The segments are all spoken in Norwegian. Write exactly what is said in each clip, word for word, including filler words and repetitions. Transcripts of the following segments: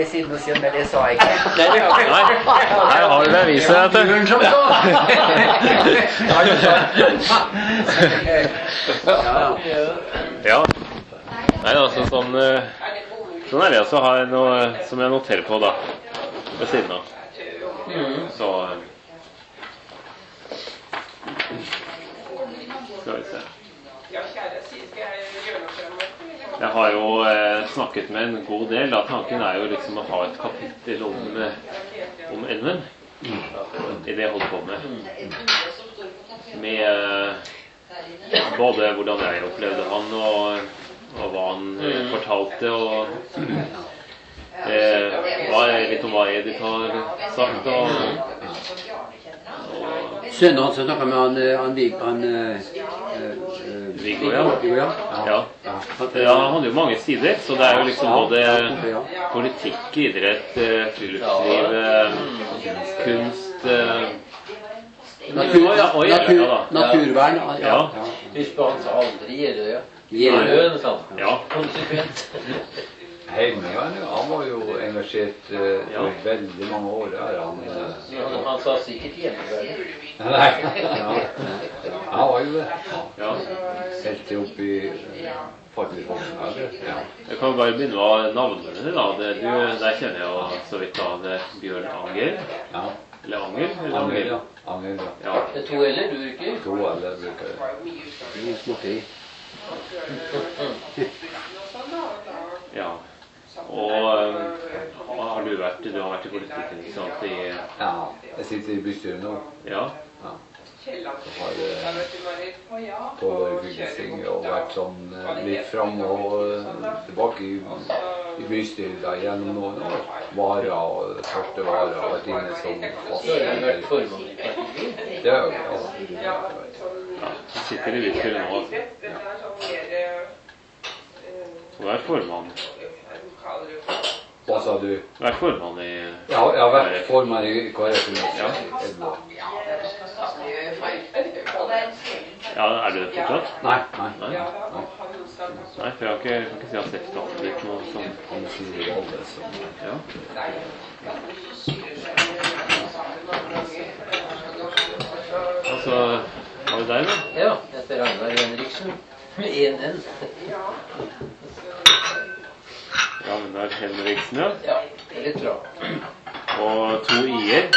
i siden og sier, men det sa jeg ikke. Nei, her har du beviset, vet du. Ja. Nei, altså sånn, sånn er det, så har jeg noe som jeg noterer på da, ved siden av. Så skal vi se. Jeg har jo eh, snakket med en god del, da. Tanken er jo liksom å ha et kapittel om, om Edmund i det jeg holdt på med. Med eh, både hvordan jeg opplevde han, og, og hva han eh, fortalte, og eh, hva, litt om hva Edith har sagt, og, og Sønnen hans snakket med han, han, han, han Viggo, ja. Ja. Ja. Ja, han hadde jo mange sider, så det er jo liksom både politikk, idrett, friluftsliv, kunst, natur, natur, naturvern. Ja. Husk på han sa aldri Jeløya. Jeløya, sa han. Ja. Konsekvent. Heimevernet, han var jo engasjert uh, ja. for veldig mange år her. Han, uh, ja, han sa sikkert hjemmevernet. Nei, ja. Han var jo det. Ja. Helt opp i uh, Fartøysforsvaret. Ja. Jeg kan bare begynne med navnene da. Det, du, der kjenner jeg jo så vidt av det Bjørn Anger. Ja. Eller Anger? Eller Anger, ja. Anger, ja. Ja. Det er to eller du bruker? To eller bruker jeg. Det er småtteri. Ja. Og um, har du vært, du har vært i politikken, ikke sant? I, ja, jeg sitter i bystyret nå. Ja. Ja. Så har jeg på fylkestinget og vært sånn uh, litt frem og uh, tilbake i, i bystyret da, gjennom noen år. Vara og første vara og vært inne som fast. Så har du vært formann i partiet? Det har jeg, altså. Ja, du sitter i bystyret nå, altså. Ja. Du er formann. Hva sa du? Du er formann i... Ja, jeg har vært formann i K R F. Ja. Ja, er du det fortsatt? Nei, nei. Nei, nei. Nei, for jeg har ikke, jeg kan ikke si at jeg har sett navnet ditt noe sånn. Han sier alle som... Ja. Altså, har vi deg da? Ja, jeg heter Ragnar Henriksen. Med en N. Ja, men det er Henriksen, ja. Ja, det er litt bra. Og to i-er.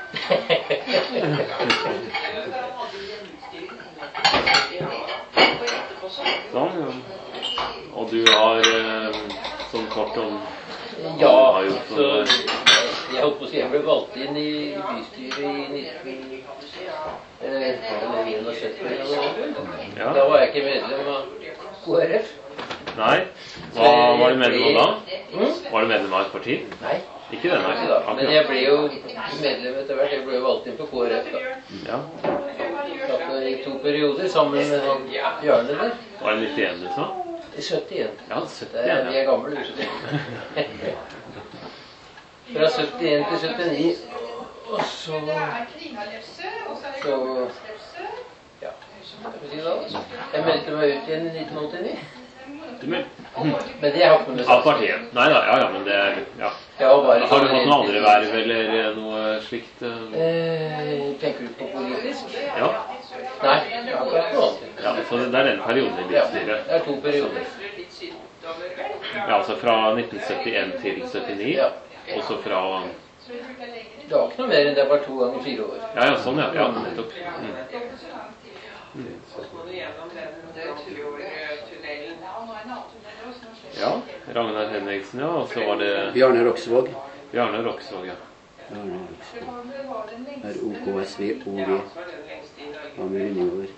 Sånn, ja. Og du har eh, sånn kort om... Ja, har gjort så sånn, jeg holdt på å si, jeg ble valgt inn i bystyret i nitten syttién. Ja. Da var jeg ikke medlem av K R F. Nei. Hva var du medlem av da? Mm? Var du medlem av et parti? Nei. Ikke det, nei. Ikke da. Men jeg ble jo medlem etter hvert. Jeg ble jo valgt inn på K R F da. Ja. Så i to perioder sammen med han Bjarne der. Var det nittien du sa? I syttien. Ja, Det syttien, er, vi ja. er gamle, så fra syttien til syttini. Og så... Så... Ja, hva skal vi si da? Jeg meldte meg ut igjen i nitten åttini. Du med? Men det har ikke med Av partiet? Nei da, ja, ja, men det er... Ja. Ja, bare Har du hatt noen andre verv eller noe slikt? Eh, tenker du på politisk? Ja. Nei, jeg har ikke hatt noe annet. Ja, så det er den perioden i Ja, bystyret. det er to perioder. Ja, altså fra nitten syttien til syttini, Ja. og så fra... Det var ikke noe mer enn det var to ganger fire år. Ja, ja, sånn, ja. Ja, nettopp. Mm. Ja, Ragnar Henriksen, ja, og så var det... Bjarne Roksvåg. Bjarne Roksvåg, ja. Bjarne Roksvåg. Det er O K S V O G. Hva med linjeover?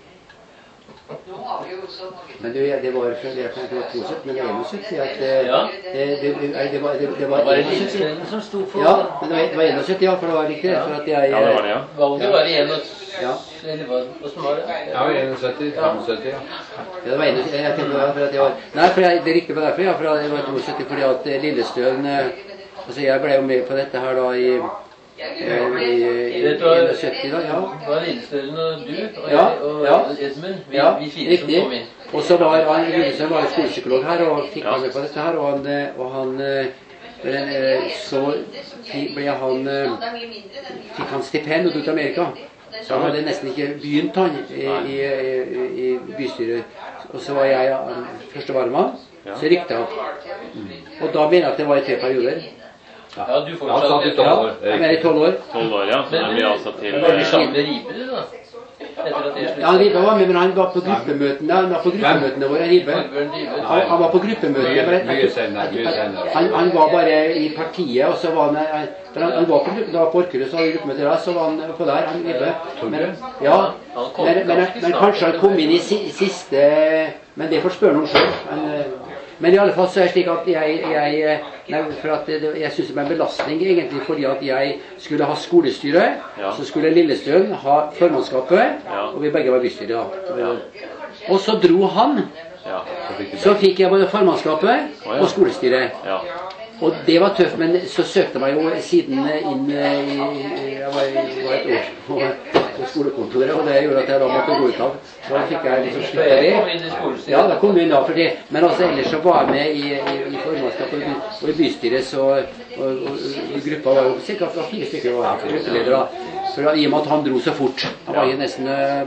Men du, det var fra det var syttini, syttién, at Ja. det, det, det, det var, det, det var Det var syttién. Lillesønnen som sto for Ja, men det var, det var syttién, ja, for det var riktig, for at jeg... Ja, det var det, ja. valget var i Ja. Eller hva, hvordan var det? Ja, syttién, syttién, ja. Ja, det var syttién, jeg tenkte ja, for at jeg var... Nei, for jeg, det er riktig på derfor, ja, for det var syttién, fordi at Lillestøen... Altså, jeg ble jo med på dette her da i... I, i, i syttién da, ja. Det var Lillestølen og du og, Ja, jeg, og ja. Edmund. Vi, Ja, vi fire som kom riktig. inn. Og så var han, Lillesøen var skolepsykolog her, og fikk Ja. han med på dette her, og han, og han Men eh, så ble han, eh, fikk han stipend og dro til Amerika. Så han hadde nesten ikke begynt han i, i, i, i bystyret. Og så var jeg uh, første varemann, så rykte jeg opp. Og da mener jeg at det var i tre perioder. Ja, ja du fortsatt i tolv år. Ja, jeg i tolv år. tolv år, ja. Så det blir altså til... Men var du sammen med Ribe, du da? Ja, Ribe var med, men han var på gruppemøtene, han var på gruppemøtene våre, Ribe. Han, han var på gruppemøtene, han, han var bare i partiet, og så var han, han, han var på, da på Orkerud, så var han i gruppemøter da, så var han på der, han Ribe. Men, ja, men, men, men kanskje han kom inn i siste, men det får spørre noen selv. Men i alle fall så er det slik at jeg, jeg, nei, for at det, jeg synes det var en belastning egentlig, fordi at jeg skulle ha skolestyret, ja. Så skulle Lillestøen ha formannskapet, ja. Og vi begge var bystyret da. Ja. Og så dro han, ja. Så fikk jeg både formannskapet oh, ja. Og skolestyret. Ja. Og det var tøft, men så søkte jeg jo siden inn i, jeg var, var et år på, på skolekontoret, og det gjorde at jeg da måtte gå ut av. Så fikk jeg liksom slutte det. Ja, da kom vi inn da for det. Men altså ellers så var jeg med i, i, i formannskapet og i bystyret, så og, og, og gruppa var jo cirka fire stykker var gruppeledere da. For i og med at han dro så fort. Han var jo nesten,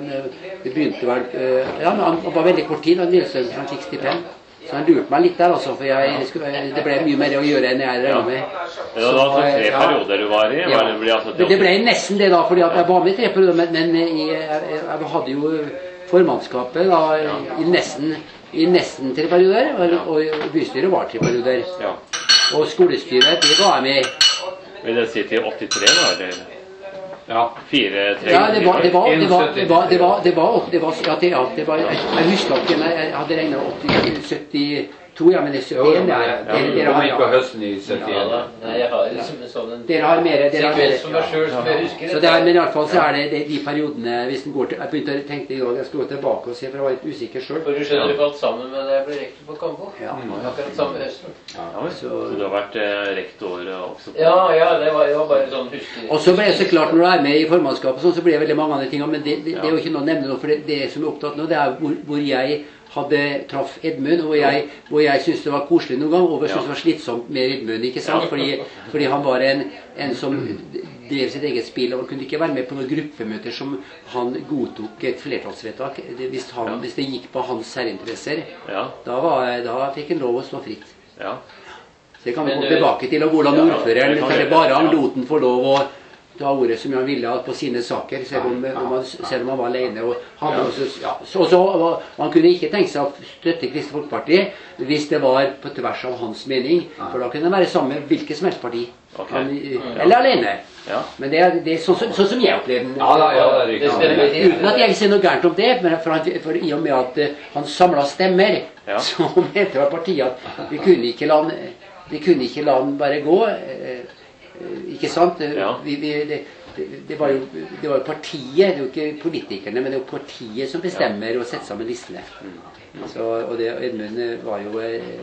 det begynte vel, ja, men han var veldig kort tid, han Nilsøen, han fikk stipend. Så han lurte meg litt der, altså, for jeg, det ble mye mer å gjøre enn jeg regnet med. Ja, det var altså tre ja. perioder du var i? Ja. Var det, ble altså det ble nesten det da, fordi at jeg var med i tre perioder, men, men jeg, jeg, jeg hadde jo formannskapet da, i nesten, i nesten tre perioder, og, og bystyret var tre perioder. Ja. Og skolestyret, det var jeg med i. Vil det si til åttitre da, eller? Ja, fire, tre, ja, det var, det var, det var, det var, det var, det var, det var, ja, det var, det var, jeg, jeg husker ikke, men jeg hadde regnet åtti, syttito, ja, men det er syttien, ja. Dere har ikke på høsten i syttien. Nei, jeg har liksom en sånn dere har mer, dere har mer. Som er selv, som jeg husker. Så det er, men i alle fall så er det, det de periodene, hvis den går til, jeg begynte å tenke i dag, jeg skal gå tilbake og se, for jeg var litt usikker selv. For du skjønner du falt sammen med det jeg ble rektor på Kambo? Ja. Akkurat samme høsten. Ja, så, så du har vært eh, rektor også på? Ja, ja, det var, det var bare sånn husker. Og så ble det så klart, når du er med i formannskapet, så blir det veldig mange andre ting, men det, det, det er jo ikke noe å nevne nå, for det, det som er opptatt nå, det er hvor, hvor jeg hadde traff Edmund, og jeg, hvor jeg syntes det var koselig noen gang, og jeg syntes det var slitsomt med Edmund, ikke sant? Fordi, fordi han var en, en som drev sitt eget spill, og han kunne ikke være med på noen gruppemøter som han godtok et flertallsvedtak. Det, hvis, han, hvis det gikk på hans særinteresser, ja. da, var, da fikk han lov å stå fritt. Ja. Så det kan vi gå tilbake til, og hvordan ordføreren, for det bare han lot den få lov å ta ordet som han ville på sine saker, selv om, om han, selv om han var alene. Og han, ja. også, ja, så, så, og han kunne ikke tenke seg å støtte Kristelig Folkeparti hvis det var på tvers av hans mening, for da kunne han være sammen med hvilket som helst parti. Okay. Han, eller alene. Ja. Men det er, det er sånn, så, sånn som jeg opplevde den. Ja, ja, det det det uten at jeg vil si noe gærent om det, men for, han, for i og med at uh, han samlet stemmer, ja. så mente det partiet at vi kunne ikke la han, vi kunne ikke la han bare gå. Uh, Ikke sant? Ja. Vi, vi, det, det, var jo, det var jo partiet, det er jo ikke politikerne, men det er jo partiet som bestemmer ja. Og setter sammen listene. Mm. Så, og det, Edmund var jo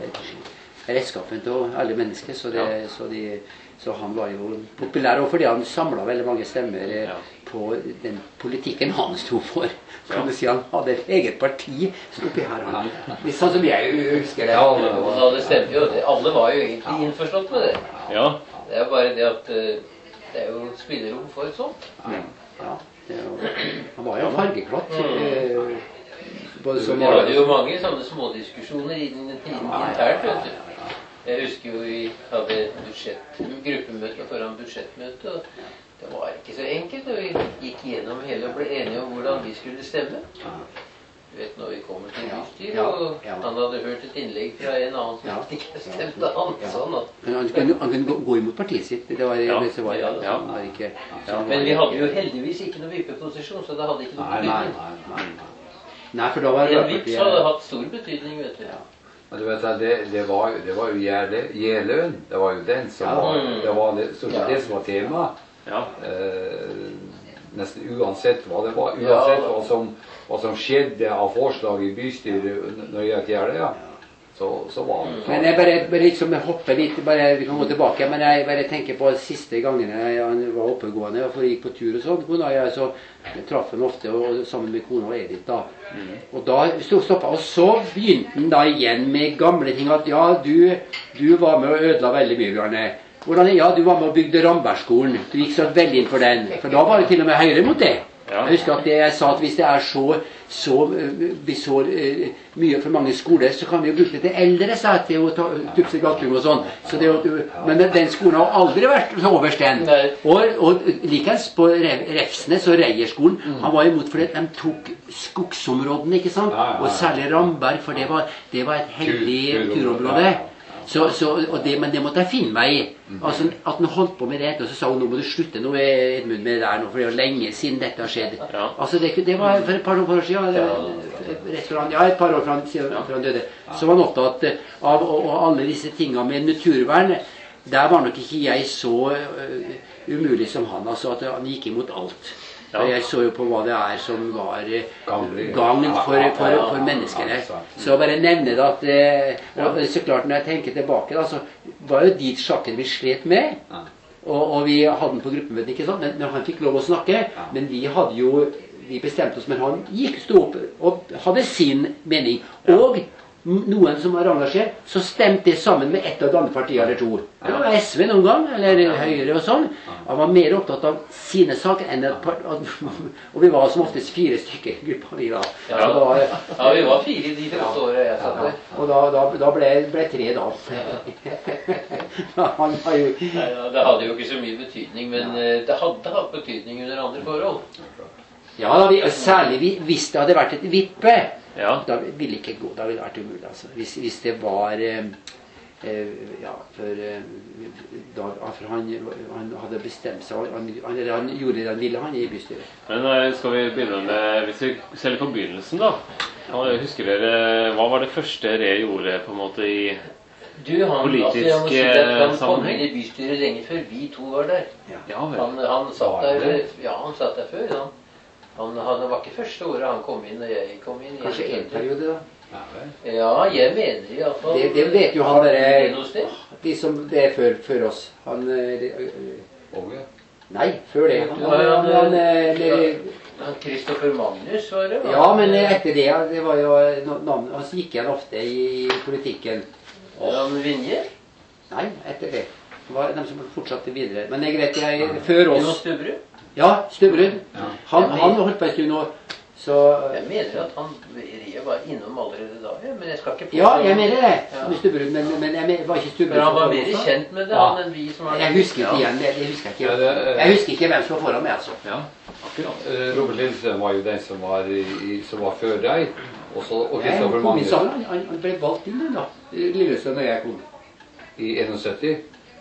redskapen til alle mennesker, så, det, ja. så, de, så han var jo populær, og fordi han samlet veldig mange stemmer ja. På den politikken han sto for. Kan du si han hadde et eget parti som oppi her. Han, sånn som jeg husker det. Ja, alle stemte jo, alle var jo egentlig innforstått med det. Ja. Det er bare det at uh, det er jo spillerom for sånt. Ja, ja det er jo, han var jo fargeklatt. Mm. Uh, så det var jo mange sånne smådiskusjoner i den tiden internt, vet du. Jeg husker jo vi hadde budsjett, gruppemøte foran budsjettmøte, og det var ikke så enkelt, og vi gikk gjennom hele og ble enige om hvordan vi skulle stemme. Du vet, når vi kommer til bystyret, ja, ja, ja. Og han hadde hørt et innlegg fra en annen som ja. Ikke stemte han, ja. Sånn at... Men han kunne, han kunne gå, gå imot partiet sitt, det var, ja. Det var, ja, ja. Var ikke... Ja. Men vi hadde jo heldigvis ikke noe vippeposisjon, så det hadde ikke noe betydning. Nei, nei, nei. Nei, for da var det... En vips hadde hatt stor betydning, vet du. Ja. Men du vet, det, det, var, det var jo Jeløen, det var jo den som var, det var det, så det, det som var tema. Ja. Eh, nesten uansett hva det var, uansett hva som, hva som skjedde av forslag i bystyret når jeg gjør det, ja. så, så var det Men jeg bare, bare liksom hopper litt, bare, vi kan gå tilbake, men jeg bare tenker på siste gangene jeg var oppegående, og for jeg gikk på tur og sånn, kona og jeg, så jeg traff han ofte, og sammen med kona og Edith da. Mm. Og da stoppet, og så begynte han da igjen med gamle ting, at ja, du, du var med og ødela veldig mye, Bjarne. Hvordan, ja, du var med og bygde Rambergskolen, du gikk så veldig inn for den, for da var det til og med høyre mot det. Ja. Jeg husker at jeg sa at hvis det er så, så, vi så uh, mye for mange skoler, så kan vi jo bruke det til eldre, sa jeg til å tupse gattung og sånn. Så det, men den skolen har aldri vært oversten. Og, og likens på Refsnes og Reierskolen, mm. han var imot fordi de tok skogsområdene, ikke sant? Og særlig Ramberg, for det var, det var et hellig turområde. Så, så, og det, men det måtte jeg finne meg i. Altså, at han holdt på med det, og så sa hun, nå må du slutte nå, Edmund, med det der nå, for det var lenge siden dette har skjedd. Ja. Altså, det, det var for et par år siden, det, restaurant, ja, et par år før han døde, så var han opptatt av og, og alle disse tingene med naturvern. Der var nok ikke jeg så uh, umulig som han, altså at han gikk imot alt. Ja. Jeg så jo på hva det er som var gagn for, for, for menneskene. Så bare nevne det at og så klart når jeg tenker tilbake da, så var jo dit sjakken vi slet med. Og, og vi hadde den på gruppemøten, ikke sant? Men, men han fikk lov å snakke. Men vi hadde jo, vi bestemte oss, men han gikk stå opp og hadde sin mening. Og noen som var engasjert, så stemte det sammen med ett av de andre partier eller to. Det var S V noen gang, eller Høyre og sånn. Han var mer opptatt av sine saker enn et par, og vi var som oftest fire stykker i gruppa vi da. Ja, var, ja, vi var fire de første årene jeg satt der. Og da, da, da ble, ble tre da. Han var jo... Nei, det hadde jo ikke så mye betydning, men det hadde hatt betydning under andre forhold. Ja, da, vi, særlig hvis det hadde vært et vippe. Ja. Da ville ikke gå, da ville det vært umulig, altså. Hvis, hvis det var eh, ja, for, eh, da, for han, han hadde bestemt seg, han, han, han gjorde det han ville, han i bystyret. Men skal vi begynne med, hvis vi ser litt på begynnelsen da, husker dere, hva var det første dere gjorde på en måte i du, han, politisk altså, jeg må si at han kom sammenheng? inn i bystyret lenge før vi to var der. Ja. Ja, vel. Han, han satt der, ja, han satt der før, han. Han, han var ikke første året han kom inn, og jeg kom inn. Kanskje en periode da? Ja, jeg mener i hvert fall. Det, det vet jo han der, de som det er før, før oss. Han... Åge? Nei, før det. Han, han, han, han Kristoffer Magnus var det? Ja, men etter det, det var jo navnet, han gikk igjen ofte i politikken. Han Vinje? Nei, etter det. Det var de som fortsatte videre. Men det er greit, jeg, før oss... Jonas Stubberud? Ja, Stubberud. Han, han holdt på en stund nå, så... Jeg mener at han jeg var innom allerede da, ja, men jeg skal ikke... Ja, jeg mener det, ja. Med Stubberud, men, men jeg var ikke Stubberud. Men han var mer kjent med det, ja. Han enn vi som var... Jeg husker ikke igjen, det, det husker jeg ikke. Jeg husker ikke hvem som var foran meg, altså. Ja, akkurat. Robert Lindstrøm var jo den som var, i, som var før deg, og så... Og jeg kom inn sammen, han, han ble valgt inn da, Lillestrøm og jeg kom. I syttién?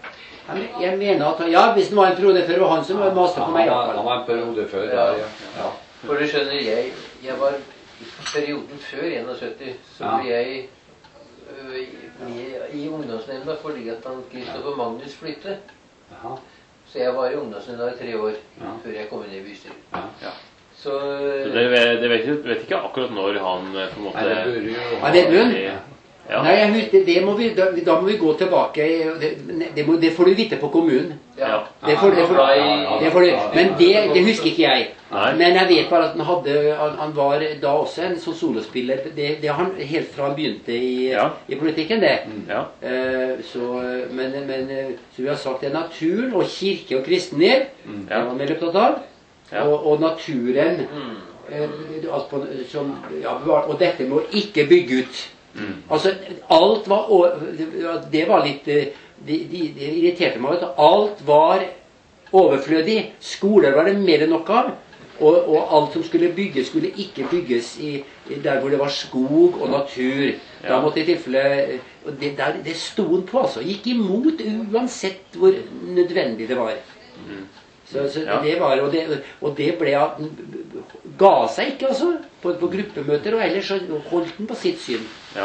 Jeg mener at, ja, hvis det var en periode før, var han som var master på meg. Ja, han var en periode før, ja. ja. ja. For du skjønner, jeg, jeg var i perioden før syttién, så ble ja. jeg øh, med i ungdomsnemnda fordi at han Kristoffer Magnus flyttet. Aha. Så jeg var i ungdomsnemnda i tre år ja. før jeg kom inn i bystyret. Ja. Ja. Så, så dere vet, vet, vet ikke akkurat når han på en måte... Nei, det bør jo... Ja, det er Lund. Ja. Nei, jeg husker, det må vi, da, da må vi gå tilbake, det, det, må, det får du vite på kommunen. Ja. Det får, det får, det får du, men det, det husker ikke jeg. Nei. Men jeg vet bare at han, hadde, han, han var da også en sånn solospiller. Det, det har han helt fra han begynte i, ja. i politikken, det. Ja. Uh, så, men, men så vi har sagt det er naturen og kirke og kristenliv, mm. det var mer opptatt av, ja. og, og naturen, mm. uh, alt på, som, ja, og dette med å ikke bygge ut. Mm. Altså, alt var, det var litt, det de, de irriterte meg at alt var overflødig. Skoler var det mer enn nok av, og, og alt som skulle bygges skulle ikke bygges i, i der hvor det var skog og natur. Ja. Da måtte i tilfelle, det, der, det sto han på, altså, gikk imot uansett hvor nødvendig det var. Mm. Så, så ja. det var, og det, og det ble at ga seg ikke, altså, på, på gruppemøter, og ellers så holdt den på sitt syn. Ja.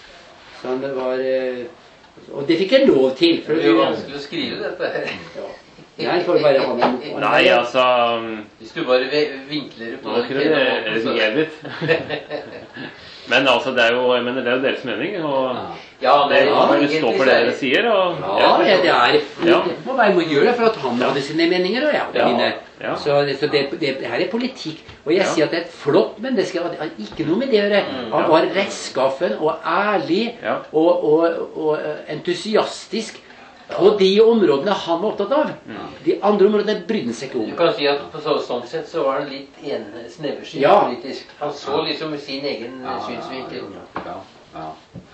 Så det var, og det fikk jeg lov til. For det er jo vanskelig å skrive dette her. Ja. Nei, får bare ha den. Nei, altså Hvis du bare ve- vinkler det på Nå kunne det redigere litt. Men altså, det er jo, jeg mener, det er jo deres mening, og Ja, det men må jo egentlig stå for så det er dere sier, og Ja, det, det er Ja. det må være må gjøre det, for at han hadde sine meninger, og jeg hadde Ja, mine. ja. Så, det, så det, det, det her er politikk. Og jeg Ja. sier at det er et flott menneske, og det har ikke noe med det å gjøre. Han var rettskaffen og ærlig Ja. og, og, og entusiastisk på de områdene han var opptatt av. De andre områdene brydde han seg ikke Du om. kan si at på så, sånn sett så var han litt en sneversynt Ja. politisk. Han så liksom sin egen synsvinkel. Ja, ja.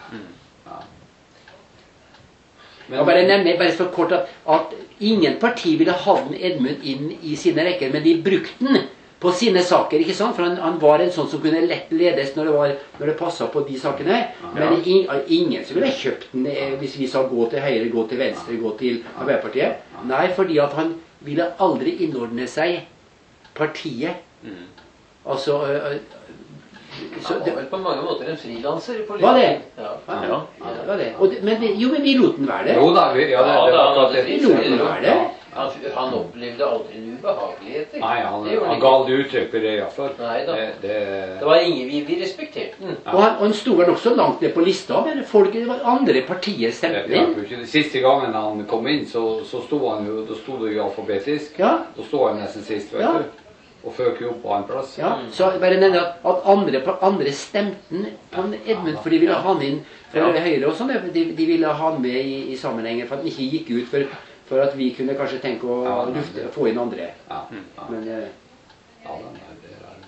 Jeg bare nevner bare så kort at, at ingen parti ville ha den Edmund inn i sine rekker, men de brukte den på sine saker, ikke sant? For han, han var en sånn som kunne lett ledes når det, var, når det passet på de sakene. Men in, ingen som ville kjøpt den eh, hvis vi sa gå til høyre, gå til venstre, gå til Arbeiderpartiet. Nei, fordi at han ville aldri innordne seg partiet. Altså øh, øh, så Han det, var vel på mange måter en frilanser i Var det? politikken. Ja. Ja. ja, det var det. Og det, men det, jo, men vi lot den være det. Jo da, vi, ja, det, Ja, det da, var han akkurat hadde det. Vi lot den være det. Han, han opplevde aldri noen ubehageligheter. Nei, han, Det gjorde han han ga ikke. aldri uttrykk for det, iallfall. Nei da. Det, det, Det var ingen, vi, vi respekterte den. Og han, og han sto vel også langt ned på lista, men folk, det var andre partier stemte ja, inn. ikke- Siste gangen han kom inn, så, så sto han jo Da sto det jo alfabetisk. Ja. Da sto han nesten sist, vet Ja. du. Og føk jo opp på annen plass. Ja, så jeg bare nevner at, at andre, andre stemte den på en Edmund, for de ville ha han inn fra Ja. Høyre og sånn. De, de ville ha han med i, i sammenhenger, for at han ikke gikk ut for, for at vi kunne kanskje tenke å Ja, lufte, få inn andre. Ja, ja. Men eh, Ja, det er- det er-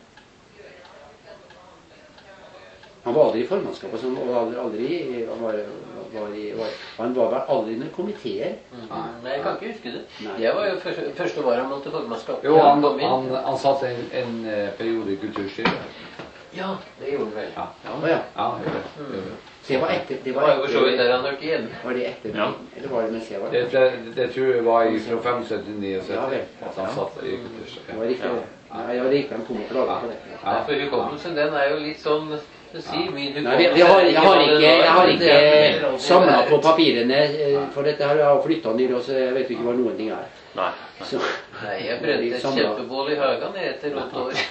han var aldri i formannskapet, så han var aldri, aldri han, var, var i, var, han var vel aldri i noen komiteer. Nei, jeg kan ikke huske det. Nei. Jeg var jo første, første varamann til formannskapet. Jo, han, kom inn. han, han satt en, en eh, periode i kulturstyret. Ja, det gjorde han vel. Ja, Å ja. ja, det gjorde det. det. gjorde det. Så det var etter, det Det var var jo for så vidt etter, der han hørte hjemme. var det etter Ja. eller var det mens jeg var Det, der? det, det tror jeg var i- fra syttifem til niogsytti Ja, vel. at han satt i Det kulturstyret. var riktig. Nei, det var riktig, han kom og klaget på det. Ja. Nei, for hukommelsen, den er jo litt sånn å si, min hukommelse. Nei, vi, vi har, jeg har ikke, jeg har Det er ikke alltid samlet det er- på papirene, eh, for dette her. Jeg har flyttet ned, og så jeg vet ikke hva noen ting er. Nei. Så, Nei, jeg brente et Samlet. kjempebål i hagen jeg, etter åtte år.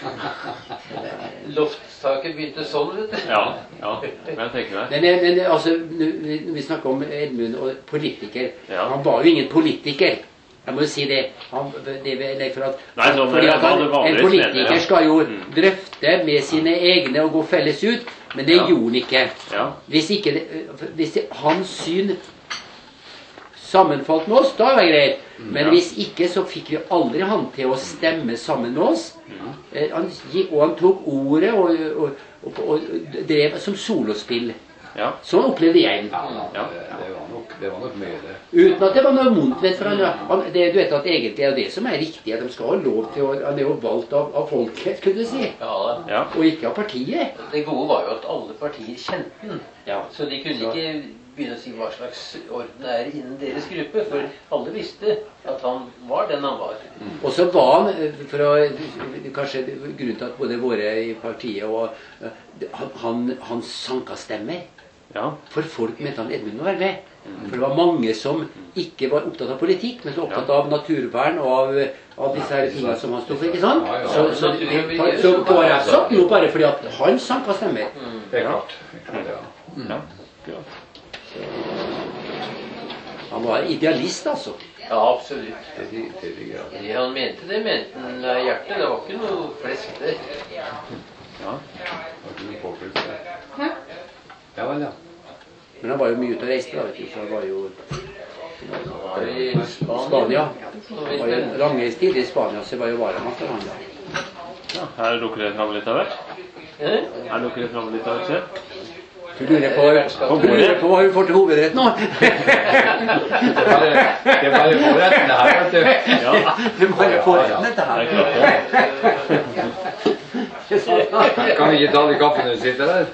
Lofttaket begynte sånn, vet du. Ja, ja. Men jeg tenker meg. men, men, men altså, når vi snakker om Edmund og politiker, Ja. han var jo ingen politiker. Jeg må jo si det. Han, det er vel for at, Nei, sånn, fordi at hva han, det vanligvis en politiker mener, ja. skal jo Mm. drøfte med sine egne og gå felles ut, men det Ja. gjorde han ikke. Ja. Hvis ikke det, hvis det, hans syn sammenfalt med oss, da var det greit. Men Ja. hvis ikke, så fikk vi aldri han til å stemme sammen med oss. Eh, han, gikk- og han tok ordet og, og, og, og drev som solospill. Ja. Sånn opplevde jeg den. Ja, Ja. det, det, var nok, det var nok mye, det. Uten at det var noe vondt ved hverandre. Han, det, du vet at egentlig er det som er riktig, at de skal ha lov til å Han er jo valgt av, av folket, skulle du si. Ja, da. Ja. Og ikke av partiet. Det gode var jo at alle partier kjente den. Ja. Så de kunne ikke begynne å si hva slags orden det er innen deres gruppe, for alle visste at han var den han var. Og så var han, eh, for å, kanskje grunnen til at både våre i partiet og eh, han, han, han sanka stemmer. Ja. For folk mente han Edmund må være med. For det var mange som ikke var opptatt av politikk, men som var opptatt av naturvern og av, av disse her tingene som han sto for. ikke sant? Ja, ja. Så, så, så, så K R F satt jo bare fordi at han sanka stemmer. Det er klart. Det er klart, ja. Ja. Ja. Han var initialist, altså. Ja, absolutt. Til de- til de grader. Det han mente, det mente han av hjertet. Det var ikke noe flesk, det. Ja. Var ikke noe påfølelse. Ja vel, ja. Men han var jo mye ute og reiste, da, vet du. Så han var jo Var det i Spania? Spania. Så Han vi var jo spente. lange tid i Spania, så var jo varamann for han da. Ja. Her dukker det fram litt av hvert. Eh? Her dukker det fram litt av hvert. Se. Du lurer på, du lurer på hva hun får til hovedrett nå? Det er bare, det er bare forretten det her, vet du. Ja. Du må bare få retten dette Det er her. ikke Kan vi ikke ta litt kaffe når du sitter der?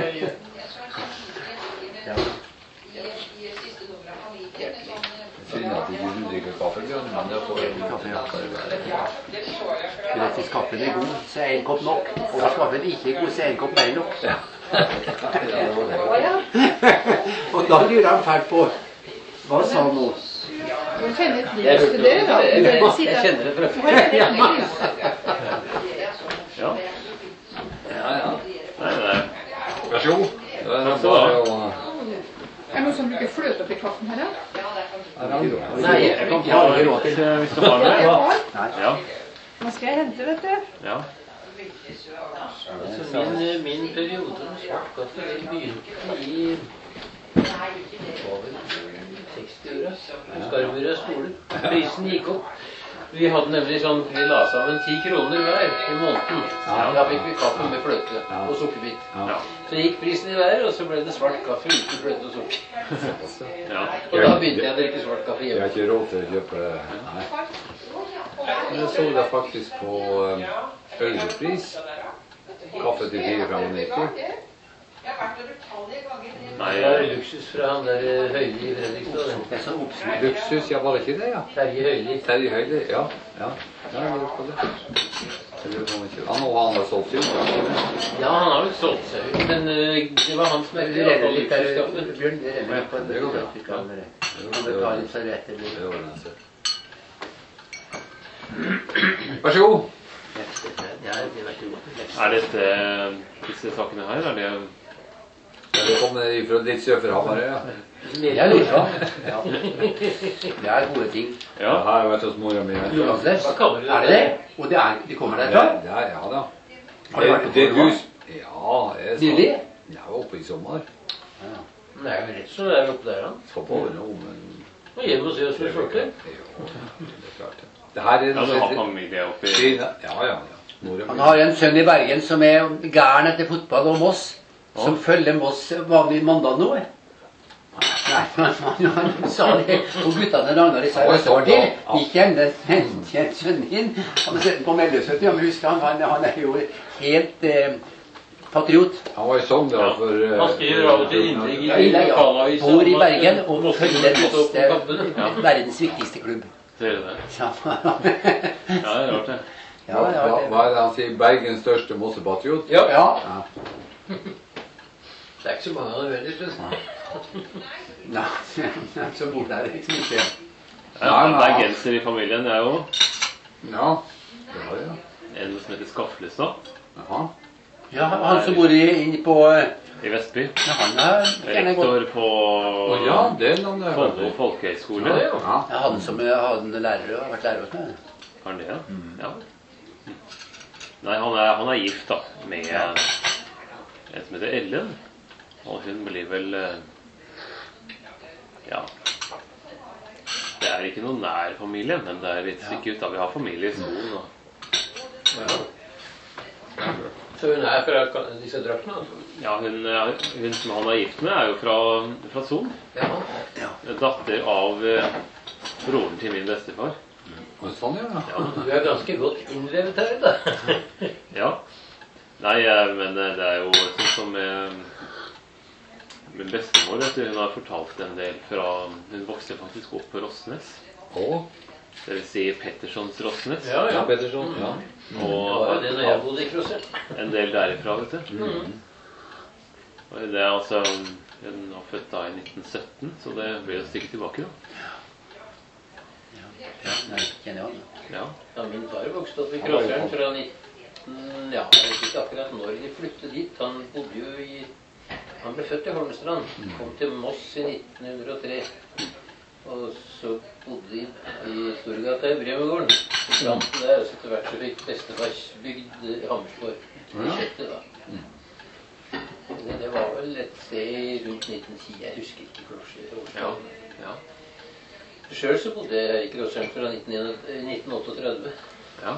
Synd at ikke du drikker kaffe, Bjørn, men det får vi kaffe. Du vet, hvis kaffen er god, så er en kopp nok. Og hvis kaffen ikke er god, så er en kopp mer nok. Og da lurer han fælt på, hva sa han nå? Du kjenner et lys til det, da. Jeg, jeg, jeg kjenner det fra før. Ja. Ja, ja. Nei, nei. Vær så god. Det er Takk skal du bare ha. å... Er det noen som bruker fløte oppi kaffen her, da? Nei, jeg kan ikke ha det råd til. Hvis du har Det er det. bar. Ja. Nå skal jeg hente, vet du. Ja. Altså, min, min periode med svart kaffe, den begynte i seksti-åra. Skarvmyra skole. Prisen gikk opp. Vi hadde nemlig sånn, vi la sammen ti kroner hver i måneden. Da fikk vi kaffe med fløte og sukkerbit. Ja. Så gikk prisen i været, og så ble det svart kaffe uten fløte og sukker. Ja. Og da begynte jeg å drikke svart kaffe Jeg har hjemme. ikke råd til å kjøpe det. Nei. Jeg så det faktisk på um, Ølpris. Kaffe til fire komma nitten. Nei, Det var luksus fra han der Høyli i Fredrikstad. den. Det er så oppsmakt. Luksus, ja, var det ikke det, ja? Terje Høyli. Terje Høyli, ja. Ja, ja jeg lurer på det. Jeg lurer på om ikke... Han og han har solgt jo. Ja, han har vel solgt seg ut, men uh, det var han som Det er renner litt der, luksuskaffen. Bjørn. Det renner litt på Det går bra. Vi kan kan vi ta litt servetter. Det ordner seg. Vær så god. Ja, det vet du godt. er dette disse sakene her, er det... Det kommer fra litt sør for Hamar, ja. Det er Nordstrand. Ja. Det er gode ting. Ja. Jeg har vært hos mora mi. Nordlandsnes. Hva kaller du det? Er det det? Og det er, de kommer derfra? Det er, ja da. Har du vært på Det- det Forva? du... Ja, jeg sa... Nylig? Jeg var oppe i sommer. Det er jo rett så det er oppe der, han. Skal på nå, men... Og hjem og se oss med folk der. Ja, det er klart det. Det her er... Ja, du har familie oppi... Fine. Ja, ja, ja. Mora Han mi. har en sønn i Bergen som er gæren etter fotball og Moss. Som følger Moss vanlig mandag nå. eh. Nei, han, han sa det. Og guttene Ragnar i seg Oi, var sånn, til. ja. Ikke enda kjent sønnen din. Han er på Melløsøtten. Ja, men husk han, han, han er jo helt eh, patriot. Han var i Sogndal Ja. for... eh, Han skriver av og til innlegg i Ja, ja, ja. lokalavisen. Bor i om at Bergen og Moss følger slutter Moss. opp Det på kampene. Ja. er verdens viktigste klubb. Ser du det? Ja, Ja, det er rart det. ja, Hva, ja, hva, det- hva er det han sier? Bergens største mossepatriot? Ja, ja. det er ikke så mange av dem heller. Nei, så bor der liksom ikke. Ja, han er bergenser i familien, jeg òg. Ja. Ja, ja. En som heter Skaflestad Jaha. Ja, han som bor i, inne på ja, i Vestby. han er gjerne godt. Rektor på Å ja, det navnet er Follo veldig. folkehøgskole. Ja, ja. Ja. Jeg hadde han som jeg hadde en lærer og har vært lærer hos meg. Har han det, ja? Ja. Nei, han er, han er gift da, med en som heter Ellen. Og hun blir vel... eh, Ja. Det er ikke noen nær familie, men det er litt stykke ut da. Vi har familie i skolen. Og... Så hun er fra ka- disse draktene, altså? Ja, hun, er- hun som han er gift med er jo fra, fra Son. Ja. Datter av eh, broren til min bestefar. Og sånn, ja. Ja. Du er ganske godt innlevet her, da. Ja. Nei, eh, men eh, det er jo sånn som eh, min bestemor, vet du, hun har fortalt en del fra... Hun vokste faktisk opp på Rossnes. Å, Det vil si Pettersons Rossnes. Ja, ja, ja. Pettersson, ja. Det var jo Og det når jeg bodde i Krosset. en del derifra, vet du. Mm. Og det er altså... Hun var født da i nitten sytten, så det blir et stykke tilbake da. Ja, nei, kjenner jeg han. Ja. Ja, min far vokste opp i Krosseren fra nitten... Ja, jeg vet ikke akkurat når de flyttet dit. Han bodde jo i... Han ble født i Holmestrand. Kom til Moss i nitten hundre og tre. Og så bodde de i Storgata i Bremegården. Fram til der, og så etter hvert så fikk bestefar bygd Hammersborg. I Kjette, da. Det, det var vel et sted rundt nitten ti. Jeg husker ikke klosje. Ja. Ja. Selv så bodde jeg i Krosseren fra nitten otteogtredve. Ja.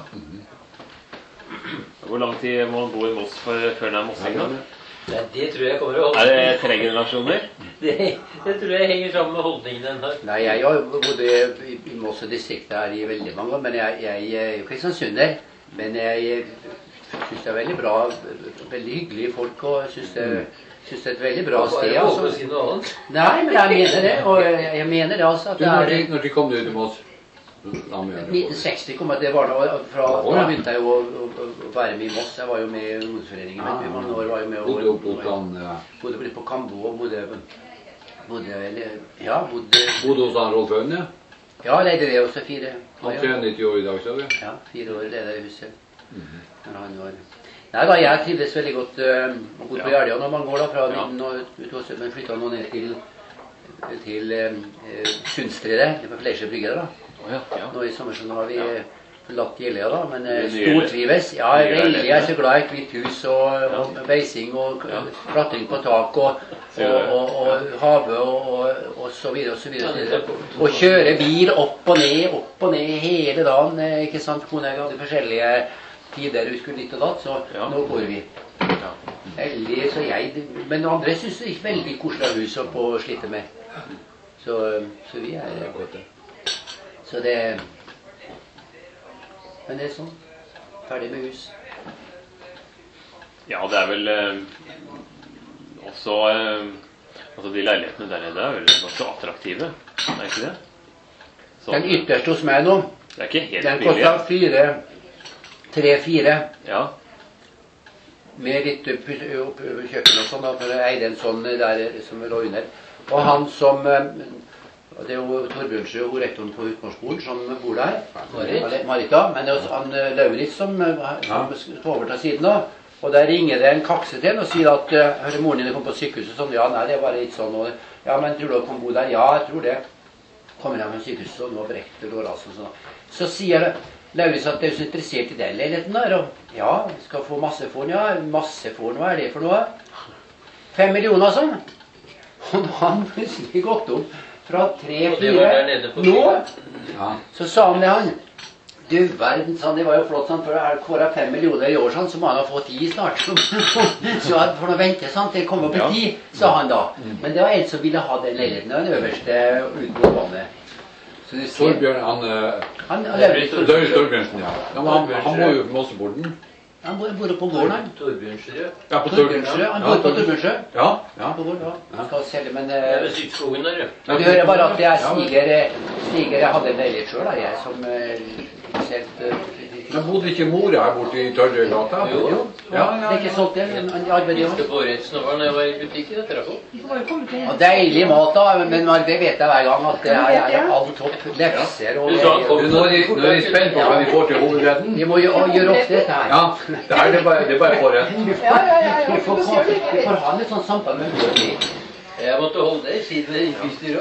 Hvor lang tid må man bo i Moss for, før den er mossing da? Nei, det tror jeg kommer å holde. Er det tre generasjoner? Det, det tror jeg henger sammen med holdningen den har. Nei, jeg har jo bodd i, i, i Moss og distriktet her i veldig mange år, men jeg, jeg, jeg er jo kristiansunder. Men jeg synes det er veldig bra, veldig hyggelige folk, og jeg synes det, synes det er et veldig bra sted. Bare håper å Altså. si noe annet. Nei, men jeg mener det, og jeg, jeg mener det altså at Du, det når, de, er... når de kom ut til Moss? Da må jeg nitten seksti kom jeg til Barna, og fra Å, da ja. begynte jeg jo å, å, å være med i Moss. Jeg var jo med i ungdomsforeningen Ja. i mange år. Var jo med Bodde opp hos han, ja. Bodde litt på Kambo og bodde, bodde eller, ja, bodde, Bodde hos han Rolf Aune? Ja, leide det også fire. Han er nitti år i dag, så du? Ja, fire år leide i huset. Når han var... Nei da, jeg trivdes veldig godt uh, godt på Gjerdia nå mange år da, fra ja. Men flyttet nå ned til, til uh, Sundstredet, på Fleischer Brygge da. Oh, ja, ja. Nå i sommer så nå har vi ja. forlatt Gjellia da, men uh, stortrives. Ja, veldig, jeg er så glad i kvitt hus og, ja. og beising og ja. klatring på tak og, og, og, og have og, og, og så videre og så videre. Og kjøre bil opp og ned, opp og ned hele dagen, ikke sant? Kone hadde forskjellige tider vi skulle litt og datt, så ja. nå går vi. Ja. Heldig, så jeg, men andre synes det er veldig koselig hus å slite med. Så, så vi er godt. Så det... Men det er sånn. Ferdig med hus. Ja, det er vel eh, også eh, altså de leilighetene der nede er vel ganske attraktive, er ikke det? Sånn, den ytterste hos meg nå, det er ikke helt den kostet fire, tre, fire. Ja. Med litt kjøkken og sånn, for jeg eide en sånn der som lå under. Og han som... Det er jo Torbjørnsjø og rektoren på Utmarksskolen som bor der. Marit. Marita. Men det er også han Lauritz som, som står over til siden da. Og der ringer det en kakse til og sier at hører moren din kom på sykehuset sånn. Ja, nei, det er bare litt sånn. Og, ja, men tror du at hun bor der? Ja, jeg tror det. Kommer jeg med sykehuset sånn og brekte og ras og sånn. Så sier Lauritz at det er så interessert i den leiligheten der. Og ja, skal få masse for den. Ja, masse for den. Hva er det for noe? Fem millioner sånn. Og han plutselig gått opp fra tre, fire, nå, ja. Så sa han det han, du verden, sånn, det var jo flott, sånn, for det er kåret fem millioner i år, sånn, så må han ha fått ti snart. Så for å vente, sånn, det kommer opp i ti, sa han da. Men det var en som ville ha den leiligheten, den øverste ut mot vannet. Så du ser... Torbjørn, han... Han Løyre Torbjørnsen, ja. ja han, han bor jo på Mosseborden. Han bor, bor på gården, han. Torbjørnsrød. Ja, på Torbjørnsrød. Han bor på Torbjørnsrød. Ja, ja. På gården, ja. Han skal selge, men... Det er ved Sydskogen der, ja. Men du hører bare at det er Stiger, Stiger jeg hadde en leilighet selv, da, jeg som uh, selv... Uh, men bodde ikke mor her borte i Tørrøygata? Jo, jo. Ja, ja, ja. Det er ikke solgt det, men han arbeider jo. Visste på Åretsen var når jeg var i butikken, etter å få. Og deilig mat da, men det vet jeg hver gang at det er, jeg er alt topp lefser og... Nå er vi spent på hva vi får til hovedretten. Vi må jo gjøre opp dette her. Ja, det er det bare, det er bare forretten. Ja, ja, ja. Vi får, vi får ha en sånn samtale med hodet. Jeg måtte holde det siden det innfyster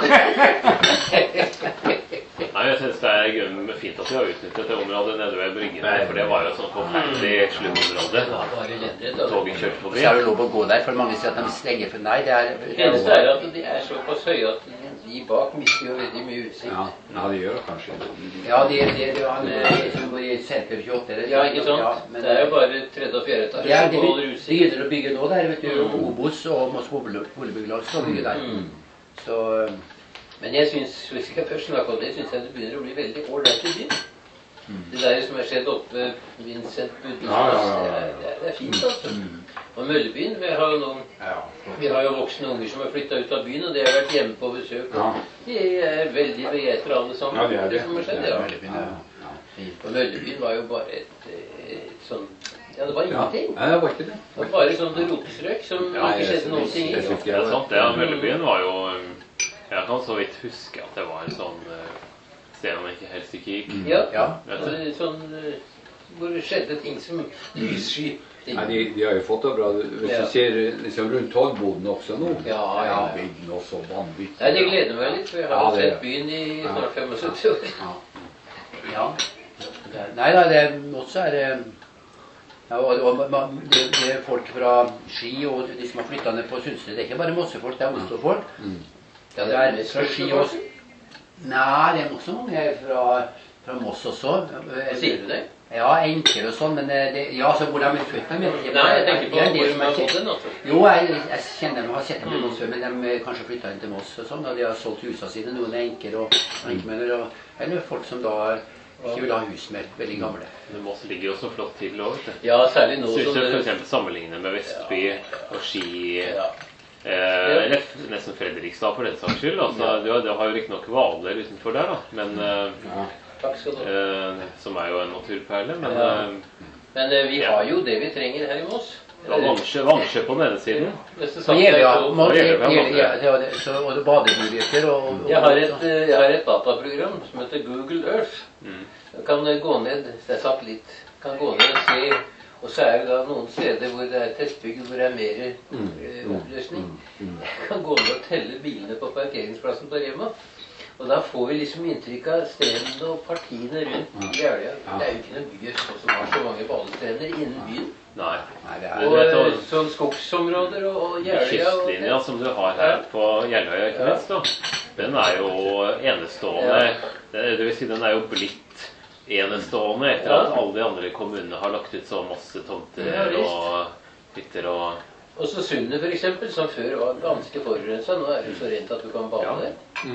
også. Nei, jeg synes det er fint at vi har utnyttet det området nede ved bryggen, for det var jo sånn forferdelig slumområde. Toget kjørt forbi. Så er det lov å gå der, for mange sier at de stenger for nei, det er... Det eneste er at de er såpass høye at de bak mister jo veldig mye utsikt. Ja, ja, de gjør det kanskje. Ja, de, de, de, han som går i senter tjueåtte. Ja, ikke sant? Ja, men, det er jo bare tredje og fjerde etasje. Ja, de begynner å bygge nå der, vet du, Obos og Moss Boligbyggelag skal bygge der. Så... Men jeg synes, hvis jeg først snakker om det, synes jeg det begynner å bli veldig ålreit i byen. Mm. Det der som har skjedd oppe Vincent Budvisplass, ja, ja, ja, ja. det, det er fint altså. Mm. Og Møllebyen, vi har jo noen, ja. vi har jo voksne unger som har flyttet ut av byen, og de har vært hjemme på besøk. Ja. De er veldig begeistret alle sammen. Ja, det er det. Det som har skjedd, ja. Møllebyen, ja. Ja. Og Møllebyen var jo bare et, et sånn... Ja, det var ingenting. Ja, det var ikke det. Det var bare sånn det rotestrøk som ja, ikke skjedde noen ting i. Det er sant, ja. Møllebyen var jo... Jeg kan så vidt huske at det var en sånn uh, sted man ikke helst ikke gikk. Ja, ja. Altså, sånn uh, hvor det skjedde ting som lyssky. Nei, de, de har jo fått det bra. Hvis ja. du ser liksom rundt Torgboden også nå, ja, ja. bygden også vanvittig. Nei, det gleder meg litt, for jeg har ja, sett byen i snart femogsytti år. Ja. ja. Nei da, det også er det... Ja, og, og, og det, det er folk fra Ski og de som har flyttet ned på Sundsted. Det er ikke bare Mossefolk, det er Oslo-folk. Mm. Ja, det er fra Ski også. Nei, det er også mange fra, fra Moss også. Sier du det? Ja, enker og sånn, men det, ja, så hvor de er født dem. Nei, jeg tenker på hvor de har fått den, altså. Jo, jeg, jeg kjenner dem, har sett dem i Moss før, men de kanskje flyttet inn til Moss og sånn, og de har solgt husene sine, noen er enker og enkemenner, og, eller folk som da ikke vil ha hus mer, veldig gamle. Men Moss ligger jo så flott til nå, vet du. Ja, særlig nå. Synes jeg for eksempel sammenlignet med Vestby og Ski... Ja. Eh, eller nesten Fredrikstad for den saks skyld. Altså, ja. du, du har jo ikke nok Hvaler utenfor der, da. Men, eh, ja. Takk skal du ha. Eh, som er jo en naturperle. Men, ja. eh, men eh, vi ja. har jo det vi trenger her i Moss. Ja, Vangsjø, Vangsjø på den ene siden. Så gjelder ja, På- må- på Jeløya på den gjelder- ja, andre. ja, det- så- og det bademuligheter og, og, Jeg har, et, eh, jeg har et dataprogram som heter Google Earth. Du kan eh, gå ned, det er satellitt, kan gå ned og se, og så er det da noen steder hvor det er tettbygd, hvor det er mer eh, oppløsning. Jeg kan gå ned og telle bilene på parkeringsplassen på Rema. Og da får vi liksom inntrykk av stedene og partiene rundt Jeløya. Det er jo ikke noen by som har så mange badestrender innen byen. Nei. Nei, det Og er, eh, sånn skogsområder og, og Jeløya. og- Kystlinja som du har her på Jeløya, ikke minst, da, den er jo enestående. Det, det vil si, den er jo blitt enestående etter Ja. at alle de andre kommunene har lagt ut så masse tomter Ja, visst. og hytter og Og så Sundet, for eksempel, som før var ganske forurensa. Nå er det så rent at du kan bade Ja. der.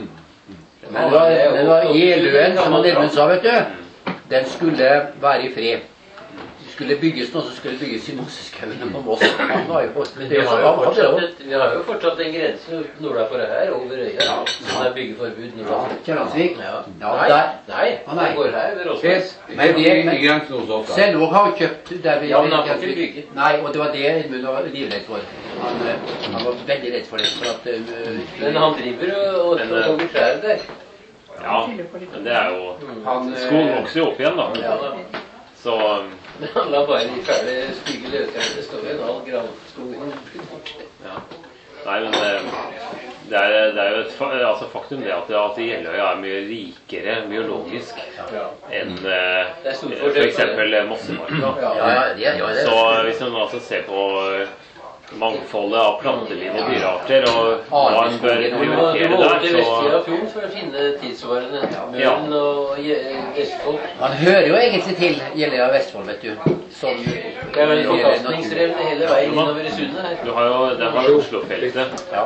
men det var, det var Jeløen, som Edmund sa, vet du. Den skulle være i fred. Det skulle bygges noe som skulle bygges i Mosseskauen på Moss. Han var jo Men det vi har, jo var- han hadde fortsatt jo- et, vi har jo fortsatt en grense nordafor her, over øya. Ja. Som er byggeforbud Ja, nordafor. Kjærlandsvik. Ja. Ja, Nei, der. nei, Å, nei. det går her ved Råsnes. Men det, I men, grensen hos oss der. Selvåg har kjøpt der vi Ja, men han får ikke bygge. Nei, og det var det Edmund var livredd for. Han, eh, han var veldig redd for det. For at, eh, Men han driver og, og, Men, og eh, hogger trær der. Ja, men det er jo han, eh, Skogen vokser jo opp igjen, da. Ja, da. Så Men han lar bare de fæle, stygge løvtrærne. Det står jo en halv granskog borte. ja. Nei, men eh, det er, det er jo et fa- altså faktum det at, at Jeløya er mye rikere biologisk Ja. enn eh, Det er stor for fordel for eksempel Mossemarka. ja, ja, det, ja, det, Så hvis man altså ser på eh, mangfoldet av planteliv og dyrearter, og hva en bør Du må, du prioritere må over der, til vestsida så av fjorden for å finne tilsvarende. Ja. Møren og Je- Vestfold. Han hører jo egentlig til Jeløya og Vestfold, vet du. Som Det er vel forkastningsrevne hele veien innover i sundet her. du har jo, det har jo Oslo-feltet. Ja,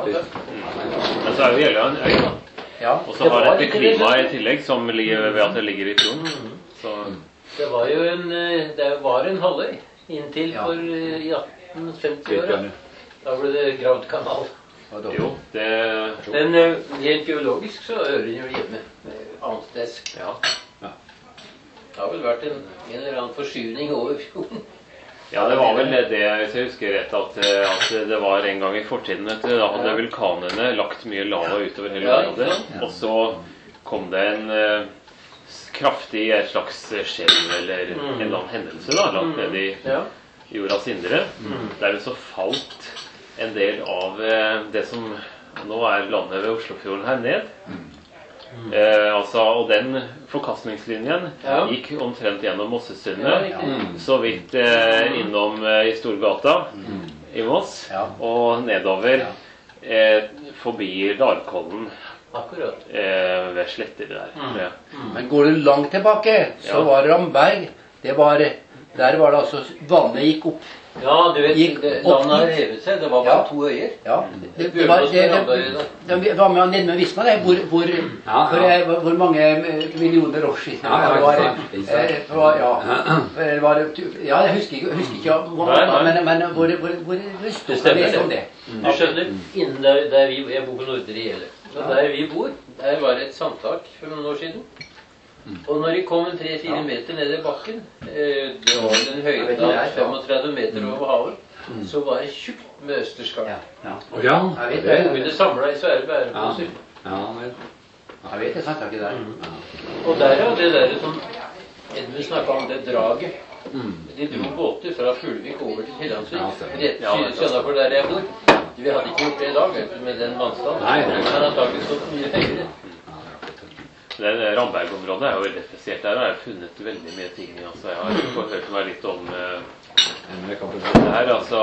Men så er jo Jeløya en øy, da. ja. Og så har dette klimaet i tillegg, som ligger ved at det ligger i fjorden. Så Det var jo en, eh, det var en halvøy inntil Ja. for eh, i atten femti-åra. Da ble det gravd kanal. Og da- jo, det Men eh, helt geologisk så hører den jo hjemme eh, annensteds. Ja. Det har vel vært en, en eller annen forskyvning over fjorden. Ja, det var vel det, hvis jeg husker rett, at, eh, at det var en gang i fortiden, vet du, da hadde vulkanene lagt mye lava utover hele Ja, ikke området, sant? og så kom det en eh, s- kraftig et slags skjelv eller Mm. en eller annen hendelse da, langt ned i Ja. jordas indre, der det så falt en del av eh, det som nå er landet ved Oslofjorden her ned. Eh, altså, og den forkastningslinjen Ja. gikk omtrent gjennom Ja, Mossesundet, riktig. så vidt eh, innom eh, i Storgata i Moss, Ja. og nedover eh, forbi Dalkollen Akkurat. eh, ved Sletter der. tror jeg. Men går du langt tilbake, så Ja. var Ramberg det var, Der var det altså Vannet gikk opp. Ja, du vet, Gikk det, opp landet har hit. revet seg. Det var bare Ja. to øyer. Ja. Det, det var, det, det, det var med Nede med Visma, det. Hvor, hvor, Ja, hvor, ja. hvor, hvor mange eh, millioner år siden Ja, ja, det var, ikke sant. eh, det var, ja. Det var, ja, jeg husker ikke, jeg husker ikke hvor, Nei, nei. men, men hvor, hvor, hvor, hvor stort Det stemmer, det er om det. det. Du skjønner, innen der, der vi, jeg bor på Nordre Gjelle. Så der vi bor, der var det et sandtak for noen år siden. Og når de kom en tre-fire meter ned i bakken, eh, det var vel en høyde vet ikke av det er, ja. femogtredve meter over havet, så var det tjukt med østerskall. Ja, ja. Å ja, Jeg vet det det. Kunne samla i svære bæreposer. Ja, vel. Jeg vet det sandtaket der. Og der er det der som Edmund snakka om, det draget. Mm. De dro båter fra Fuglvik over til Kilandsvik. Ja, stemmer. Rett Ja, det er sønnafor der jeg bor. Vi hadde ikke gjort det i dag vet du, med den vannstanden. Nei, nei. Men antakelig stått mye høyere. Det Ramberg-området er jo veldig spesielt. Der har jeg funnet veldig mye ting. Altså, jeg har fått hørt meg litt om eh, Men jeg kan få det her. Altså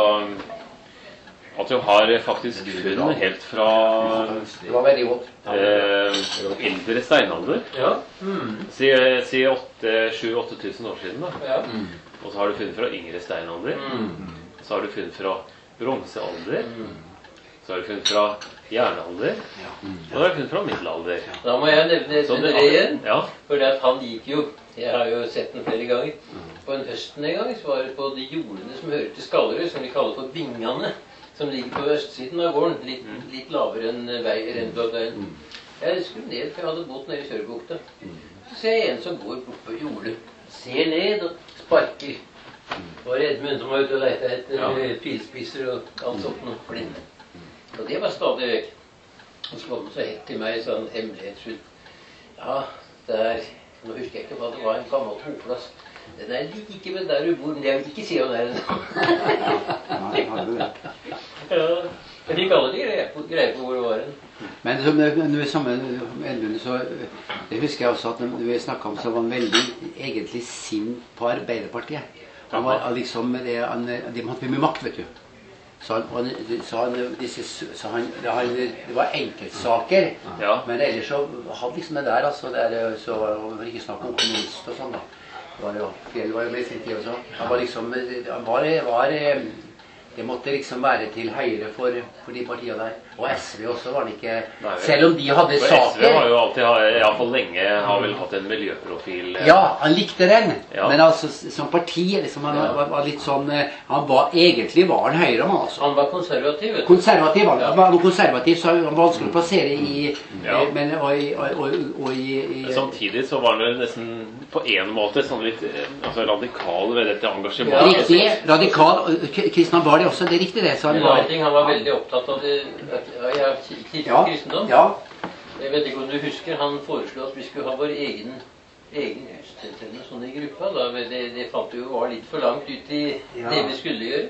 at du har faktisk funn helt fra Det var veldig godt. eh, eldre steinalder. Ja. Mm. Si, si sju åtte tusen år siden. da. Ja. Og så har du funnet fra yngre steinalder. Mm. Så har du funnet fra bronsealder. Så har du funnet fra jernalder. Og så har du funnet fra middelalder. Da må jeg nevne Så Edmund det- Rehn. Ja. For det at han gikk jo Jeg har jo sett den flere ganger. På en høsten en gang så var det på de jordene som hører til Skallerud, som vi kaller for Bingane. Som ligger på østsiden av gården. Litt, litt lavere enn vei- Rennblåveien. Jeg skulle ned, for jeg hadde båt nede i Sørbukta. Så ser jeg en som går bort på jordet. Ser ned og sparker Det var Edmund som var ute og lette etter ja. pilspisser og alt sånt noe blind. Og det var stadig vekk. Og så kom det så helt til meg sånn hemmelighetsfull. Ja, det er, nå husker jeg ikke hva det var, en gammel boplass. Den er like med der du bor, men jeg vil ikke si hva det er. Ja, jeg fikk alle de greier på hvor det var en. Men som når vi sammen med Edmund, så det husker jeg også at når vi snakket om, så var han veldig egentlig sint på Arbeiderpartiet. Han var liksom, det, han, de hadde mye makt, vet du. Så han, han, så han, disse, så han, han det var enkeltsaker, ja. Men ellers så hadde liksom det der, altså, der, så var det ikke snakk om kommunist og sånn da. Det var jo, Fjell var jo med i sin tid også. Han var liksom, han var, var det måtte liksom være til høyre for, for de partiene der. Og S V også var det ikke, nei, selv om de hadde for saker. S V har jo alltid, i hvert fall lenge, har vel hatt en miljøprofil. Ja, han likte den. Ja. Men altså, som parti, liksom, han var, var litt sånn, han var, egentlig var han høyre, man altså. Han var konservativ. Konservativ, han, ja. Han var konservativ, så han var vanskelig å plassere i, ja. men, og, og, og, og i, i... Samtidig så var han nesten på en måte sånn litt altså, radikal ved dette engasjementet. Ja, riktig, radikal, Kristian var det også, det er riktig det. Så han, var, ting, han var veldig opptatt av det. Ja, jeg kirke ja, kristendom. Ja. Jeg vet ikke om du husker, han foreslo at vi skulle ha vår egen, egen gudstjeneste sånn i gruppa. Da. Det, det fant jo var litt for langt ut i ja. Det vi skulle gjøre.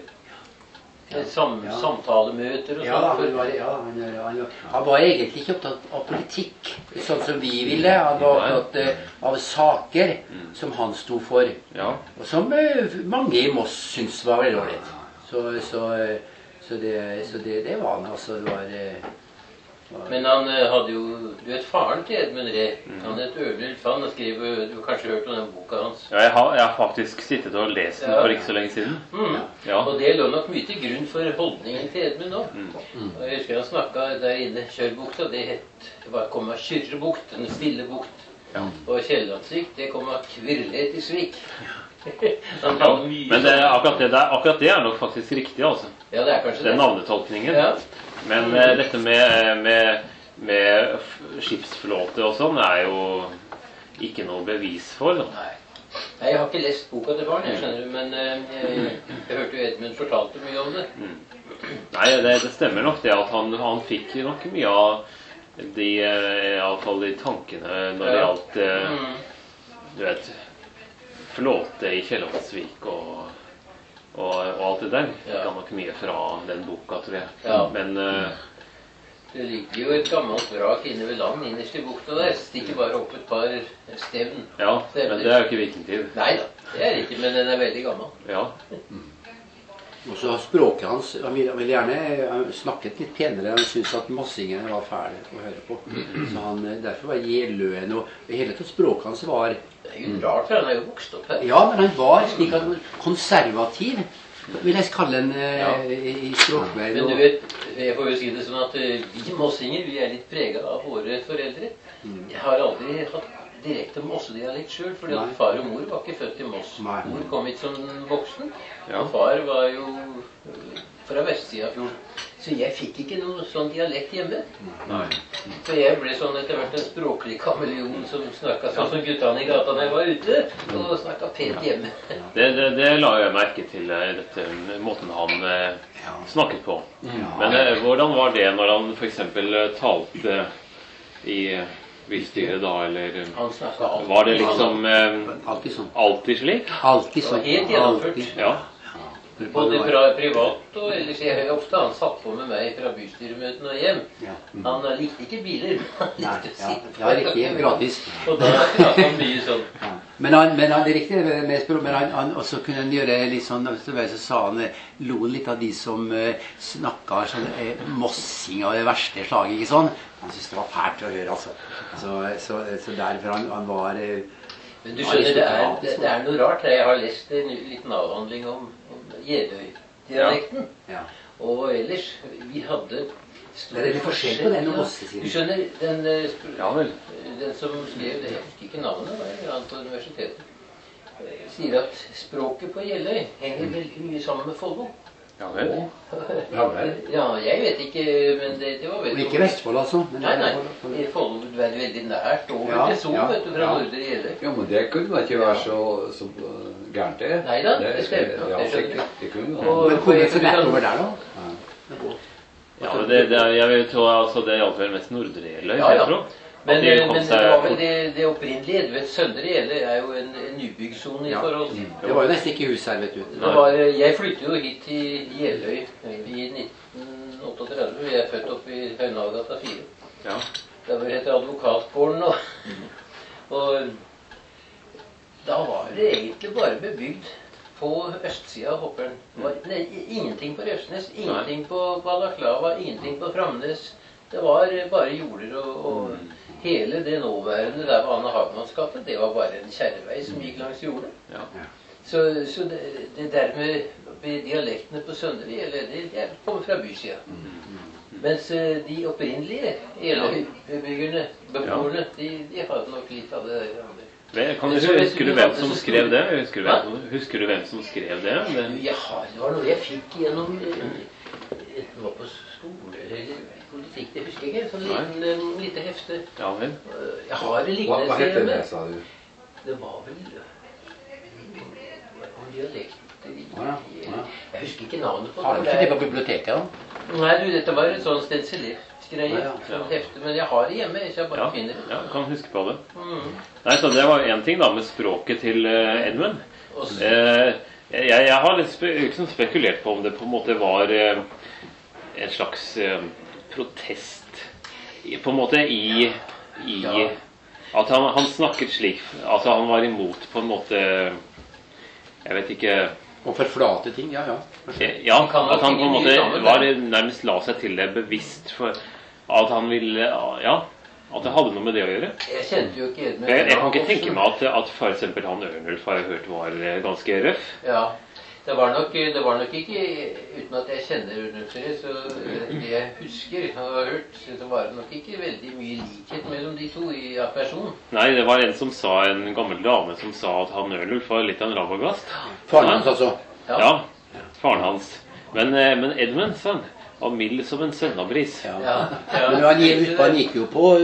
Sam, ja. Samtalemøter og ja, sånt. Han var, ja, han, han, han var egentlig ikke opptatt av politikk, sånn som vi ville. Han var opptatt uh, av saker mm. som han sto for. Ja. Og som uh, mange i Moss syntes var veldig dårlig. Så, så, så, det, så det, det var han, altså. Det var, var... Men han uh, hadde jo, du vet faren til Edmund Ree, mm. han het Ørnhild Fann, og skrev, du har kanskje hørt om den boka hans? Ja, jeg har, jeg har faktisk sittet og lest den ja. For ikke så lenge siden. Mm. Ja. Og det lå nok mye til grunn for holdningen til Edmund nå. Mm. Mm. Og jeg husker han snakket der inne, Kjørbukta, det het, det var, kom av Kyrrebukt, den stille bukt. Ja. Og Kjellandsvik, det kom av Kvirlighet i Svik. Ja, men det, akkurat, det der, akkurat det er nok faktisk riktig, altså. Ja, det er kanskje den det. navnetolkningen. Ja. Men uh, dette med, med, med skipsflåte og sånn er jo ikke noe bevis for. Da. Nei. Nei, jeg har ikke lest boka til faren, jeg skjønner du, men uh, jeg, jeg hørte jo Edmund fortalte mye om det. Mm. Nei, det, det stemmer nok det at han, han fikk nok mye av de, i alle fall de tankene når det ja. gjaldt, uh, mm. du vet, flåte i Kjellandsvik og, og, og alt det der. Det ja. kan nok mye fra den boka, tror jeg. Ja. Men uh, det ligger jo et gammelt vrak inne ved land innerst i bukta der. Stikker bare opp et par stevn. Ja, Stevner. Men det er jo ikke vikingtid. Nei da, det er ikke, men den er veldig gammel. Ja. Og så språket hans, han ville, han ville gjerne snakket litt penere, han syntes at mossingene var fæle å høre på. Så han, derfor var Jeløen, og hele tatt språket hans var... Det er jo rart, for han er jo vokst opp her. Ja, men han var slik at konservativ, vil jeg kalle en ja. i språkverden. Men du vet, jeg får jo si det sånn at vi mossinger, vi er litt preget av våre foreldre. Mm. Jeg har aldri hatt direkte mossedialekt selv, fordi at far og mor var ikke født i Moss. Nei. Mor kom hit som voksen, ja. Og far var jo fra vestsiden av fjorden. Så jeg fikk ikke noe sånn dialekt hjemme. Nei. Så jeg ble sånn etter hvert en språklig kameleon som snakket sånn som guttene i gata når jeg var ute, og snakket pent hjemme. Det, det, det la jeg merke til, dette, måten han eh, snakket på. Ja. Men eh, hvordan var det når han for eksempel talte i bystyret da, eller han snakket alltid. Var det liksom eh, alltid sånn. Alltid slik? Alltid sånn. Helt gjennomført. Ja. Både fra privat og ellers jeg ofte han satt på med meg fra bystyremøtene og hjem. Ja. Mm. Han likte ikke biler. Han likte å sitte ja, riktig, gratis. Og da pratet han mye sånn. Ja. Men, han, men han, det er riktig med språk, men han, han også kunne han gjøre litt sånn, så sa han, lo litt av de som uh, snakket sånn uh, mossing av det verste slaget, ikke sånn? Han syntes det var fælt å høre, altså. Så, så, så derfor han, han var... Uh, men du skjønner, det er, det, det er noe rart. Jeg har lest en liten avhandling om, om Jeløy-dialekten. Ja. Ja. Og ellers, vi hadde... Det er litt forskjell på den og Mosse, sier du. skjønner, den, ja, vel. Den som skrev det, jeg husker ikke navnet, var en annen på universitetet, sier at språket på Jeløy henger veldig mye sammen med Follo. Ja vel. Ja, vel. Ja, jeg vet ikke, men det, det var veldig... Og ikke Vestfold, altså? Men nei, nei. Follo er veldig nært over ja, til Sol, ja, vet du, fra ja. Nordre Jeløy. Ja, men det kunne man ikke være så, så gærent det. Neida, det stemmer nok, Ja, det skjønner sikkert. Det kunne Og- Men kom det så lett over der, da? Ja, men det, det, jeg vil tro altså, det gjaldt vel mest Nordre Jeløy, Ja, ja. jeg tror. Men, At de kom men det seg var vel fort. det, det opprinnelige. Du vet, Søndre Gjelle er jo en, en nybyggsone i Ja. forhold. Det var jo nesten ikke hus her, vet du. Det var, jeg flyttet jo hit til Jeløy i nitten otteogtredve. Jeg er født oppe i Høynagata fire. Ja. Der hvor det heter Advokatgården. Og, og da var det egentlig bare bebygd på østsida av Hopperen. Det var nei, ingenting på Røsnes, ingenting på Balaklava, ingenting på Framnes. Det var bare jorder og, og hele det nåværende der var Anna Hagmanns gate. Det var bare en kjerrevei som gikk langs jordet. Ja. Så, så det, det der med, med dialektene på Søndre Gjelle, det, det kommer fra bysida. Mens eh, de opprinnelige Jeløy-byggerne, beboerne, de, de hadde nok litt av det der andre. Vet- Kan du, husker du hvem som skrev det? Husker du hvem, som- husker du hvem som skrev det? Du, det? jeg har, det var noe jeg fikk gjennom eh, Det var på skole eller politikk, det husker jeg ikke. Sånn liten, eh, lite hefte. Ja vel. Eh, Jeg har det Hva, liggende hva et sted heter det, hjemme. sa du? Det var vel det var dialekter i Ja, ja, ja. Jeg husker ikke navnet på Har du det. ikke det det. på biblioteket, da? er- Nei, du, dette var et sånn stencilert-greie. Ja, ja. Sånn hefte. Men jeg har det hjemme, så jeg bare Ja, finner det. ja, kan huske på det. Mm. Nei, så Det var én ting da med språket til eh, Edmund. Og så, Eh, jeg, jeg har litt spe, liksom spekulert på om det på en måte var eh, en slags eh, protest i, på en måte i, i Ja. At han, han snakket slik. Altså han var imot på en måte Jeg vet ikke Og forflate ting, ja, ja. eh, Ja, kan nok at han på en ikke måte sammen, var, det. nærmest la seg til det bevisst for at han ville Ja, at det hadde noe med det å gjøre. jeg kjente jo ikke Edmund. Jeg, jeg kan ikke tenke meg at, at for eksempel han Ørnulf har jeg hørt var eh, ganske røff. Ja, det var nok, det var nok ikke, uten at jeg kjenner Ørnulf, så det jeg husker og har hørt, så det var nok ikke veldig mye likhet mellom de to i person. Nei, det var en som sa, en gammel dame som sa at han Ørnulf var litt av en rabagast. Faren hans, altså. Ja. Ja, faren hans. Men, eh, men Edmund, sa han, var mild som en sønnabris. Ja. Ja, ja. Men han gikk, han gikk jo på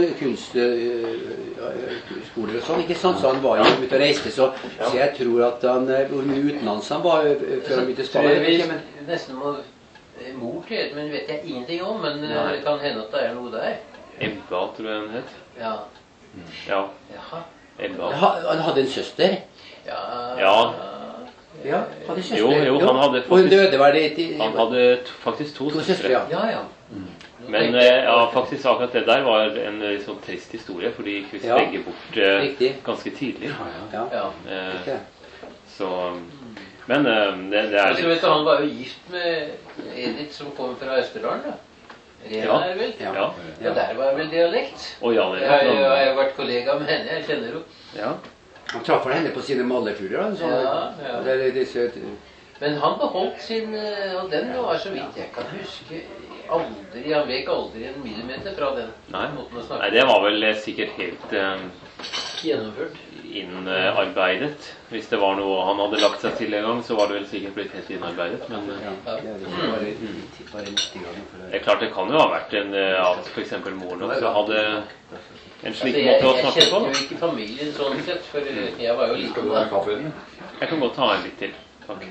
kunstskoler og sånn, ikke sant? Så han var jo ute og reiste, så, så jeg tror at han eh, hvor mye utenlands han var eh, før han begynte å Så spille. tror vet jeg ikke, men- vi nesten må eh, Mor til Edmund vet jeg ingenting om, men eh, Nei. det kan hende at det er noe der. Ebba, tror jeg hun het. Ja. Ja, Jaha. Ebba. Ha- Han hadde en søster. Ja. Ja. Ja, hadde søster. Jo, jo, han hadde Og hun faktisk- døde vel i i- Han hadde t- faktisk to, to søstre, søstre. ja. Ja, ja. Men eh, ja, faktisk akkurat det der var en litt sånn trist historie, for de gikk visst Ja, begge bort eh, riktig. ganske tidlig. Ja. Ja. Eh, Ikke? så Men eh, det, det er Og så vet litt du, han var jo gift med Edith som kom fra Østerdalen, da. Rena Ja. er vel? Ja. Ja. Ja, der var vel dialekt. Og Jan Jeg har, jeg Erik. har jo vært kollega med henne, jeg kjenner henne. Ja. Han traff vel henne på sine malerturer. da, sånn- Ja, ja. Det er disse, Men han beholdt sin, eh, og den var så vidt jeg kan huske, aldri, han vek aldri en millimeter fra den Nei. måten å Nei, snakke det var vel eh, sikkert helt eh, gjennomført. innarbeidet. Hvis det var noe han hadde lagt seg til en gang, så var det vel sikkert blitt helt innarbeidet. Men eh, ja, det er det. Bare, litt- bare litt grann for det er klart det kan jo ha vært en, eh, at f.eks. moren også hadde en slik Altså, jeg, måte å jeg snakke på. kjente da. jo ikke familien sånn sett, for eh, jeg var jo Skal du liten ha da. kaffe? eller? Jeg kan godt ta en litt til. Takk.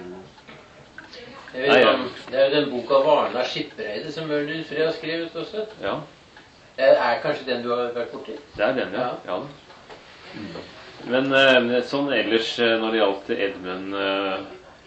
Jeg vet, Nei, ja. om- Det er jo den boka Varna Skippereide som Ørnulf har skrevet også. Ja, Det er kanskje den du har vært borti? det er den, ja. Ja. ja. da. Men eh, sånn ellers eh, når det gjaldt Edmund eh,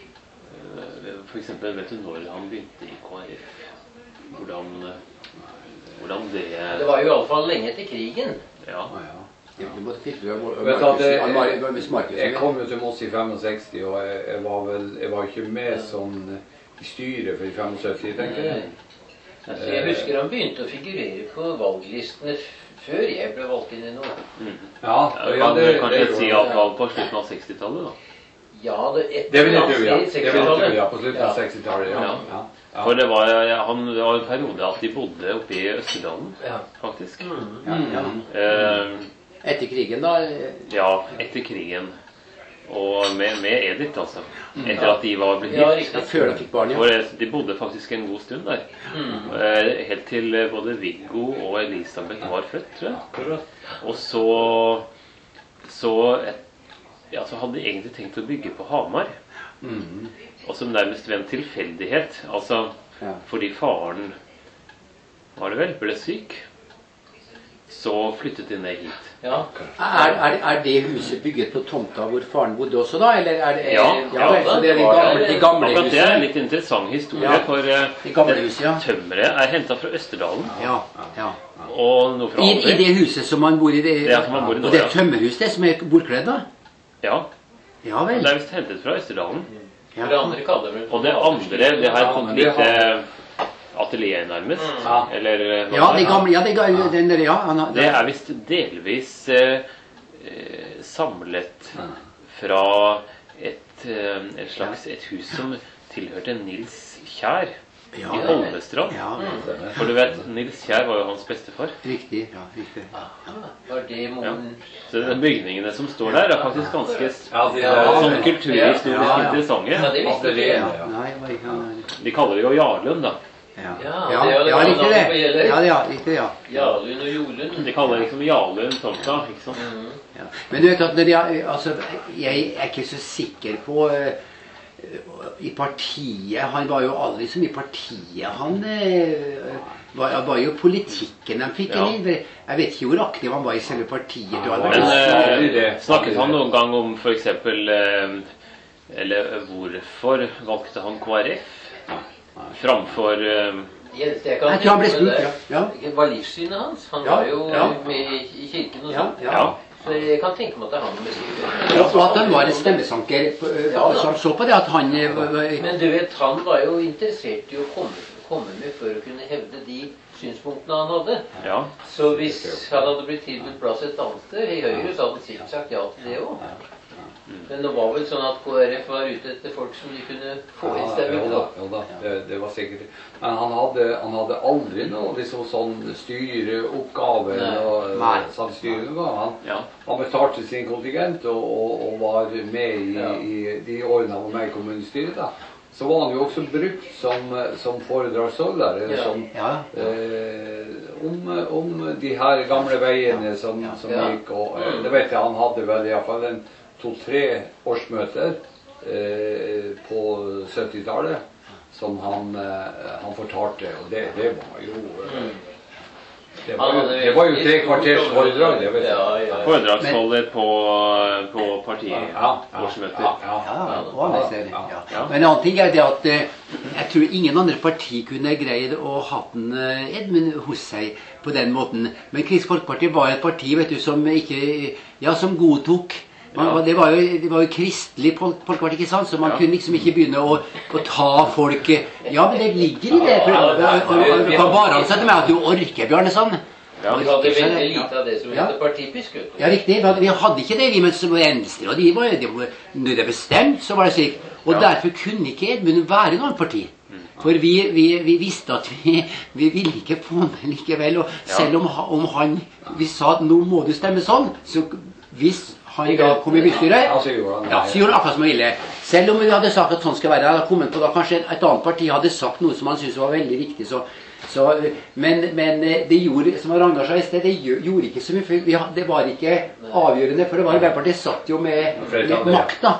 eh, For eksempel, vet du når han begynte i K R F? Hvordan, eh, hvordan det Det var jo iallfall lenge etter krigen. Ja. Ah, ja. Ja, du måtte tilføre Vet du at det- Markus. Markus. Jeg kom jo til Moss i femogseksti, og jeg, jeg var vel jeg var ikke med sånn i styret for i femogsytti, tenker jeg. Altså, jeg husker han begynte å figurere på valglistene f- før jeg ble valgt inn i noe. Mm. Ja, Jeg ja, kan det, kanskje det, si det, iallfall på slutten av sekstitallet, da. Ja, det, et det vil jeg eller tro, annet ja. sted i Det vil jeg tro, sekstitallet. ja. På slutten av Ja. sekstitallet, ja. Ja. ja. ja. For det var, ja, han, det var en periode at de bodde oppe i Østerdalen, Ja. faktisk. Ja, ja. Eh, Etter krigen, da. eh, ja, etter krigen. Og med, med Edith, altså. Etter Ja. at de var blitt Ja, gift. riktig. Før de fikk barn, ja. For eh, de bodde faktisk en god stund der. Mm. Eh, Helt til eh, både Viggo og Elisabeth var født, tror jeg. Og så, så et, ja, så hadde de egentlig tenkt å bygge på Hamar. Mm. Og som nærmest ved en tilfeldighet. Altså Ja. fordi faren, var det vel, ble syk. Så flyttet de ned hit. Ja. Er, er, er det huset bygget på tomta hvor faren bodde også da, eller er det... Ja, ja vel, så det er de ja, gamle, de gamle Akkurat det er en husene. litt interessant historie, Ja. for eh, De gamle det huset, ja. tømmeret er hentet fra Østerdalen. Ja, ja. Og noe fra I, I Alver. det huset som man bor i, det, Det er som man bor i nå, og det ja. er tømmerhus det som er bordkledd da? Ja, Ja vel. det er visst hentet fra Østerdalen. Ja. Det andre kaller vi Og det andre, det har et sånt men det lite atelier nærmest. Ja. Eller eh, hva Ja, det de er. gamle, ja, de gamle, den der, ja. Han, har- Det er visst delvis eh, eh, samlet fra et, eh, et slags et hus som tilhørte Nils Kjær Ja. i Holmestrand. Ja, For du vet, Nils Kjær var jo hans bestefar. riktig, ja, riktig. Var det moren? Så de bygningene som står der, er faktisk ganske Ja, de Ja, der- sånn kulturhistorisk Ja, ja. interessante. Ja, det visste vi. Ja. Ja, nei, det var ikke han. De kaller det jo Jarlund, da. Ja, Ja, ja, det er jo det ja, gamle riktig navnet på det. Gjeller. Ja, det, ja, riktig, ja. Jarlund og Jolund. De kaller det liksom Jarlund tomta, ikke sant? Ja. Men du vet at når jeg, altså, jeg er ikke så sikker på uh, i partiet. Han var jo aldri så mye i partiet. Han uh, var, var jo politikken de fikk Ja. inn. Jeg vet ikke hvor aktiv han var i selve partiet. Du, han var Men jo Aldri eh, det. snakket han noen gang om for eksempel eh, eller hvorfor valgte han K R F framfor eh, Det eneste jeg kan Jeg tror han ble tenke meg spurt, ja. der, det var livssynet hans. Han Ja, var jo ja. med i kirken og ja, sånn. ja. Ja. Så jeg kan tenke meg at det er han som beskriver. Ja, og at han var en stemmesanker. uh, Altså, han så på det at han uh, var- var- Men du vet, han var jo interessert i å komme, komme med for å kunne hevde de synspunktene han hadde. Ja. Så hvis han hadde blitt tilbudt plass et annet sted i Høyre, så hadde han sikkert sagt ja til det òg. Men det var vel sånn at K R F var ute etter folk som de kunne få inn Ja, stemme jo til. da, da. jo da. Det, det var sikkert det. Men han hadde, han hadde aldri noe liksom sånn styreoppgave. Nei. Og, Nei. sånn styreoppgave. Han, Ja. han betalte sin kontingent og, og, og var med i, Ja. i de årene han var med i kommunestyret. da. Så var han jo også brukt som, som foredragsholder. eller Ja. som Ja. Eh, om, om de her gamle veiene som, som Ja. gikk. Og eh, det vet jeg, han hadde vel iallfall en to-tre årsmøter eh, på syttitallet som han, eh, han fortalte. Og det, det var jo eh, det, var, Han jo- hadde det var jo tre stort kvarters område. foredrag, det vet jeg. Ja, ja, ja. Foredragsholder på, på Ja, ja, partiårsmøter. ja, ja. Ja, og andre steder. Ja, Ja. ja. Men en annen ting er det at eh, jeg tror ingen andre parti kunne greid å ha den eh, Edmund hos seg på den måten. Men Kristelig Folkeparti var et parti vet du, som ikke Ja, som godtok. Man, Ja. det, var jo, det var jo kristelig folk- folkeparti, ikke sant? Så man Ja. kunne liksom ikke begynne å, å ta folk eh, Ja, men det ligger i det. For, Ja, og, ja, og, og, du kan bare ansette meg at du orker, Bjarneson. Ja. Vi hadde Orker, så- veldig lite av det som Ja. heter partipisk. vet du. Ja, riktig. Vi hadde, vi hadde ikke det, vi, men som Venstre og de var, de var, når det er bestemt, så var det slik. Og Ja. derfor kunne ikke Edmund være noe annet parti. For vi, vi, vi visste at vi, vi ville ikke få med likevel. Og selv om, ha- om han vi sa at nå må du stemme sånn, så hvis han da kom i bystyret, Ja, så gjorde han det. ja, så gjorde han akkurat som han ville. Selv om vi hadde sagt at sånn skal være, hadde kommet på da kanskje et annet parti hadde sagt noe som han syntes var veldig viktig. Så, så, men, men det gjorde, som Ragnar sa i sted, det gjør- gjorde ikke så mye. For vi, had- det var ikke avgjørende, for det var Arbeiderpartiet satt jo med, med makta.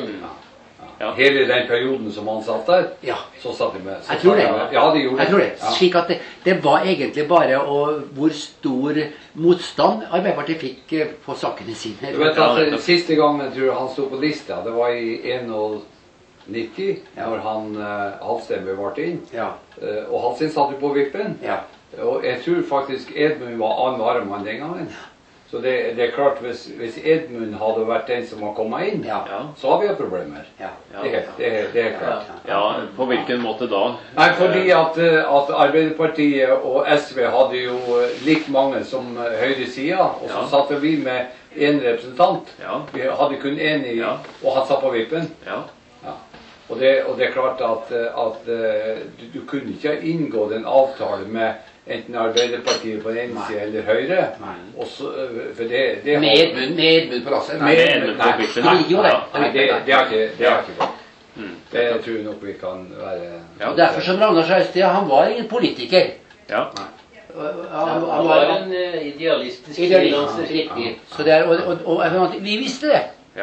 Hele den perioden som han satt der, Ja. så satt de med. Så Jeg tror satt det. de med. Ja, de gjorde Jeg tror det. Ja. Slik at det, det var egentlig bare å, hvor stor motstand Arbeiderpartiet fikk eh, på sakene sine. Du vet at eh, Siste gang jeg tror han sto på lista, det var i nittien, når han uh, Halstein ble valgt inn. Ja, Eh, og Halstein satt jo på vippen. ja. Og jeg tror faktisk Edmund var annen varemann den gangen. Så det, det er klart, hvis, hvis Edmund hadde vært den som har kommet inn, Ja. Ja. så har vi hatt problemer. Ja. Det, er- det, er- det er klart. Ja, på hvilken måte da? Nei, fordi at, eh, at Arbeiderpartiet og S V hadde jo eh, like mange som eh, høyresida, og så Ja. satte vi med én representant. Ja. Vi hadde kun én i, Ja. og han satt på vippen. Ja. Og det, og det er klart at, eh, at eh, du, du kunne ikke ha inngått en avtale med enten Arbeiderpartiet på den ene siden eller Høyre. Nei. Og så, eh, for det, det Med Edmund, med Edmund på lasset. Med Med Edmund Edmund på nei, vippen. Det ligger jo det. Ja. Nei, det, det har ikke det har ikke gått. Mm. Det tror jeg nok vi kan være Ja. Og derfor som Ragnar sa i sted, han var ingen politiker. Ja. Han, Han han var var en eh, idealistisk idealist. frilanser. Riktig. Så det er, og, og, og, og vi visste det. Ja.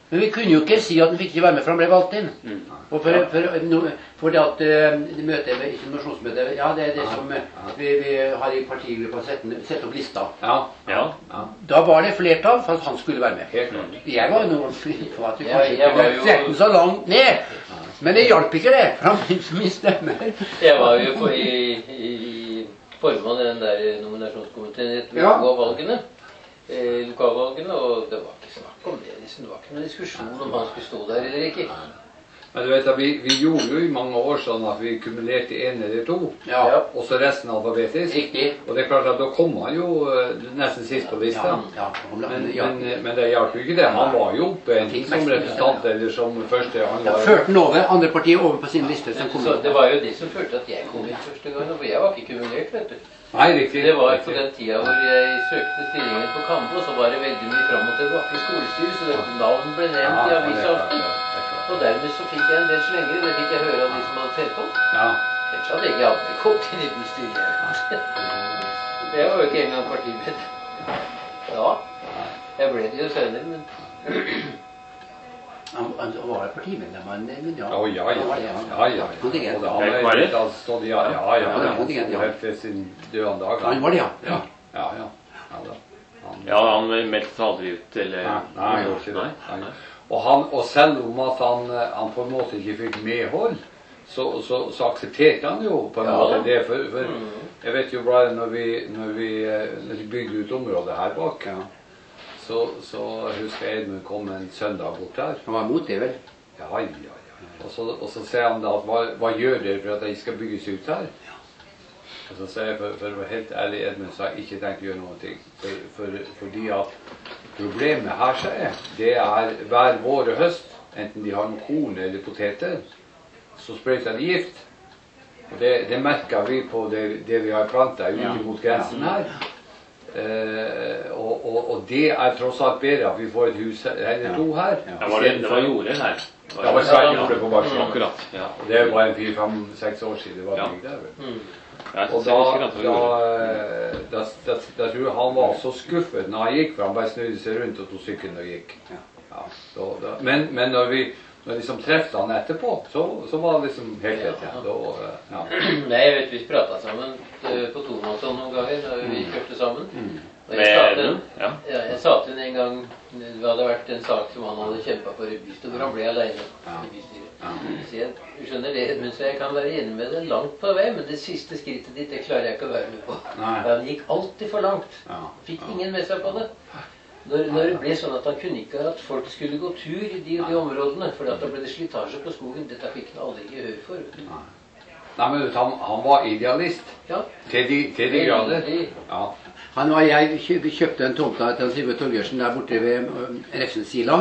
Men vi kunne jo ikke si at han fikk ikke være med, for han ble valgt inn. Mm. Og for, for, for, for det at uh, møtet, ikke nominasjonsmøtet, ja, det er det som uh, vi, vi har i partigruppa sett, sett opp lista. Ja. Ja. Ja. Da var det flertall for at han skulle være med. Helt klart. Jeg var jo noe fri på at vi Ja, kanskje jeg var kunne jo- trekke den så langt ned. Men det hjalp ikke det, for han fikk så mye stemmer. Jeg var jo på, i, i, i formann i den der nominasjonskomiteen etter Ja. lokalvalgene. Eh, lokalvalgene, og det var ikke snakk om det. liksom. Det var ikke noen diskusjon om han skulle stå der eller ikke. Men du vet at vi, vi gjorde jo i mange år sånn at vi kumulerte en eller to, Ja, og så resten alfabetisk. riktig. Og det er klart at da kom han jo eh, nesten sist på lista. Ja, ja, han ble- Men, ja. men, men det hjalp jo ikke det. Han var jo oppe enten Fikk som mest, representant eller som første. Han Da var førte han over, andre partier over på sin liste som kom Så inn. det var jo de som følte at jeg kom inn første gang, for jeg var ikke kumulert, vet du. Nei, riktig. Det var på riktig. den tida hvor jeg søkte stillingen på Kambo, så var det veldig mye fram og tilbake i skolestyret, så det navn ble nevnt i Ja, det er avisa klart, ofte. ja, det er klart. Og dermed så fikk jeg en del slenger, det fikk jeg høre av de som hadde telt opp. Ja. Ellers hadde jeg aldri kommet inn i bystyret. Jeg var jo ikke engang partimedlem. Ja, jeg ble det jo senere, men Han, han var partimedlem, men men ja. Å, ja, ja. Han var det, Ja, ja. Kontingent. Og det- han Er det har Kvarif? jo stått i- Ja, ja. ja, Ja, det er ja. kontingent, ja. Helt til sin døde dag. Han var det, ja. ja. Ja, ja. Ja, da. Han, Ja, han meldte seg aldri ut, eller Nei, nei, han gjorde ikke det. Nei, nei. Og, han, og selv om at han, eh, han på en måte ikke fikk medhold, så, så, så aksepterte han jo på en Ja. måte det. For, for Mm. jeg vet jo bare når vi, når vi, eh, når vi bygde ut området her bak, Ja. så, så husker jeg Edmund kom en søndag bort her. Han var imot det, vel? Ja, ja, ja. Og så, og så sier han da at hva, hva gjør dere for at det ikke skal bygges ut her? Og så sier jeg, for, for å være helt ærlig, Edmund, så har jeg ikke tenkt å gjøre noen ting. For, for, fordi at problemet her, sier jeg, det er hver vår og høst, enten de har noen korn eller poteter, så sprøyter de gift. Og det, det merker vi på det, det vi har plantet ute mot grensen her. Eh, og, og, og det er tross alt bedre at vi får et hus her- eller to her. Ja, var det, det var jordet her. Det var svært jordet på baksiden. Akkurat, ja. Og det er bare fire, fem, seks år siden det var Ja. bygd der. vel. mm. Jeg Og synes da, jeg husker at det da, var jordet. da, da, da tror jeg han var så skuffet når han gikk, for han bare snudde seg rundt og tok sykkelen og gikk. Ja, da, da. Men, men når vi når vi liksom trefte han etterpå, så, så var det liksom helt greit. Ja. Da, eh, ja. Nei, jeg vet vi pratet sammen eh, på tomannshånd noen ganger da vi kjørte sammen. Og jeg sa Med til Edmund, ja. ja, jeg sa til henne en gang det hadde vært en sak som han hadde kjempet for i bystyret, hvor han ble alene i bystyret. Så jeg du skjønner det, Edmund, så jeg kan være enig med deg langt på vei, men det siste skrittet ditt, det klarer jeg ikke å være med på. Nei. For han gikk alltid for langt. Ja. Fikk ingen med seg på det. Når, når det ble sånn at han kunne ikke at folk skulle gå tur i de, de områdene, for da ble det slitasje på skogen, dette fikk han aldri gehør for. Nei, men vet du, han, han var idealist. Ja. Til de, til de grader. Veldig. Ja. Han og jeg kjø- vi kjøpte en tomte til Sigurd Torgersen der borte ved ø, Refsensila.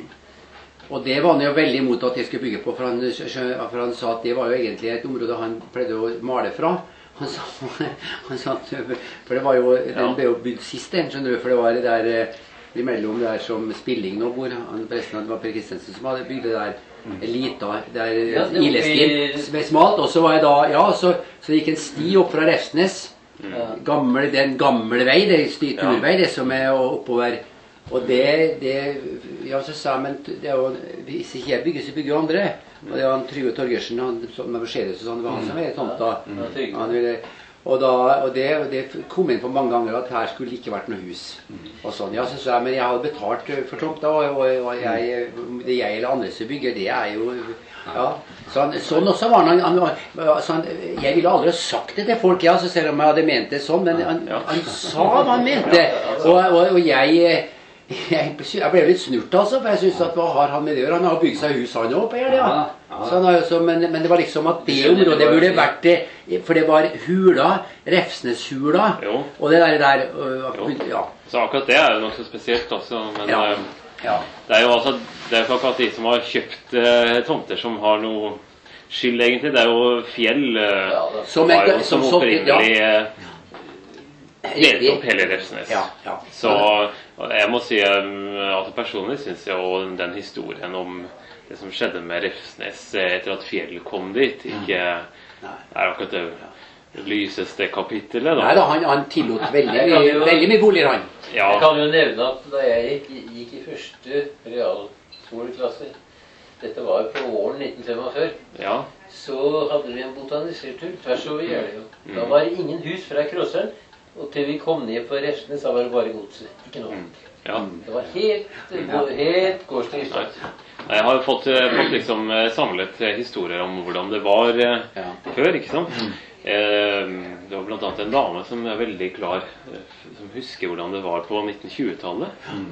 Og det var han jo veldig imot at jeg skulle bygge på, for han, skjø- for han sa at det var jo egentlig et område han pleide å male fra. Han sa, han sa at, for det var jo, den ble jo bygd sist, den, skjønner du, for det var det der eh, imellom der som Spilling nå bor. Han, forresten, det var Per Kristensen som hadde bygd det der lita, der Ja, det var ilestien i- som er smalt. Og så var jeg da, ja, så, så det gikk en sti opp fra Refsnes. Ja. Gammel, det er en gammel vei, det er en sti- Ja. turvei, det som er oppover. Og det, det ja, så sa jeg, men det er jo, hvis ikke jeg bygger, så bygger jo andre. Og det var han Trygve Torgersen, han som med Mercedes, og sånn, det var han som var tomta. Ja, Trygve. Han ville, og, da, og, det, og det kom inn på mange ganger at her skulle ikke vært noe hus. Og sånn, ja, så sa jeg, men jeg hadde betalt for tomta, og, og, og jeg, det jeg eller andre som bygger, det er jo ja, så han, sånn også var han, han, han så han jeg ville aldri ha sagt det til folk, ja, så selv om jeg hadde ment det sånn, men han, han sa hva han mente. Og, og, og jeg jeg, jeg ble litt snurt, altså, for jeg synes at hva har han med det å gjøre? Han har bygd seg hus, han også, på Jeløya. Ja, ja. Så han har jo så, men, men det var liksom at det skjønner, det området var jo burde ikke- vært det, for det var hula, Refsneshula, Jo. og det der, der øh, Jo. ja, Så akkurat det er jo noe så spesielt også, men Ja. eh, ja. det er jo altså det er jo ikke akkurat de som har kjøpt eh, tomter som har noe skyld, egentlig. Det er jo Fjell eh, Ja, da. Som var et- jo som- som som- opprinnelig eh, delte Riktig. opp hele Refsnes. Ja, ja. Så og jeg må si um, at personlig syns jeg jo den historien om det som skjedde med Refsnes eh, etter at Fjell kom dit, ikke Nei. er akkurat det lyseste kapittelet. Nei da, han, han tillot veldig Jeg kan mye, jo- veldig mye boliger, han. Ja. Jeg kan jo nevne at da jeg gikk, gikk i første realskoleklasse, dette var på våren nitten femogfyrre, Ja. så hadde vi en botanisertur tvers over Jeløya. Da var det ingen hus fra Krosseren, og til vi kom ned på Refsnes, så var det bare godset. Ikke noe. Ja. Det var helt, helt gårdsdrift. Jeg har jo fått, eh, fått liksom eh, samlet eh, historier om hvordan det var eh, Ja. før, ikke sant? Eh, det var blant annet en dame som er veldig klar, eh, som husker hvordan det var på nitten tjue-tallet.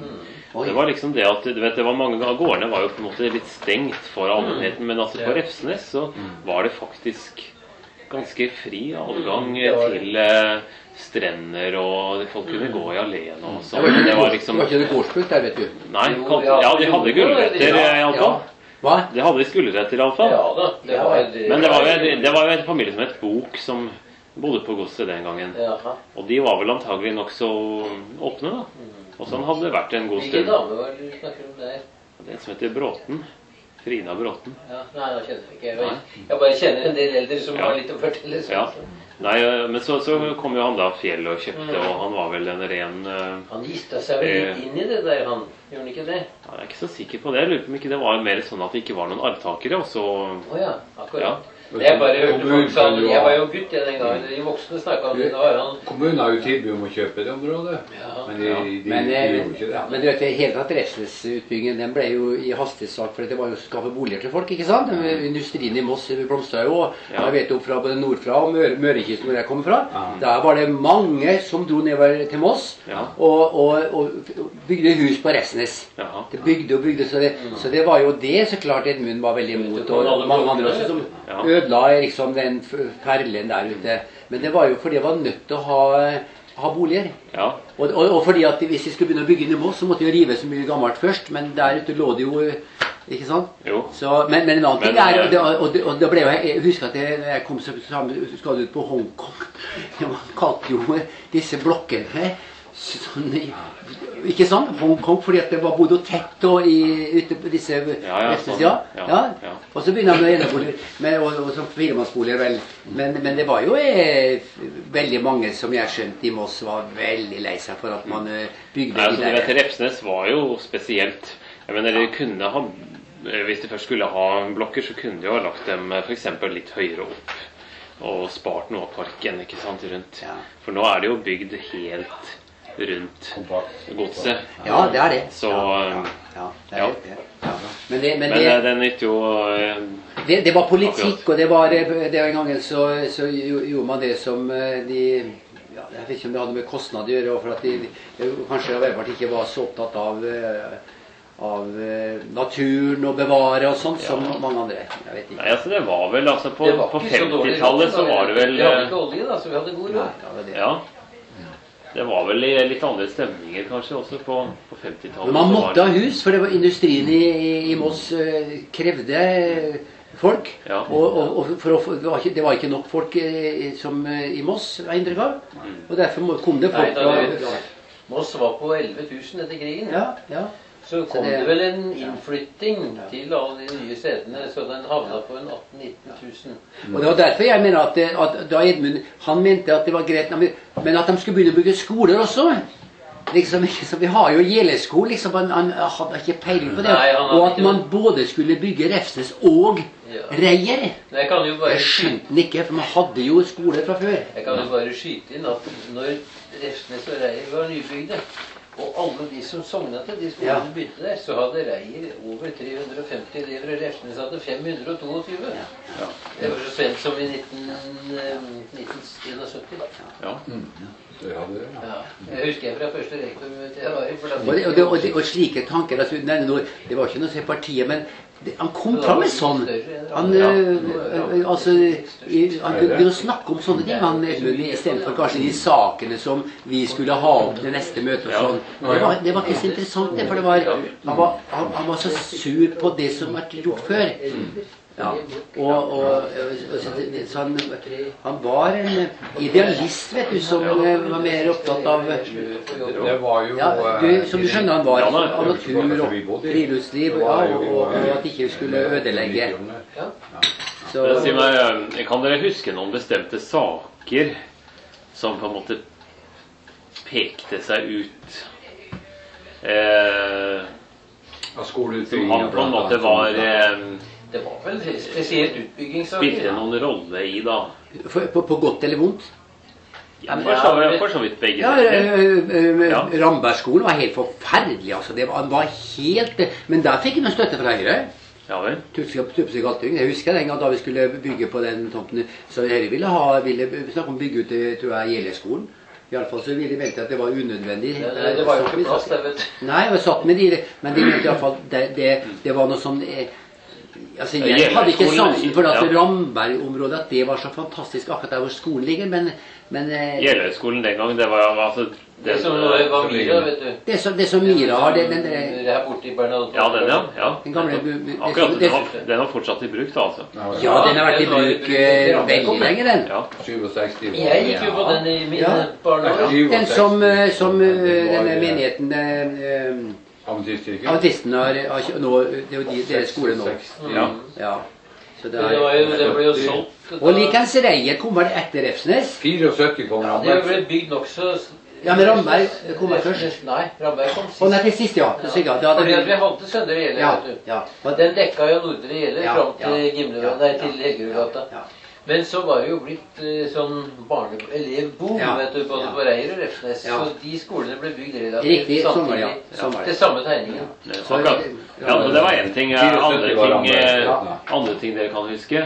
Oi. Det var liksom det at, du vet, det var mange av gårdene var jo på en måte litt stengt for allmennheten, men altså på Refsnes så var det faktisk ganske fri adgang til eh, strender, og folk kunne gå i alene og Det sånn. var ikke Det det var gårds- liksom... det var ikke det gårdsbruk der, vet du. Nei, Jo, kalt- ja, ja, de hadde gulrøtter i alle fall. Hva? De hadde skulrøtter i alle fall. Ja da, det Ja, var Men det var, jo, det var jo en familie som het Bok, som bodde på godset den gangen. Jaha. Og de var vel antagelig nok så åpne, da. Og sånn hadde det vært en god Hvilken stund. dame var det du snakker om der? Den som heter Bråten. Frida Bråten. Ja, nei, da kjenner jeg ikke. Jeg, bare, jeg bare kjenner en del eldre som Ja. har litt å fortelle. sånn. Ja. Nei, men så, så kom jo han da Fjell og kjøpte, og han var vel en ren eh, Han gista seg vel litt inn i det der, han. Gjorde han ikke det? ja, Jeg er ikke så sikker på det. Jeg lurer på om ikke det var mer sånn at det ikke var noen arvtakere, og så Å ja, akkurat. Ja. Jeg bare hørte folk sa det. Jeg var jo gutt jeg den gangen. De voksne snakket om det. Da var han... Kommunen har jo tilbud om å kjøpe det området, Ja. men de, Ja. de, Men, de eh, gjorde ikke det. ja, men du vet, hele tatt Refsnes-utbyggingen den ble jo i hastighetssak, for det var jo å skaffe boliger til folk, ikke sant? Industrien i Moss blomstra jo, og Ja. jeg vet jo fra både nordfra og Møre, Mørekysten hvor jeg kommer fra, Ja. der var det mange som dro nedover til Moss Ja. og, og, og bygde hus på Refsnes. Ja. Det bygde og bygde, så det, så det var jo det så klart Edmund var veldig imot, og mange andre også som Ja. ødela liksom den f- perlen der ute. Men det var jo fordi jeg var nødt til å ha, ha boliger. Ja. Og, og, og fordi at hvis vi skulle begynne å bygge inn i Moss, så måtte vi jo rive så mye gammelt først. Men der ute lå det jo, ikke sant? Jo. Så, men, men en annen ting Men, er, eh, og det, og det, og det ble jo, jeg husker at jeg, jeg kom så skal ut på Hongkong. Man kalte jo disse blokkene sånn, ikke sant? Hongkong, fordi at det var bodd tett og i, ute på disse ja, vestene, sånn. ja. Ja, Ja. ja. Og så begynner man med eneboliger, med- og, og som firemannsboliger vel. Men, men det var jo eh, veldig mange som jeg skjønte i Moss var veldig lei seg for at man eh, bygde Nei, altså, de du vet, der. Refsnes var jo spesielt. Jeg mener, de kunne ha, hvis de først skulle ha blokker, så kunne de jo ha lagt dem for eksempel litt høyere opp. Og spart noe av parken, ikke sant, rundt. Ja. For nå er det jo bygd helt rundt godset. Ja, det er det. Så, ja, ja, det er ja. det. Ja. Men, det, men, Men det, eh, det nytter jo eh, det, det var politikk, akkurat. og det var det en gang så, så gjorde man det som eh, de ja, Jeg vet ikke om det hadde med kostnad å gjøre, og for at de, de kanskje Arbeiderpartiet ikke var så opptatt av eh, av eh, naturen og bevare og sånt som mange andre. Jeg vet ikke. Nei, altså det var vel altså På, Det var på ikke så dårlig femtitallet så råd, var det vel Vi hadde eh, ikke olje, da, så vi hadde god Nei, råd. det var det. Ja. Det var vel i litt andre stemninger kanskje også på, på femtitallet. Men man så var måtte det- ha hus, for det var industrien i, i, i Moss eh, krevde eh, folk. Ja. Og, og, og for å, få- det, var ikke, det var ikke nok folk eh, som eh, i Moss, har jeg inntrykk av. Og derfor må, kom det Nei, folk da, fra Moss var på elleve tusen etter krigen. Ja, ja. Så kom det- det vel en innflytting til alle de nye stedene, så den havna på en atten nitten tusen. Og det var derfor jeg mener at, eh, at da Edmund han mente at det var greit, men- men at de skulle begynne å bygge skoler også. Liksom, ikke, så Vi har jo Gjeleskolen, liksom, han, han hadde ikke peiling på det. Nei, han hadde Og at ikke man både skulle bygge Refsnes og Ja. Reier. Men jeg kan jo bare Jeg skjønte den ikke, for man hadde jo skole fra før. Jeg kan jo bare skyte inn at når Refsnes og Reier var nybygde, og alle de som sogna til de skolene Ja. begynte der, så hadde Reier over tre hundre og femti elever, og Refsnes hadde fem hundre og toogtyve. Ja. Det var så sent som i nitten, eh, nitten syttién. Ja. Det hadde, Ja. Jeg husker jeg fra første rektormøte jeg var i. For da Og, det, og, det, og, det, og slike tanker altså, nei, nå, Det var ikke noe å si partiet, men det, han kom fram med sånn. Han, Ja. øh, altså, i, han begynte å snakke om sånne ting han, istedenfor kanskje de sakene som vi skulle ha opp til neste møte. og sånn. Det var, det var ikke så interessant, det, for det var, han, var, han, han var så sur på det som har vært gjort før. Ja. Og, og, og så, så han, han var en idealist, vet du, som øh, var mer opptatt av det var jo ja, du, Som du skjønner, han var Ja, nei. av natur og friluftsliv, ja, og, og, og at ikke skulle ødelegge. Så, Men si meg, eh, kan dere huske noen bestemte saker som på en måte pekte seg ut eh, som han på en måte var eh, Det var vel spesielt utbyggingssaker. Spilte noen rolle i, da. For, på, på godt eller vondt? Ja, for, så, for så vidt begge. Ja, ja. Rambergskolen var helt forferdelig, altså. Det var, var helt... Men der fikk jeg noe støtte fra Høyre. Ja vel. Tupsig Galtung. Jeg husker den gang da vi skulle bygge på den tomten. Så Høyre ville, ha, ville snakke om bygge ut, tror jeg, Gjelleskolen. I alle fall så ville de mente at det var unødvendig. Det, det, det var jo ikke plass der, vet du. Nei, jeg satt med de, men de mente i alle fall det, det, det var noe sånn... Altså, jeg hadde ikke sansen for at ja. Ramberg-området, at det var så fantastisk akkurat der hvor skolen ligger, men... men Gjelleskolen den gang, det var altså... Det, det som var Mira, vet du. Det som, det som Mira har, det... Den, det, det her borte i Bernadette. Ja, den, ja. ja. Den gamle... Akkurat, den har, den har fortsatt i bruk, da, altså. Ja, den har vært i bruk uh, veldig lenge, den. Ja. syttiseks. Jeg gikk jo på den i mine ja. barneår. Den som, som uh, denne menigheten... Uh, Adventisten har, har nå, det er jo de, det er skole nå. Ja. Ja. Så det, er, det, var jo, det ble jo solgt. Og likens Reier kom vel etter Refsnes. syttifire kom Ramberg. Ja, det ble bygd nok så... Ja, men Ramberg kom først. Nei, Ramberg kom sist. Og nei, til sist, ja. ja. ja. Det Fordi at vi hadde Søndre Gjelle, ja. vet du. Ja. Den dekka jo Nordre Gjelle ja. fram til ja. Gimle, nei, til Helgerudgata. Ja. Men så var det jo blitt uh, sånn barne-elevboom, ja. vet du, både ja. på Reier og Refsnes. Ja. Så de skolene ble bygd relativt Riktig, samtidig. Ja. Ja. Det samme tegningen. Ja. Akkurat. Ja, men det var en ting. Andre ting, andre ting dere kan huske.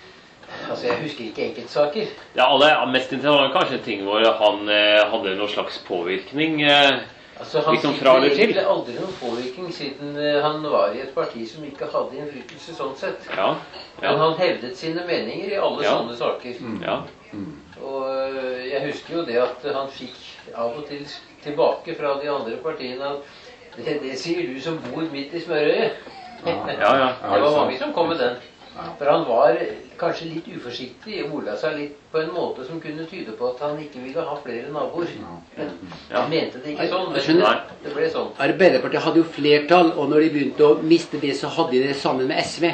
Altså, jeg husker ikke enkeltsaker. Ja, aller mest interessant var kanskje ting hvor han eh, hadde noen slags påvirkning eh, altså, han liksom fra eller til. Han fikk aldri noen påvirkning siden eh, han var i et parti som ikke hadde innflytelse sånn sett. Ja, ja. Men han hevdet sine meninger i alle ja. sånne saker. Mm. Ja. Mm. Og øh, jeg husker jo det at han fikk av og til tilbake fra de andre partiene at det, det sier du som bor midt i smørøyet. Ja, ja. Det var mange som kom med den. For han var kanskje litt uforsiktig og ordla seg litt på en måte som kunne tyde på at han ikke ville ha flere naboer. Han mente det ikke sånn, men det ble sånn. Arbeiderpartiet hadde jo flertall, og når de begynte å miste det, så hadde de det sammen med S V.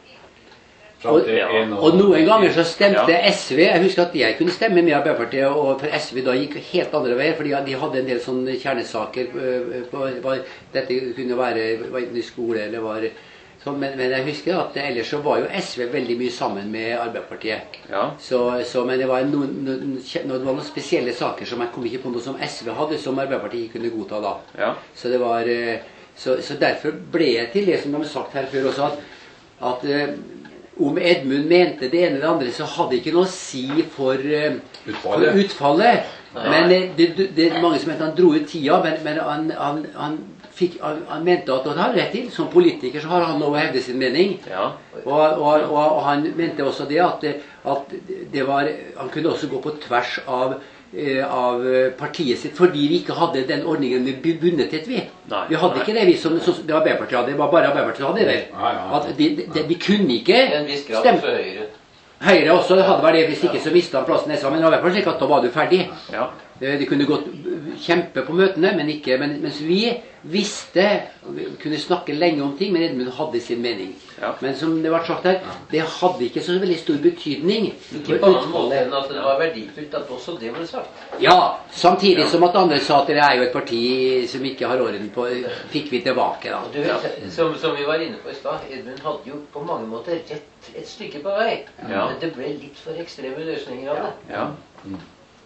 Og, og noen ganger så stemte S V. Jeg husker at jeg kunne stemme med Arbeiderpartiet, og for S V da gikk helt andre veier, fordi de hadde en del sånne kjernesaker på hva dette kunne være, var enten i skole eller var... Men, men jeg husker at ellers så var jo S V veldig mye sammen med Arbeiderpartiet. Ja. Så, så, men det var noen, noen, det var noen spesielle saker som jeg kom ikke på noe som S V hadde, som Arbeiderpartiet ikke kunne godta da. Ja. Så, det var, så, så derfor ble jeg til det som de har sagt her før også, at, at om Edmund mente det ene eller det andre, så hadde det ikke noe å si for utfallet. For utfallet. Men det, det, det er mange som mente han dro ut tida, men, men han... han, han Fikk, han, han mente at han hadde rett til. Som politiker så har han lov å hevde sin mening. Ja. Og, og, og han mente også det at, at det var, han kunne også gå på tvers av, eh, av partiet sitt, fordi vi ikke hadde den ordningen med bundethet vi. Nei, vi hadde nei. ikke det vi som, som det Arbeiderpartiet hadde. Det var bare Arbeiderpartiet som hadde det. Nei, nei. At de, de, de kunne ikke stemme. Høyre også hadde vært det, hvis ikke så visste han plassen. Men det var slik at da var du ferdig. Ja. De kunne gått kjempe på møtene, men ikke, men, mens vi visste, vi kunne snakke lenge om ting, men Edmund hadde sin mening. Ja. Men som det var sagt her, det hadde ikke så veldig stor betydning. Ikke på annen måte enn at det var verdifullt at også det ble sagt. Ja, samtidig ja. Som at andre sa at det er jo et parti som ikke har orden på, fikk vi tilbake da. Du, ja. som, som vi var inne på i stad, Edmund hadde jo på mange måter rett et stykke på vei, ja. Men det ble litt for ekstreme løsninger av det. Ja. Mm.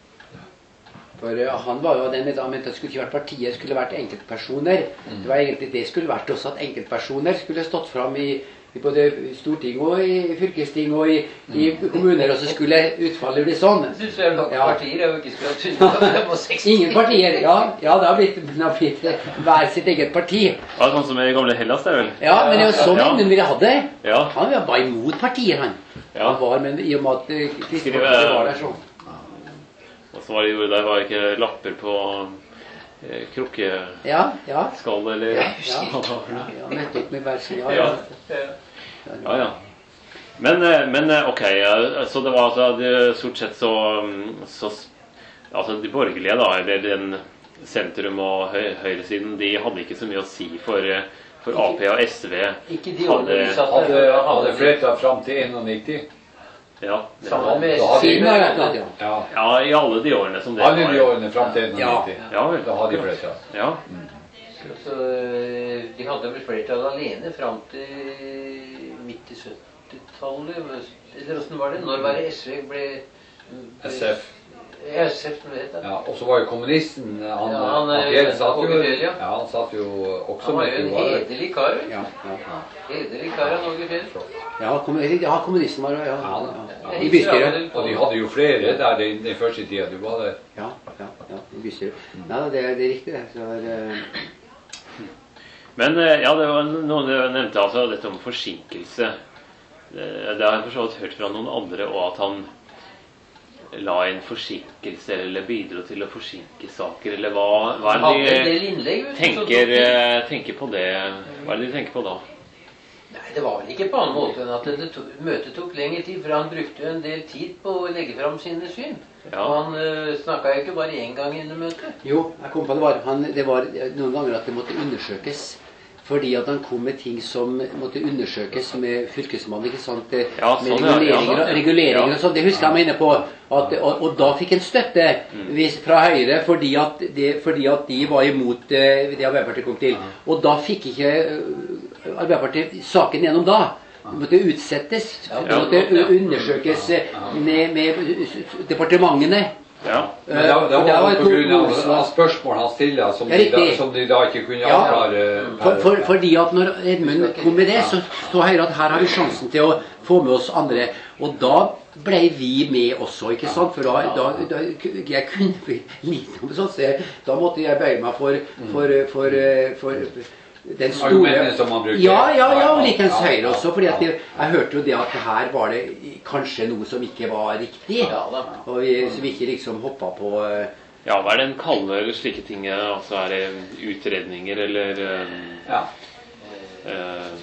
For uh, han var jo den med, han mente at det skulle ikke vært partiet, det skulle vært enkeltpersoner. Mm. Det var egentlig det skulle vært også, at enkeltpersoner skulle stått fram i, i både storting og i fylkesting og i, mm. i kommuner, og så skulle utfallet bli sånn. Synes du er nok ja. Partier er jo ikke skulle ha tusen Ingen partier, ja. Ja, det har blitt, det har blitt hver sitt eget parti. Ja, sånn som i gamle Hellas, det vel? Ja, men det er jo sånn ja. Edmund ville ha det. Ja. Han var bare imot partier, han. Ja. Han var, men i og med at Kristelig Folkeparti var der sånn. Og så var det gjorde der, var ikke lapper på eh, krukkeskall, ja, ja. eller... Ja, ja, ja, ja, nettopp med versen, ja, ja. Ja, ja. ja. Men, men ok, så det var altså, det, stort sett så, så, altså de borgerlige da, eller den sentrum og høy, høyresiden, de hadde ikke så mye å si for, for A P og S V. Ikke de årene vi satt der. Hadde, hadde flertall fram til nittien. Ja, det var, Sammen med Da hadde Siden har jeg vært alt, ja. Ja. ja, i alle de årene som det Alle de var. årene frem til Ja. nitten. Ja, vel. Da hadde de flertall. Ja, Så eh, de hadde vel flertall alene fram til midt i syttitallet. Eller hvordan var det? Når var det S V ble, ble S F. S F, som det heter. Ja, og så var jo kommunisten, han, Ja, han, han Fjell satt jo, Åge Fjell, ja. ja, han satt jo også Han var jo med en til valget. hederlig kar. Ja, ja. Hederlig kar av Åge Fjell. Ja, kommun- ja, kommunisten var ja, ja, ja. I Jeg bystyret. husker Og de hadde jo flere der den, den første tida du var der. Ja, ja, ja, i bystyret. Nei, det, er- det er riktig det. Så er, det- men eh, ja, det var noen du nevnte altså dette om forsinkelse. Det, det har jeg for så vidt hørt fra noen andre, og at han la en forsinkelse, eller bidro til å forsinke saker, eller hva, hva Han hadde en er det del de innlegg. vet du, tenker, så- eh, tenker på det? Hva er det de tenker på da? Nei, det var vel ikke på annen måte enn at det to, møtet tok lengre tid, for han brukte jo en del tid på å legge fram sine syn. Ja. Og han uh, snakka jo ikke bare én gang under møtet. Jo, jeg kom på det var, han, det var noen ganger at det måtte undersøkes. Fordi at han kom med ting som måtte undersøkes med fylkesmannen, ikke sant? Det- Ja, med sånn, ja, reguleringer, ja, og- reguleringer ja. og sånn. Det husker jeg meg inne på. At, og, og da fikk en støtte hvis, fra Høyre fordi at, det, fordi at de var imot eh, det Arbeiderpartiet kom til. Og da fikk ikke eh, Arbeiderpartiet saken gjennom da. Det måtte utsettes. Det måtte Ja. undersøkes eh, med, med departementene. Ja. Men det, det Og der var var på to grunn av motsatt. av spørsmål han stilla, som, Ja, de da- riktig. som de da ikke kunne Ja. avklare. For, for, fordi at når Edmund kom med det, så så Høyre at her har vi sjansen til å få med oss andre. Og da ble vi med også, ikke sant? For da, da, da jeg kunne bli lite om sånn, så da måtte jeg bøye meg for, for, for, for, for den store Argumentene som man bruker. Ja, ja, ja, og Ja, likens ja, Høyre ja. også. Fordi at jeg, jeg hørte jo det at her var det kanskje noe som ikke var riktig. Ja da. Og vi, så vi ikke liksom hoppa på eh, Ja, hva er det en kaller slike ting? Altså er det utredninger eller eh, Ja. eh,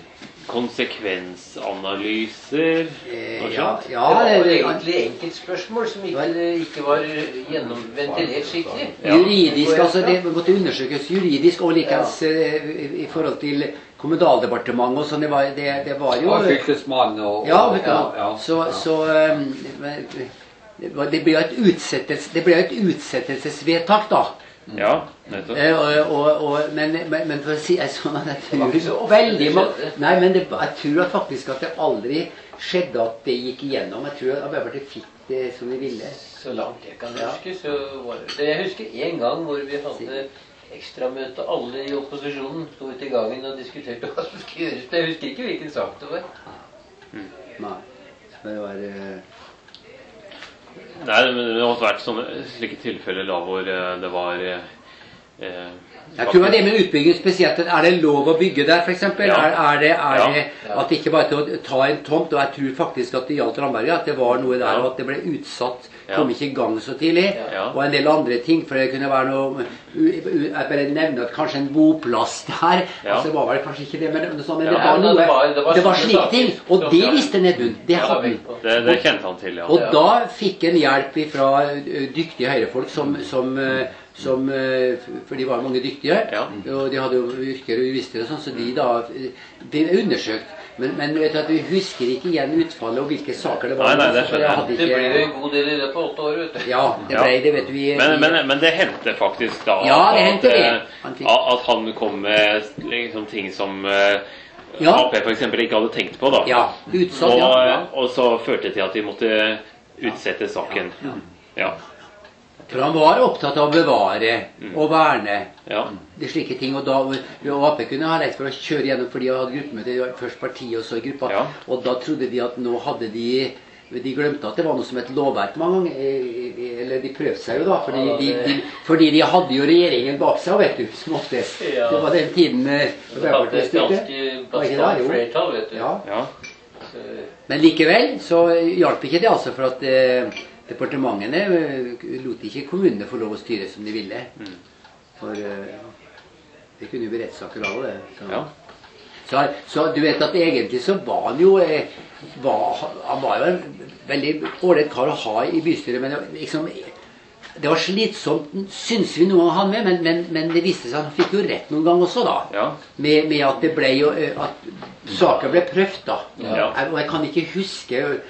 konsekvensanalyser? eh, Hva ja, skjønt? ja, det var jo det, egentlig enkeltspørsmål som ikke, ikke var gjennomventilert skikkelig. Ja. Juridisk, altså det måtte undersøkes juridisk og likens eh, i, i forhold til Kommunaldepartementet og sånn. Det var, det, det var jo Og fylkesmann og, Ja, og vet du hva. ja, Så, så um, men, det var- det ble jo et utsettelse, det ble jo et utsettelsesvedtak, da. Ja, nettopp. Eh, og, og, og, men, men, men for å si det sånn at jeg var ikke så tror ofte veldig det ma- skjedde. Nei, men det, jeg tror at faktisk at det aldri skjedde at det gikk igjennom. Jeg tror at Arbeiderpartiet fikk det som de ville. Så langt jeg kan Ja. huske, så var det Jeg husker en gang hvor vi hadde ekstramøte. Alle i opposisjonen sto ute i gangen og diskuterte hva som skulle gjøres. Jeg husker ikke hvilken sak det var. Nei. Så det var eh, Nei, men det måtte vært sånne slike tilfeller da hvor eh, det var eh, eh, Jeg tror det var det med utbygging spesielt. Er det lov å bygge der, f.eks.? Ja. Er, er, det, er Ja. det at det ikke bare til å ta en tomt? Og jeg tror faktisk at det gjaldt Ramberget, at det var noe der, Ja. og at det ble utsatt. Ja. Kom ikke i gang så tidlig. Ja. Og en del andre ting. For det kunne være noe u, u, Jeg bare nevner at kanskje en boplass der. Ja. Altså, det var vel kanskje ikke det, men, men, sånn, men Ja, det var men noe. det var- det var Det var sånne slike saker ting. Og som- det ja. visste Nedbund. Det Ja, hadde vel. han. det, det kjente han til, ja. Og da fikk en hjelp fra ø, dyktige høyrefolk som, som, ø, som ø, For de var mange dyktige. Ja. Og de hadde jo yrker og jurister og sånn, så de da Det er undersøkt. Men, men vet du at vi husker ikke igjen utfallet og hvilke saker det var. Nei, nei, det Så skjønner jeg. hadde Det ikke- ble jo en god del i løpet av åtte år, vet du. Ja, det Ja. ble det, vet du. Vi, Men, men, men det hendte faktisk da Ja, det at, hendte det. eh, Han fikk- at han kom med liksom, ting som eh, Ja. A P for eksempel ikke hadde tenkt på. da. Ja, utsatt, og, ja. eh, og så førte det til at de måtte utsette saken. Ja. For han var opptatt av å bevare og verne Ja. de slike ting. Og da og A P kunne ha lett for å kjøre gjennom, fordi de hadde gruppemøte, det var først partiet og så gruppa. Ja. Og da trodde de at nå hadde de De glemte at det var noe som et lovverk mange ganger. eh, eh, Eller de prøvde seg jo da, fordi, Ja, de, det- de, fordi de hadde jo regjeringen bak seg, vet du, som oftest. Ja. Det var den tiden eh, Det hadde Arbeiderpartiet et styrte. ganske Var ikke det, bastant jo? flertall, vet du. Ja. ja. Så, Men likevel så hjalp ikke det, altså, for at eh, departementene eh, lot ikke kommunene få lov å styre som de ville. For eh, det kunne jo bli rettssaker av det. Så. Ja. Så, så du vet at egentlig så var han jo eh, var, Han var jo en veldig ålreit kar å ha i bystyret, men det, liksom, det var slitsomt, syns vi noen gang han med, men, men, men det viste seg at han fikk jo rett noen gang også, da. Ja. Med, med at det ble jo eh, At saker ble prøvd, da. Ja. Jeg- Og jeg kan ikke huske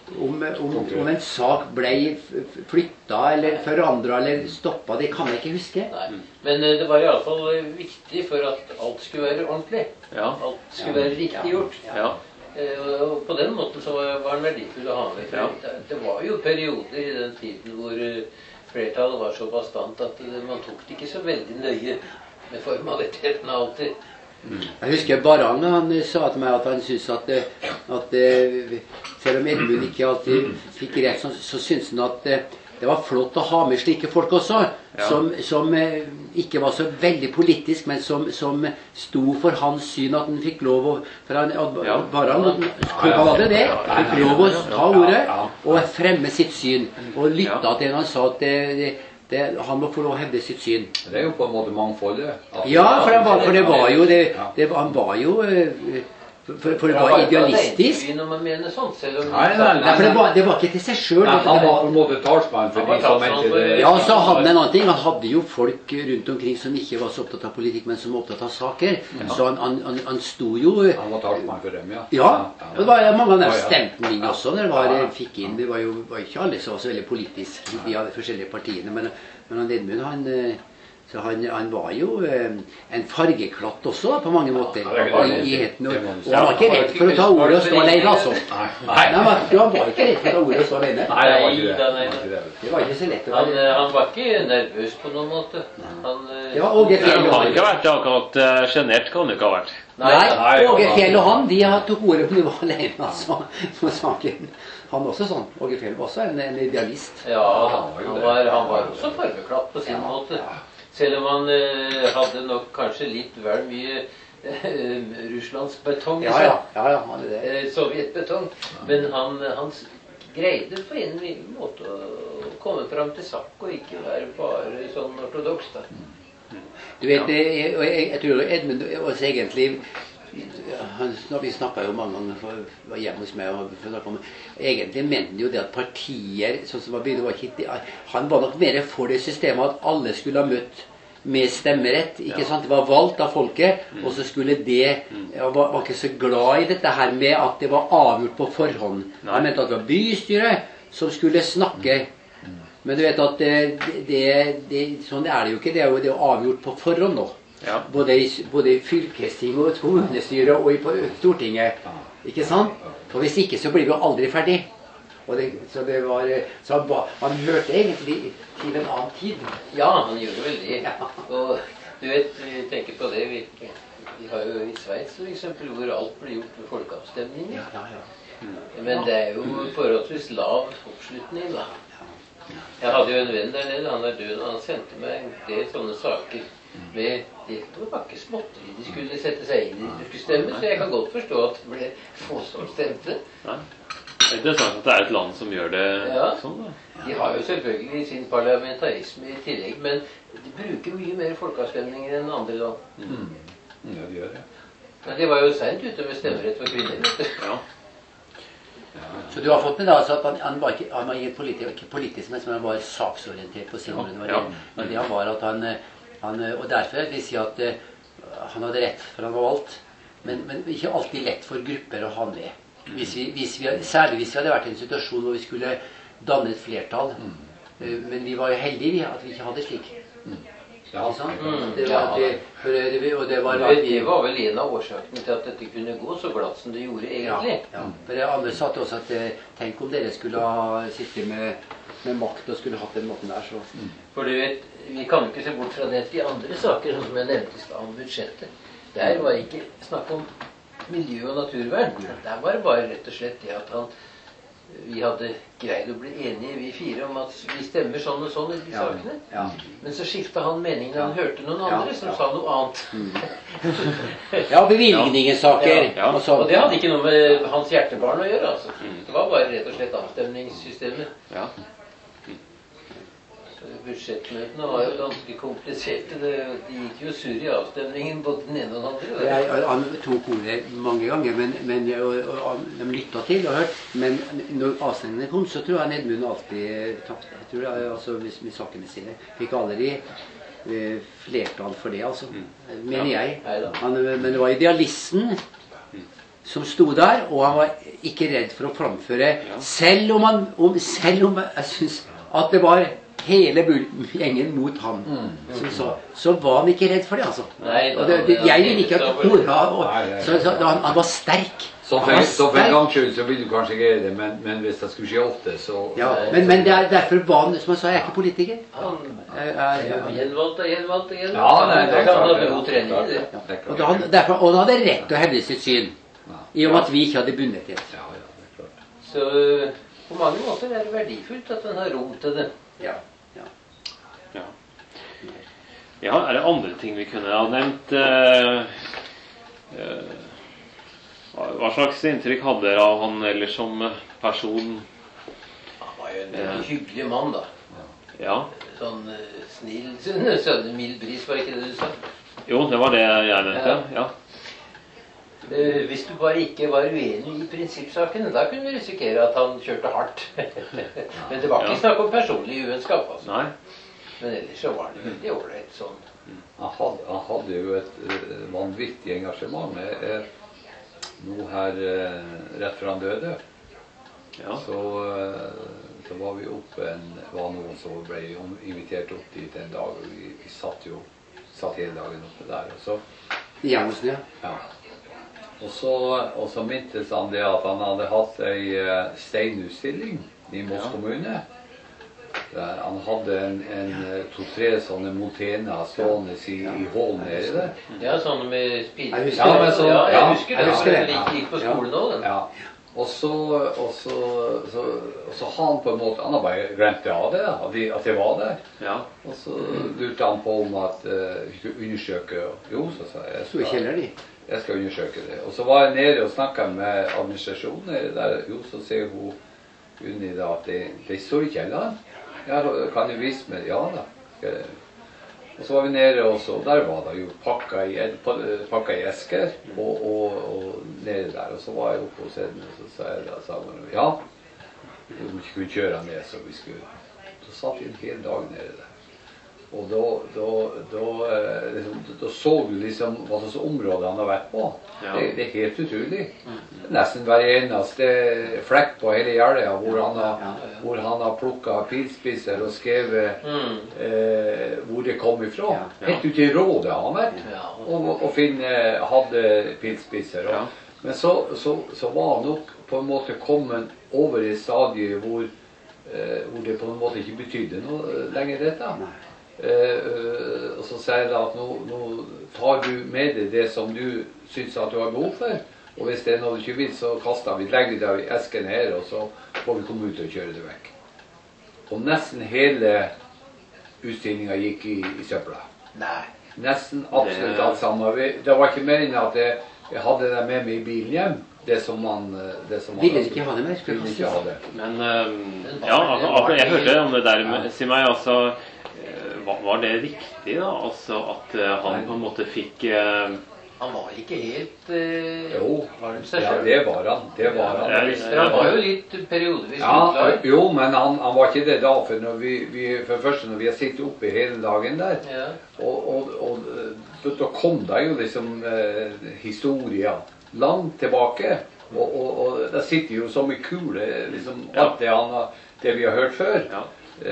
om, om, om en sak ble flytta eller forandra eller stoppa, det kan jeg ikke huske. Nei. Men det var i alle fall viktig for at alt skulle være ordentlig. Ja. Alt skulle være riktig gjort. Ja. Og på den måten så var den verdifull å ha med. Ja. Det var jo perioder i den tiden hvor flertallet var så bastant at man tok det ikke så veldig nøye med formaliteten alltid. Jeg husker Barang, han sa til meg at han syntes at, at selv om Edmund ikke alltid fikk rett, så, så syntes han at det var flott å ha med slike folk også, ja. som, som ikke var så veldig politisk, men som, som sto for hans syn, at han fikk lov å, for han, ja. Barang, han hadde det, han fikk lov å ta ordet og fremme sitt syn, og lytta til han sa at det, det Det, han må få lov å hevde sitt syn. Det er jo på en måte mangfoldet. Ja, for, var, for det var jo det, det, han var jo for, for det var idealistisk. Når man mener sånt, selv om nei, nei, nei, for det var, det var ikke til seg selv. Nei, han var på en måte talsmann for de som mente det. Ja, så hadde han en annen ting. Han hadde jo folk rundt omkring som ikke var så opptatt av politikk, men som var opptatt av saker. Ja. Så han, han, han, han sto jo... Han var talsmann for dem, ja. Ja, og det var mange av dem stemte inn også, når det var, fikk inn. Det var jo var ikke alle som var så veldig politisk i de forskjellige partiene, men, men han Edmund, han... Så han, han var jo eh, en fargeklatt også, på mange måter, i, i heten. Og, og han var ikke redd for å ta ordet og stå alene, altså. Nei, han var, han var ikke redd for å ta ordet og stå alene. Nei, det var ikke det. Det var ikke så lett å være. Han, han var ikke nervøs på noen måte. Han, ja, Åge Fjell han har ikke vært akkurat uh, genert, kan han ikke ha vært. Nei, Åge Fjell og han, de tok ordet om de var alene, altså, på saken. Han også sånn. Åge Fjell var også en, en idealist. Ja, han var, han var også fargeklatt på sin måte. Selv om han eh, hadde nok kanskje litt vel mye eh, russlandsk betong i seg. Ja, ja, ja, han er det. Eh, Sovjetbetong. Men han, han greide på en måte å komme fram til sak, og ikke være bare sånn ortodoks da. Du vet, jeg, jeg, jeg tror Edmund også egentlig... Han, vi snakket jo mange ganger for, var hjemme hos meg og for om, egentlig mener jo det at partier sånn som var bygd, var ikke, han var nok mer for det systemet at alle skulle ha møtt med stemmerett, ikke ja. Sant? Det var valgt av folket, mm. og så skulle det ja, var, var ikke så glad i dette her med at det var avgjort på forhånd. Nei. Han mente at det var bystyret som skulle snakke, mm. men du vet at det, det, det, sånn er det jo ikke, det er jo det avgjort på forhånd nå. Ja. Både, i, både i fylkesting og kommunestyret og i på Stortinget, ikke sant? For hvis ikke så blir vi jo aldri ferdig. Og det, så det var, så han, ba, han hørte egentlig til en annen tid. Ja, han gjorde vel det. Og du vet, vi tenker på det, vi, vi har jo i Sveits for eksempel, hvor alt blir gjort med folkeavstemninger. Ja, ja, ja. Men det er jo forholdsvis lav oppslutning da. Jeg hadde jo en venn der nede, han er død, og han sendte meg en del sånne saker. Med, det var ikke småtteri de skulle sette seg inn i, de skulle stemme, så jeg kan godt forstå at det ble få som stemte. Nei. Det er interessant at det er et land som gjør det ja. Sånn da. De har jo selvfølgelig sin parlamentarisme i tillegg, men de bruker mye mer folkeavstemninger enn andre land. Mm. Ja, de gjør det. Men de var jo sent ute med stemmerett for kvinner, vet du. Ja. Så du har fått med da altså at han, han var ikke, han var ikke politisk, ikke politisk, men han var saksorientert på sin måte. Ja. Men det var at han... Han, og derfor vil jeg si at uh, han hadde rett, for han var valgt. Men, men ikke alltid lett for grupper å ha med. Hvis vi, hvis vi, særlig hvis vi hadde vært i en situasjon hvor vi skulle danne et flertall. Mm. Uh, men vi var jo heldige at vi ikke hadde slik. Mm. Ja. Mm. Det var, det, for, det, og det, var, det, det var vel en av årsakene til at dette kunne gå så glatt som det gjorde egentlig. Ja, ja. For det andre satt også at tenk om dere skulle ha sittet med, med makt og skulle hatt den måten der. Så. Mm. For du vet, vi kan ikke se bort fra det til andre saker, som jeg nevnte i stad om budsjettet. Der var ikke snakk om miljø- og naturvern. Der var det bare rett og slett det at han, vi hadde greid å bli enige, vi fire, om at vi stemmer sånn og sånn i de ja, sakene. Ja. Men så skiftet han meningen, han hørte noen andre ja, som ja. Sa noe annet. Mm. Ja, bevilgningssaker. Ja. Ja. Og, og det hadde ikke noe med hans hjertebarn å gjøre, altså. Det var bare rett og slett avstemningssystemet. Ja. Budsjettmøtene var jo ganske kompliserte. Det, de gikk jo sur i avstemningen både den ene og den andre. Jeg, han tok ordet mange ganger, men, men, og, og, de lyttet til og hørt. Men når avstemningen kom, så tror jeg Edmund alltid tapte. Jeg tror jeg, altså, hvis med sakene sine fikk aldri eh, flertall for det, altså. Mener jeg. Han, men det var idealisten som sto der, og han var ikke redd for å framføre, selv om, han, om, selv om jeg synes at det var hele gjengen mot ham, mm. så, så, så var han ikke redd for det, altså. Nei, da, og det, det, jeg vil ikke at Nora, så, så, han, han var sterk. Så for, så for en gang skyld så vil du kanskje ikke gjøre det, men, men hvis det skulle skje ofte, så... Ja, men, men det er derfor var han, som jeg sa, jeg er ikke politiker. Han er gjenvalgt og gjenvalgt og gjenvalgt. Ja, nei, det er klart. Han hadde god trening i det. Ja. Og, da, derfor, og han hadde rett til å hevde sitt syn, i og med at vi ikke hadde bundet det. Ja, ja, det er klart. Så på mange måter er det verdifullt at den har rom til det. Ja, ja. Ja. Ja, er det andre ting vi kunne ha nevnt? Uh, uh, Hva slags inntrykk hadde dere av han eller som person? Han var jo en veldig hyggelig mann, da. Ja. Sånn uh, snill, sånn mild bris, var ikke det du sa? Jo, det var det jeg mente, ja. Uh, hvis du bare ikke var uenig i prinsippsaken, da kunne du risikere at han kjørte hardt. Men det var ikke ja. Snakk om personlig uenskap, altså. Nei. Men ellers så var det veldig ålreit sånn. Han hadde, han hadde jo et uh, vanvittig engasjement. Jeg, Nå her eh, rett før han døde, ja. så, eh, så var vi oppe en, var noen som ble invitert opp dit en dag, og vi, vi satt jo satt hele dagen oppe der. Og så, ja, ja. Ja. Og, så, og så mintes han det at han hadde hatt en uh, steinutstilling i Moss kommune. Der han hadde en, en to-tre sånne montener stående i, i hålen nede der. Ja, sånne med spil. Jeg husker, ja, så, ja, jeg husker det. Jeg husker det. Jeg gikk på skolen også, den. Ja. Og så, og så, så, og så han på en måte, han har bare glemt det av det, at, de, at det var der. Ja. Og så lurte han på om at uh, vi skulle undersøke, jo, så sa jeg, jeg skal, jeg skal undersøke det. Og så var jeg nede og snakket med administrasjonen der, jo, så ser hun Unni da at det, det står i kjelleren. Ja, kan du vise meg? Ja da. Og så var vi nede også, og der var det jo pakka i, pakka i esker, og, og, og nede der. Og så var jeg oppe hos henne, og så sa jeg da, sa hun, ja, vi skulle kjøre ned, så vi skulle. Så satt vi en hel dag nede der. Og da, da, da, liksom, da så du liksom hva slags område han har vært på. Ja. Det, det er helt utrolig. Nesten hver eneste flekk på hele Jeløya hvor han har, hvor han har plukket pilspisser og skrevet mm. eh, hvor det kom ifra. Ja. Helt ut i Rådet har han vært. Ja. Og, og finne, hadde pilspisser. Ja. Men så, så, så var han nok på en måte kommet over i stadiet hvor, eh, hvor det på en måte ikke betydde noe lenger dette. Uh, uh, og så sier jeg at nå, nå tar du med deg det som du synes at du har behov for, og hvis det er noe du ikke vil, så kaster vi, legger det i esken her, og så får vi komme ut og kjøre det vekk. Og nesten hele utstillingen gikk i, i søpla. Nei. Nesten absolutt alt sammen. Det var ikke mer enn at jeg, jeg hadde det med meg i bilen hjem. Det som man... Det som man ville ikke ha det mer? Ville ikke ha det. Men, um, ja, altså, jeg hørte om det der, ja. Si meg, altså... Var det riktig da, altså at uh, han på en måte fikk uh, Han var ikke helt uh, Jo, ja, det var han. Det var han. Ja, ja, han var jo litt periodevis ja, uklar. Jo, men han, han var ikke det da, for når vi, vi, for det første når vi har sittet oppe hele dagen der, ja. og, og, og da kom det jo liksom uh, historier langt tilbake, og, og, og det sitter jo som i kule, liksom alt det, han, det vi har hørt før. Ja.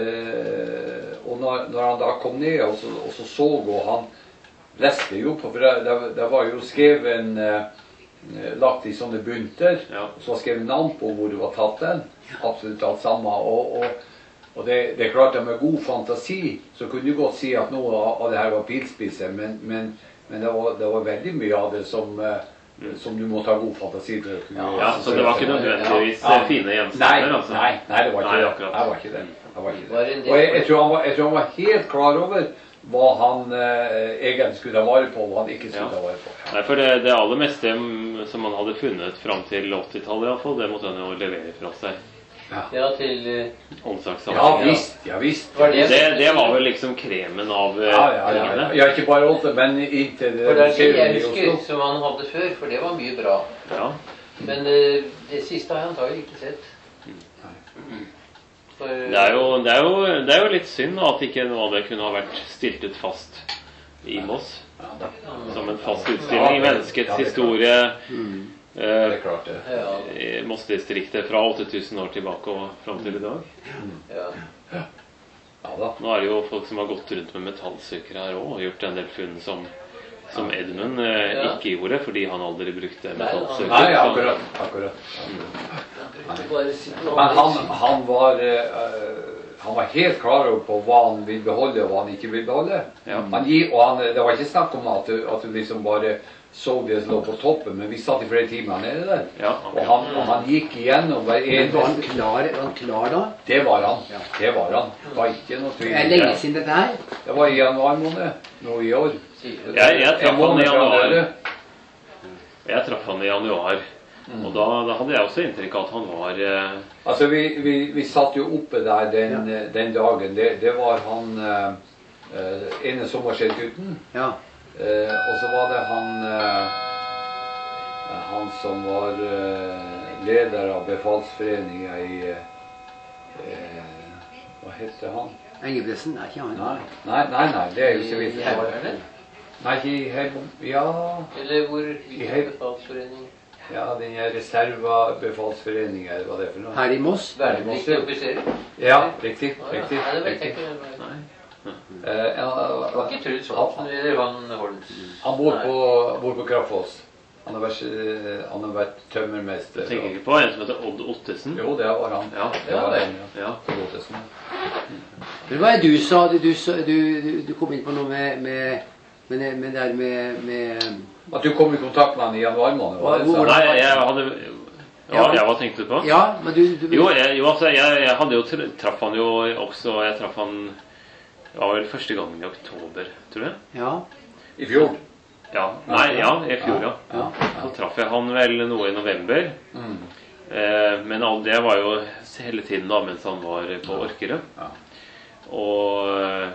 Eh, og når, når han da kom ned og så, og så så og han leste jo på, for det, det, det var jo skrevet eh, lagt i sånne bunter, ja. Og så var skrevet navn på hvor det var tatt den, absolutt alt sammen, og, og, og det, det er klart at med god fantasi så kunne du godt si at noe av det her var pilspisser, men, men, men det, var, det var veldig mye av det som eh, som du må ta god fantasi til å kunne ja, ja, så det var ikke nødvendigvis ja. Fine gjenstander, altså? Nei, nei, det var ikke nei, det. Jeg var ikke det. Jeg var ikke det. Og jeg, jeg, tror var, jeg tror han var helt klar over hva han eh, egentlig skulle ha vare på, og hva han ikke skulle ja. ha vare på. Ja. Nei, for det, det aller meste som man hadde funnet fram til åttitallet i hvert fall, det måtte han jo levere fra seg. Ja, ja til uh, åndssakssamling. Ja, visst, ja, visst. Var det, det, det var vel liksom kremen av uh, ja, ja, ja, ja. ja, ikke bare åtte, men inntil det. For det er det jeg husker som han hadde før, for det var mye bra. Ja. Men uh, det siste har jeg antagelig ikke sett. Mm. For, uh, det, er jo, det, er jo, det er jo litt synd at ikke noe av det kunne ha vært stiltet fast i Moss. Ja, som en fast utstilling i menneskets historie. Mm. Uh, klart det. Ja. I Moss-distriktet fra åtte tusen år tilbake og frem til i dag. Ja. Ja da. Nå er det jo folk som har gått rundt med metallsøkere her også, og gjort en del funn som, som Edmund eh, Ja. ikke gjorde, fordi han aldri brukte Nei, metallsøker. Nei, akkurat. akkurat. Bare si noe Men han, annet. han, var, eh, han var helt klar over på hva han vil beholde og hva han ikke vil beholde. Ja. Han gikk, og han, det var ikke snakk om at du, at du liksom bare så det som lå på toppen, men vi satt i flere timer nede der. Ja, Og han, og han gikk igjennom hver Men var han eneste. klar, var han klar da? Det var han. Det var han. Det var ikke noe Det er tvil. lenge siden dette her. Det var i januar måned nå i år. Jeg, jeg traff En han i måned fra januar. dere. Jeg traff han i januar. Og da, da hadde jeg også inntrykk av at han var eh, Altså, vi, vi, vi satt jo oppe der den, den dagen. Det, det var han eh, eh, ene sommerskjellgutten. Ja. Eh, og så var det han eh, han som var eh, leder av befalsforeningen i eh, hva heter han? Engebretsen er ikke han. Nei, nei, nei, nei det er jo så vidt. I Heimevernet? Nei, ikke i Heim... Ja, Eller hvor? I Heim- Befalsforening? ja, den er reserva befalsforening, eller hva det er for noe. Her i Moss. Vernepliktige offiserer? Ja, riktig, Å, ja. riktig. Nei, det vet jeg riktig. ikke. Nei. Eh, Det var ja, ikke Truls Holmsen eller han Holms? han bor på, bor på Kraftfoss. Han har vært, eh, han har vært tømmermester. Jeg tenker ikke på en som heter Odd Ottesen. Jo, det var han. Ja. Det var han, ja. Ja. Odd Ottesen. Men hva er det du sa? Du, du, sa- du, du, du kom inn på noe med, med, med, det- med, der med, med At du kom i kontakt med han i januar måned, var det Hvor- sant? Nei, jeg hadde ja, ja, hva tenkte du på? Ja, men du, du Jo, jeg, jo altså, jeg, jeg hadde jo tr- traff han jo også. Jeg traff han Det var vel første gangen i oktober, tror jeg. Ja. I fjor. Ja, Nei, ja, i fjor, ja. Ja. Så traff jeg han vel noe i november. Mm. Eh, men all det var jo hele tiden da mens han var på Orkerød. Ja. Og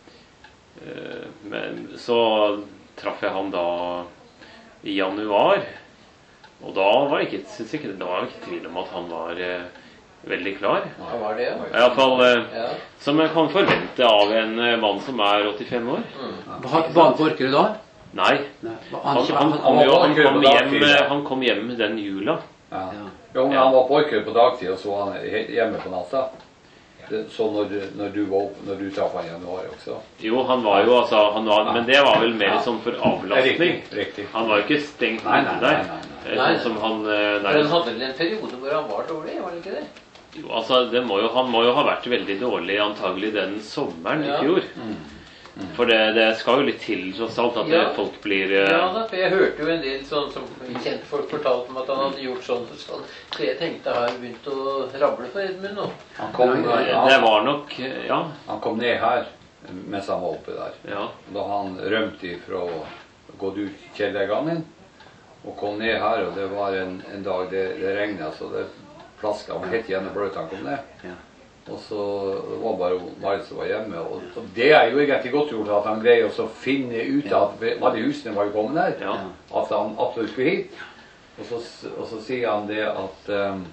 eh, men så traff jeg han da i januar. Og da var jeg ikke, synes ikke, det var ikke tvil om at han var eh, veldig klar. Han var det, ja. I alle fall eh, Ja. som jeg kan forvente av en eh, mann som er åttifem år. Var var han på Orkerud da? Nei, Nei. var han, Han, han, han, kom, jo, han, kom på hjem, dagtid, ja. han kom hjem den jula. Ja. Ja. Jo, men han var på Orkerud på dagtid, og så var han he- hjemme på natta. Det- Så når, når du var opp, når du traff han i januar også. Jo, han var jo altså han var, Men det var vel mer sånn for avlastning. Riktig, riktig. Han var jo ikke stengt Nei, nei, inne nei, der. nei, nei. Eh, Nei. Sånn som han eh, Men han nærmest hadde vel en periode hvor han var dårlig, var det ikke det? Jo, altså, det må jo, han må jo ha vært veldig dårlig antagelig den sommeren Ja. i fjor. For det, det skal jo litt til, tross alt, at Ja. eh, folk blir eh, Ja da, for jeg hørte jo en del sånn som kjente folk fortalte om at han hadde gjort sånn og sånn. Så jeg tenkte har jeg begynt å rable for Edmund nå. Han kom, Nei, Det han, var nok eh, Ja. han kom ned her mens han var oppe der. ja. Da han rømte ifra å gå ut kjellergangen og kom ned her, og det var en, en dag det, det regnet, så det plaska. Han var helt gjennombløt han kom ned. Ja. Og så det var bare Marit som var hjemme. Og, og det er jo egentlig godt gjort at han greier å finne ut at alle husene var jo kommet her. Ja. At han absolutt skulle hit. Og så, og så sier han det at um,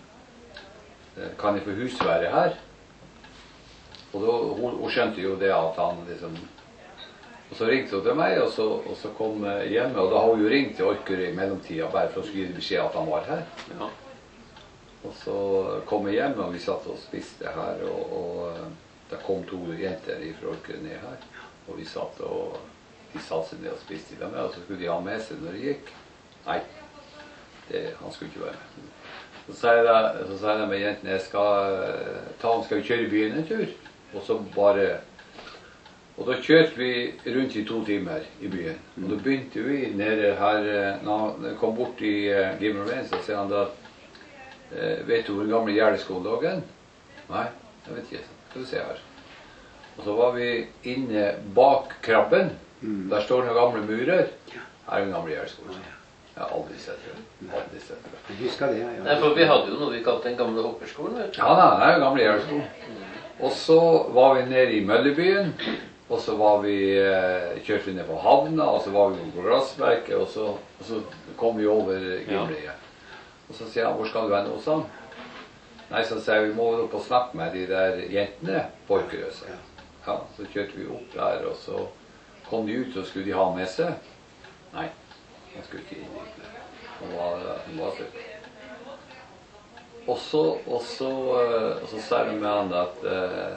kan jeg få husvære her? Og da, hun, hun skjønte jo det at han liksom Og så ringte hun til meg, og så, og så kom jeg hjemme. Og da har hun jo ringt til Orkerud i mellomtida bare for å skulle gi beskjed at han var her. ja. Og så kom jeg hjem, og vi satt og spiste her, og, og det kom to jenter fra Orkerud ned her. Og vi satt og de satt seg ned og spiste i dem, og så skulle de ha med seg når de gikk. Nei, det, han skulle ikke være med. Så sa jeg, da, så sa jeg da med jentene, jeg skal ta han, skal vi kjøre i byen en tur? Og så bare... Og da kjørte vi rundt i to timer i byen. Og da begynte vi nede her, når jeg kom bort i uh, Gimmer Rain, så sier han da, eh, vet du hvor gamle Gjerdeskoen lå hen? Nei, jeg vet ikke. Skal vi se her. Og så var vi inne bak krabben. Der står noen gamle murer. Her er den gamle Gjerdeskoen. Jeg har aldri sett det. Aldri sett det. Jeg husker det, ja. Nei, for vi hadde jo noe vi kalte den gamle hopperskolen, vet du. Ja, da, det er jo gamle Gjerdeskoen. Og så var vi nede i Møllebyen. Og så var vi, eh, kjørte vi ned på havna, og så var vi på Glassverket, og så, og så kom vi over Gimleie. Og så sier han, hvor skal du hen hos han? Nei, så sier jeg, vi må opp og snakke med de der jentene på Orkerød. Ja. Ja, så kjørte vi opp der, og så kom de ut, og skulle de ha med seg? Nei, han skulle ikke inn dit. Han var, han var så. og så, og så, og så sier de med han at eh,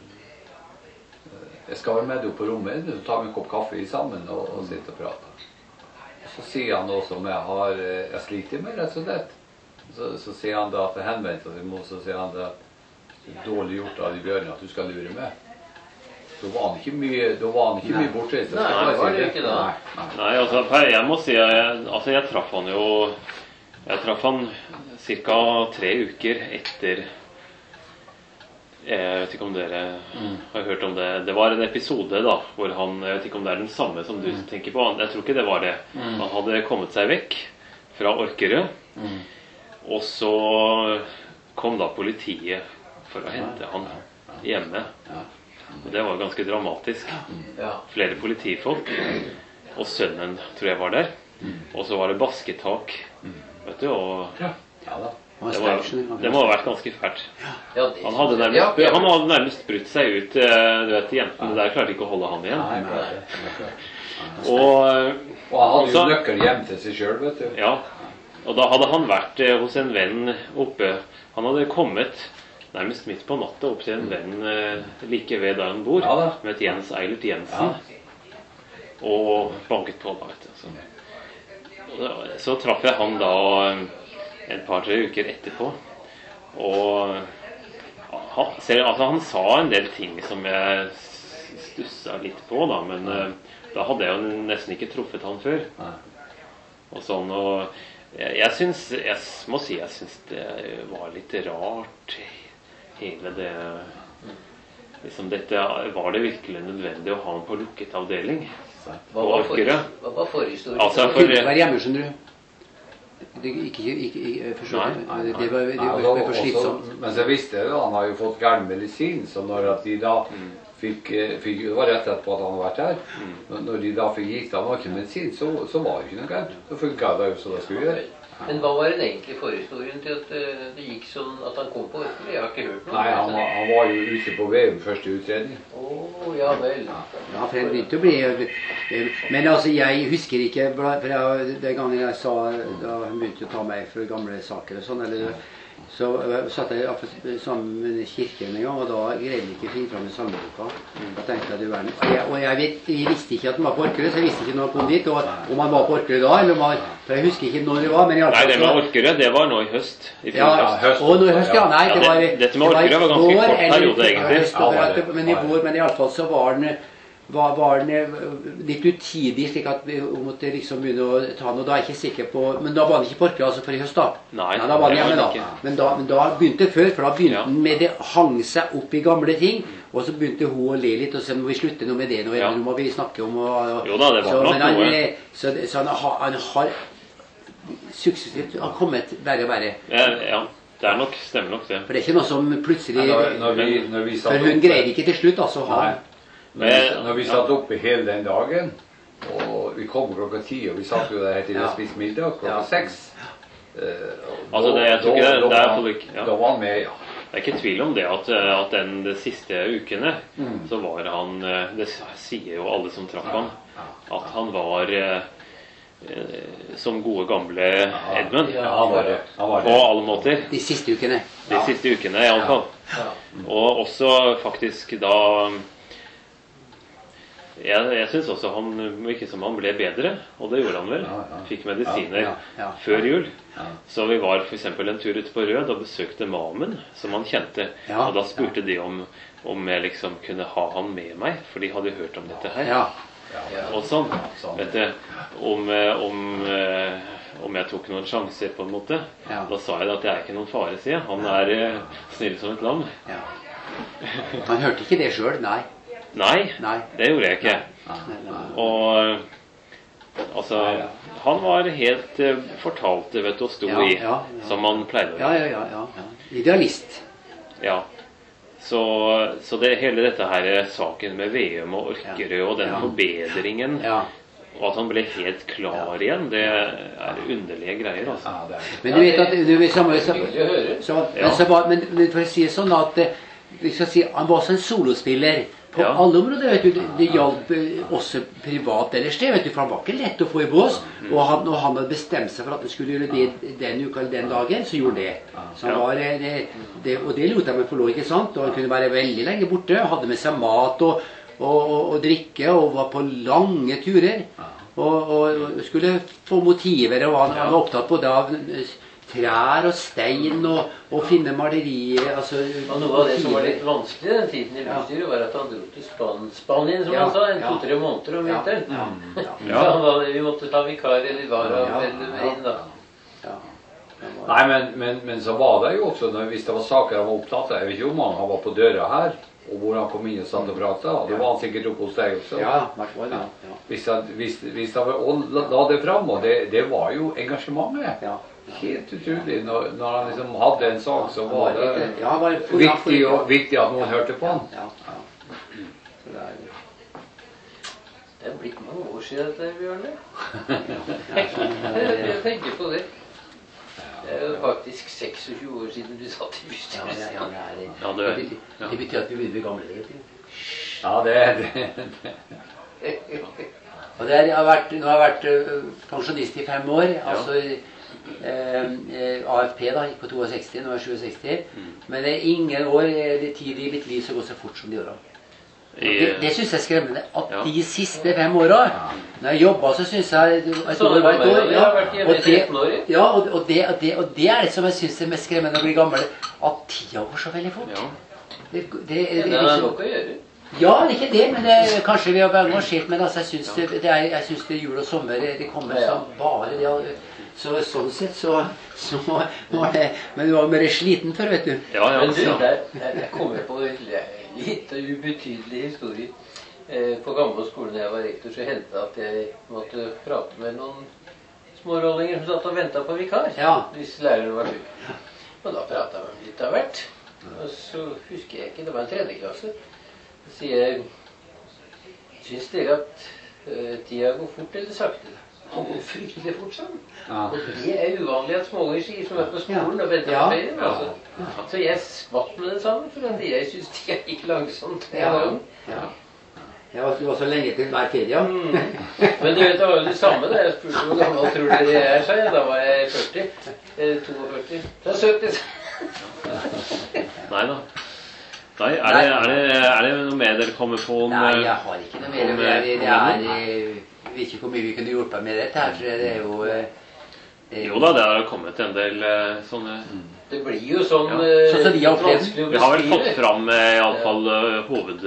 jeg skal være med deg på rommet, så tar vi en kopp kaffe sammen og, og sitter og prater. Og så sier han også om jeg har, jeg sliter med rett og slett. Så, så sier han da, for henvendt til meg, så sier han da, det er dårlig gjort av de bjørnene at du skal lure med. Da var han ikke mye, da var han ikke mye bortreist. Nei, det var det ikke da. Nei, Nei, altså, jeg må si, jeg, altså jeg traff han jo, jeg traff han cirka tre uker etter, jeg vet ikke om dere har hørt om det, det var en episode da, hvor han, jeg vet ikke om det er den samme som du tenker på, jeg tror ikke det var det. Han hadde kommet seg vekk fra Orkerød, og så kom da politiet for å hente han hjemme. Og det var ganske dramatisk. Flere politifolk, og sønnen tror jeg var der. Og så var det basketak, vet du, og det, var, det må ha vært ganske fælt. Han hadde nærmest, han hadde nærmest brutt seg ut, du vet, jentene der klarte ikke å holde han igjen. Og, og han hadde jo nøkkel hjem til seg selv, vet du. Ja, og da hadde han vært hos en venn oppe. Han hadde kommet nærmest midt på natta opp til en venn like ved der han bor, ja, med et Jens Eilert Jensen, ja. Og banket på da, vet du. Så, så traff jeg han da et par-tre uker etterpå, og han, altså, han sa en del ting som jeg stusset litt på da, men da hadde jeg jo nesten ikke truffet han før. Og sånn, og jeg, jeg synes, jeg må si jeg synes det var litt rart, hele det, liksom dette, var det virkelig nødvendig å ha han på lukket avdeling? Hva var, for, hva var forhistorien? Altså, for, det var hjemme, skjønner du. Det, ikke, ikke, ikke forstår det. Det var, det var for slitsomt. Men så visste jeg, han har jo fått gæren medisin, så når at de da fikk, fikk, det var rett etterpå at han har vært her, når de da fikk gitt han ikke medisin, så, så var det ikke noe gæren. Så funket det jo så det skulle gjøre. Men hva var den egentlige forhistorien til at det gikk sånn at han kom på Orkerød? Jeg har ikke hørt noe. Nei, han, han var jo ute på V M første utredning. Åh, ja vel. Ja, for jeg begynte å bli... Men altså, jeg husker ikke, for jeg, den gangen jeg sa, da hun begynte å ta meg for gamle saker og sånn, eller... Så satt jeg sammen med kirken en gang, og da greide jeg ikke å finne fram i salmeboka. Da tenkte jeg, du verden. Og jeg, og jeg, vet, jeg visste ikke at den var på Orkerød, så jeg visste ikke når han kom dit, og om han var på Orkerød da, eller om han, for jeg husker ikke når det var, men i alle fall... Nei, det med Orkerød, det var nå i høst. I ja, høst. Og nå i høst, ja, nei, det var... Dette med Orkerød var ganske kort periode, egentlig. Høst, det, men i vår, men i alle fall så var den... Var, var den litt utidig, slik at vi måtte liksom begynne å ta den, og da er jeg ikke sikker på, men da var den ikke på Orkerød, altså for i høst da. Nei, Nei da var den hjemme da. Men da, men da begynte det før, for da begynte den med det hang seg opp i gamle ting, og så begynte hun å le litt, og så må vi slutte noe med det nå, ja. Nå må vi snakke om, og, og, jo da, det var nok noe. Så, så han, har, han har suksessivt, han har kommet verre og verre. Ja, ja. Det er nok, stemmer nok det. For det er ikke noe som plutselig, ja, når, når vi, når vi for hun greide ikke til slutt, altså han... Når vi, når vi satt oppe hele den dagen, og vi kom klokka ti, og vi satt jo der til å spise middag klokka seks. Altså, det, jeg tror ikke det, det er publik. Ja. Da var han med, ja. Det er ikke tvil om det, at, at den de siste ukene, mm. så var han, det sier jo alle som traff han, at han var eh, som gode gamle Edmund, ja, han var det. Han var det. På alle måter. De siste ukene. De siste ukene, i alle fall. Ja. Og også faktisk da... Jeg, jeg synes også han virket som han ble bedre, og det gjorde han vel. Fikk medisiner ja, ja, ja. Før jul. Så vi var for eksempel en tur ute på Rød og besøkte Mamen, som han kjente. Ja, og da spurte ja. De om, om jeg liksom kunne ha han med meg, for de hadde hørt om dette her. Ja. Og sånn, vet du, om, om, om jeg tok noen sjanser på en måte. Ja. Da sa jeg at jeg er ikke noen fare, sier jeg. Han er snill som et lam. Ja. Han hørte ikke det selv, nei. Nei, nei, det gjorde jeg ikke. Nei, nei, nei. Og altså, han var helt uh, fortalt, vet du, og sto ja, i, ja, ja. Som han pleide. Ja, ja, ja, ja. Idealist. Ja. Så, så det, hele dette her saken med V M og Orkerød og den ja. Forbedringen, ja. Og at han ble helt klar ja. Igjen, det er underlige greier, altså. Ja, men du vet at du vet samme, så, så, ja. så, men, men for å si det sånn at vi skal si, han var også en solospiller På Ja. alle områder, vet du, det, det hjalp eh, også privat ellers det, vet du, for han var ikke lett å få i bås, og han, når han hadde bestemt seg for at han skulle gjøre det den uka eller den dagen, så gjorde det. Så han var, eh, det, det, og det lot jeg meg få lov, ikke sant, og han kunne være veldig lenge borte, hadde med seg mat og, og, og, og drikke, og var på lange turer, og, og, og skulle få motiver, og han, han var opptatt både av trær og stein og, og finne malerier, altså... Og noe av det som var litt vanskelig den tiden i bystyret var at han dro til Span Spanien, som Ja, han sa, en ja. to-tre måneder om Ja, vinteren. ja, ja. Så han var, vi måtte ta vikar eller vara Ja, eller ja. inn da. Ja. Nei, men, men, men så var det jo også, når, hvis det var saker han var opptatt av, jeg vet ikke om han, han var på døra her, og hvor han kom inn og satt og pratet, og det var han sikkert oppe hos deg også. Ja, hvert fall, ja. Ja. Hvis han, hvis, hvis han og la, la det frem, og det, det var jo engasjementet. Ja. Helt utrolig. Når, når han liksom hadde en sak, så var det Ja, han var for- viktig, og, viktig at noen hørte på han. Ja, ja. Så det er, Det er blitt mange år siden dette, Bjørne. ja, så det Jeg er, tenker på det. Det er jo faktisk seksogtjue år siden du satt i ja, bystyret. ja, ja, det, er, Ja, det, det- betyr, det betyr at vi begynner å bli gamle. Det, vet du. Ja, det, det, det. Og det er, jeg har vært, nå har jeg vært øh, pensjonist i fem år, altså eh, eh, A F P da, gikk på sekstiseks, nå er jeg sjueseks. Men det er ingen år eller tid i mitt liv som går så fort som de årene. I, Det, det synes jeg er skremmende, at Ja. de siste fem årene, når jeg jobbet, så synes jeg et Sånn år var et var det, år, jeg har vært hjemme i og det, tretten år, ja. ja, og, og, det, og, det, og det er det som jeg synes er mest skremmende når jeg blir gammel, at tida går så veldig fort. ja. Det, det, det, Det det, er liksom, nok å gjøre. ja, det er ikke det, men det, kanskje vi har vært engasjert, men altså, jeg synes det, det er, jeg synes det er jul og sommer, det kommer Ja. som bare det, ja. så sånn sett, så, så var det, men du var mer sliten før, vet du. Ja, ja. Men du, ja. der, der, jeg kommer på en litt ubetydelig historie. Eh, på gamle skolen jeg var rektor, så hendte det at jeg måtte prate med noen smårollinger som satt og ventet på vikar, Ja. hvis læreren var syk. Og da pratet jeg med litt av hvert. Og så husker jeg ikke, det var en tredje klasse. Så sier jeg, synes dere at eh, tida går fort eller sakte? Han går fryktelig fort sammen. Ja. Og det er uvanlig at småunger sier som er på skolen og venter Ja. på ferien. Altså. Så jeg skvatt med det samme, for at jeg synes tida gikk langsomt. Ja. Ja. Jeg var, du var så lenge til hver ferie, ja. Mm. Men du vet, det var jo det samme da. Jeg spurte hvor gammel tror dere jeg er, sa jeg. Da var jeg førti. Eh, toogførti. Så er sytti. Nei da. Nei, er det, er, det, er det noe mer dere kommer på om Nei, eh, jeg har ikke noe mer. om, Det er, eh, det er, jeg vet ikke hvor mye vi kunne hjulpet med dette her, så det er jo... eh, det er Jo da, det har kommet en del eh, sånne Det blir jo sånn Ja. eh, Sånn som vi har opplevd. vanskelig å Vi har vel fått beskrive. fram eh, i alle fall eh,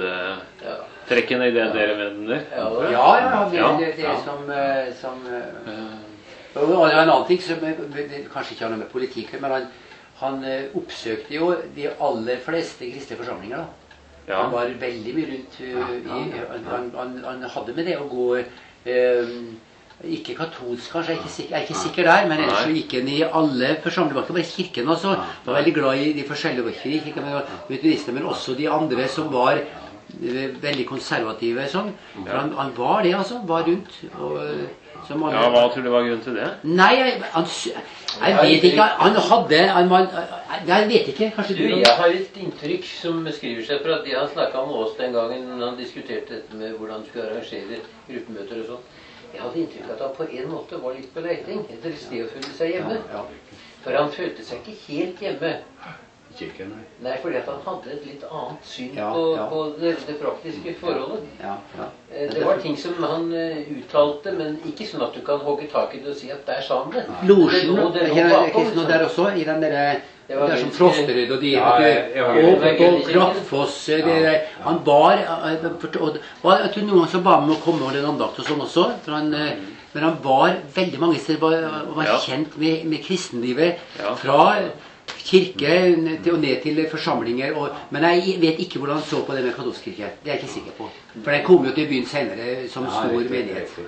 hovedtrekkene Ja. i det dere mener. Ja, da. Ja, ja, det, Ja. det, det Ja. som... eh, som eh, Eh, og det var en annen ting som eh, det kanskje ikke har noe med politikk, men han, han eh, oppsøkte jo de aller fleste kristelige forsamlinger da. Ja. Han var veldig mye rundt uh, i, han, han, han hadde med det å gå eh, ikke katolsk kanskje, jeg er ikke sikker, jeg er ikke sikker der, men ellers så gikk han i alle forsamlinger, det var ikke bare kirken også, han var veldig glad i de forskjellige kirker, men metodister, men også de andre som var eh, veldig konservative sånn. For han, han var det altså, var rundt, og eh, som alle... ja, hva tror du var grunnen til det? Nei, jeg, han, s- jeg vet ikke, han hadde, han, var- jeg vet ikke, kanskje Du, jeg har et inntrykk som beskriver seg for at de han snakket med oss den gangen han diskuterte dette med hvordan han skulle arrangere gruppemøter og sånn. Jeg hadde inntrykk at han på en måte var litt på leiting etter et sted å føle seg hjemme. Ja, For han følte seg ikke helt hjemme. Kirken, nei. Nei, fordi at han hadde et litt annet syn Ja, på, ja. på det, det praktiske forholdet. ja, ja. Eh, Det var ting som han eh, uttalte, men ikke sånn at du kan hogge tak i det og si at der sa han det. Losjen, Det lå- det er lå ikke det bakom, ikke noe liksom. der også, i den der, Det var der som ganske- Frosterud og de, Ja, vet jeg- du, jeg var og, ganske- og, og Kraftfoss, det der, han bar, eh, for- og, og jeg tror noen som ba ham å komme og holde en andakt og sånn også, for han, eh, men han var veldig mange steder, var, og var Ja. kjent med, med kristenlivet, Ja. fra kirke ned til, og ned til forsamlinger, og, men jeg vet ikke hvordan han så på det med katolsk kirke, det er jeg ikke sikker på, for den kom jo til byen senere som Ja, stor riktig, menighet. riktig.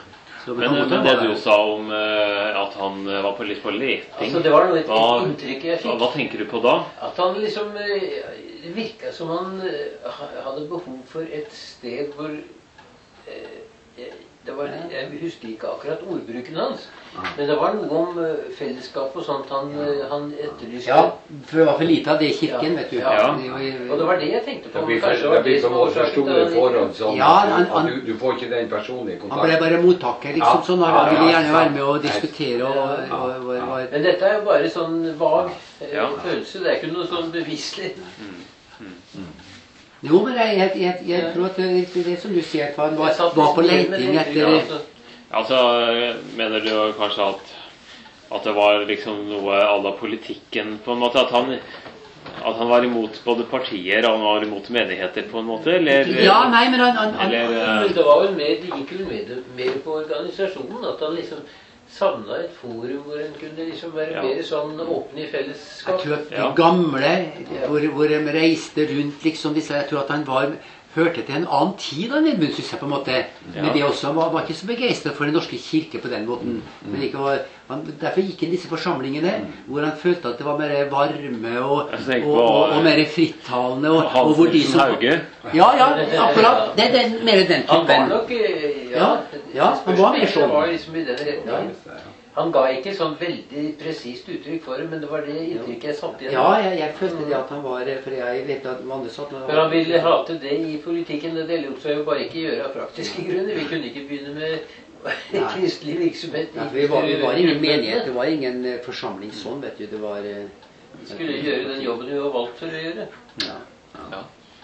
Så Men, kan godt men være det var- du sa om eh, at han eh, var på litt på leting, Altså, det var noe, et hva, inntrykk jeg hva, fikk. hva tenker du på da? At han liksom eh, Det virka som han eh, ha- hadde behov for et sted hvor eh, det var, jeg husker ikke akkurat ordbruken hans, men det var noe om uh, fellesskap og sånt han, uh, han etterlyste. Ja, for det var for lite av det i kirken, Ja. vet du. Ja. Det var- Og det var det jeg tenkte på. Det blir, Kanskje for, var det blir det på som noen for årsaken til store at- forhold, sånn Ja, han- at du, du får ikke den personlige Han ble kontakten. bare mottaker, liksom Ja. sånn. Han Ja, ville ja, gjerne ja. være med og diskutere og, og, og, og, og Men dette er jo bare sånn vag eh, Ja. følelse. Det er ikke noe sånn beviselig. Jo, men jeg, jeg, jeg, jeg tror at det, det, det som du sier, for han var, Jeg satt var på liksom med leiting det etter inntrykket, altså. Altså, mener du kanskje at, at det var liksom noe à la politikken, på en måte? At han, at han var imot både partier, og han var imot menigheter, på en måte? Eller, Ja, nei, men han, han, han eller eh, Men det var vel mer, det gikk vel mer, mer på organisasjonen, at han liksom savna et forum hvor en kunne liksom være Ja. mer sånn åpen i Jeg fellesskap. tror at de Ja. gamle, hvor, hvor de reiste rundt liksom disse, jeg tror at han var, hørte til en annen tid av Edmund, synes jeg på en måte. Ja. Men det også, han var, var ikke så begeistret for den norske kirke på den måten. Men ikke, var- han, derfor gikk han i disse forsamlingene, hvor han følte at det var mer varme og, Jeg tenker og, på, og, og mer frittalende. Og, og hvor de Hansen som... Hauge. Ja, ja, akkurat. Det er den, mer den Han var typen. nok eh, Ja, ja, han var mer sånn. Det var liksom i den retningen. Han ga ikke sånn veldig presist uttrykk for det, men det var det inntrykket jeg satt igjen. Ja, jeg, jeg følte det at han var, for jeg vet at andre satt med... For han ville ha til det i politikken, og det lot seg jo bare ikke gjøre av praktiske grunner. Vi kunne ikke begynne med kristelig virksomhet. Ja, for det var, det var ingen menighet, det var ingen eh, forsamling sånn, vet du. Det var... eh, Vi skulle gjøre den jobben vi var valgt for å gjøre. Ja. Ja.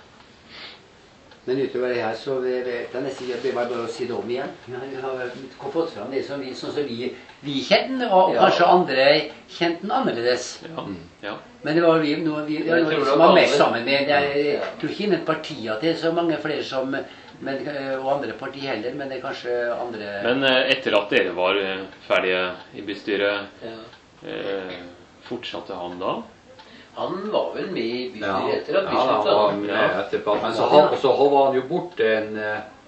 Men utover det her så vet jeg nesten jeg blir bare å si det om igjen. Vi har fått fram det som vi, sånn som vi, vi kjente den, og Ja. kanskje andre kjente den annerledes. Ja. Ja. Men det var vi, noe, vi, det Jeg var tror noe det som var var mest alle. sammen med. Jeg, Ja. tror ikke innen partier til så mange flere som, men, og andre partier heller, men det er kanskje andre... Men eh, etter at dere var eh, ferdige i bystyret, Ja. eh, fortsatte han da? Han var vel med i Ja, bystyret etter at vi ja, han slutta. var med etterpå. Men så, han, så var han jo borte en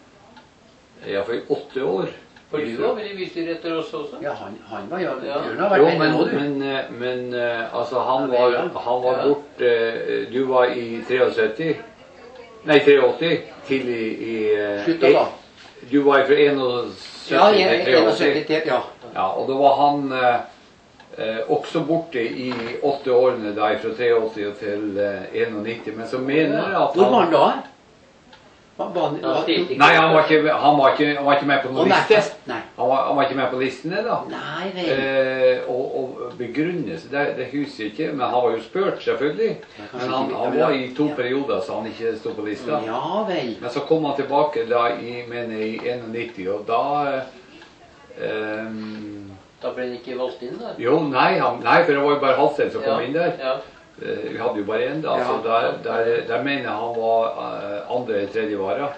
eh, ja, for åtte år. For du var vel i bystyret etter oss også? Ja, han, han var jo... Ja. Bjørn har vært Jo, med men, nå, du. men, eh, men eh, altså, han Ja, var, ja. han var Ja. borte eh, Du var i syttitre. Nei, åttitre. Til i, i eh, Slutta da. Du var fra syttién Ja, jeg, til jeg var syttitre. sekretær, ja. Ja, og da var han eh, eh, også borte i åtte årene da, fra åttitre til eh, nittién. Men så mener jeg at Hvor var han da? Var, var, Han stilte ikke. Nei, han var ikke, han var ikke, han var ikke med på Å, noen nei, liste. fest, nei. Han var, han var ikke med på listene, da. Nei, vel. Eh, og, og begrunnelse, det, det husker jeg ikke, men han var jo spurt, selvfølgelig. kanskje Men han, ikke- han var i to perioder, så han ikke stod på lista. Ja vel. Men så kom han tilbake da i, mener, jeg, i nittién, og da eh, Da ble han ikke valgt inn, da? Jo, nei, han, nei, for det var jo bare Halstein som kom Ja, inn der. Ja. Eh, vi hadde jo bare én, da. Ja. Så der, der, der mener jeg han var eh, andre eller tredje vara.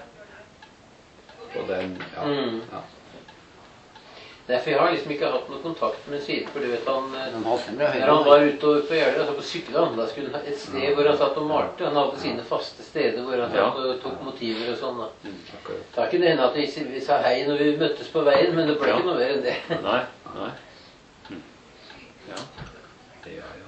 På den, ja. Mm. ja. Derfor jeg har liksom ikke hatt noe kontakt med siden, for du vet han eh, Men Halsten ble høyere. Når han var ute på Gjerdet, altså på Sykkeland, da skulle han ha et sted hvor han satt og malte. Han hadde sine faste steder hvor han Ja. satt og tok motiver og sånn. da. Akkurat. Det er ikke det hende at vi, vi sa hei når vi møttes på veien, men det ble Ja. ikke noe mer enn det. Nei. Nei. Hm. Ja. Ja, ja.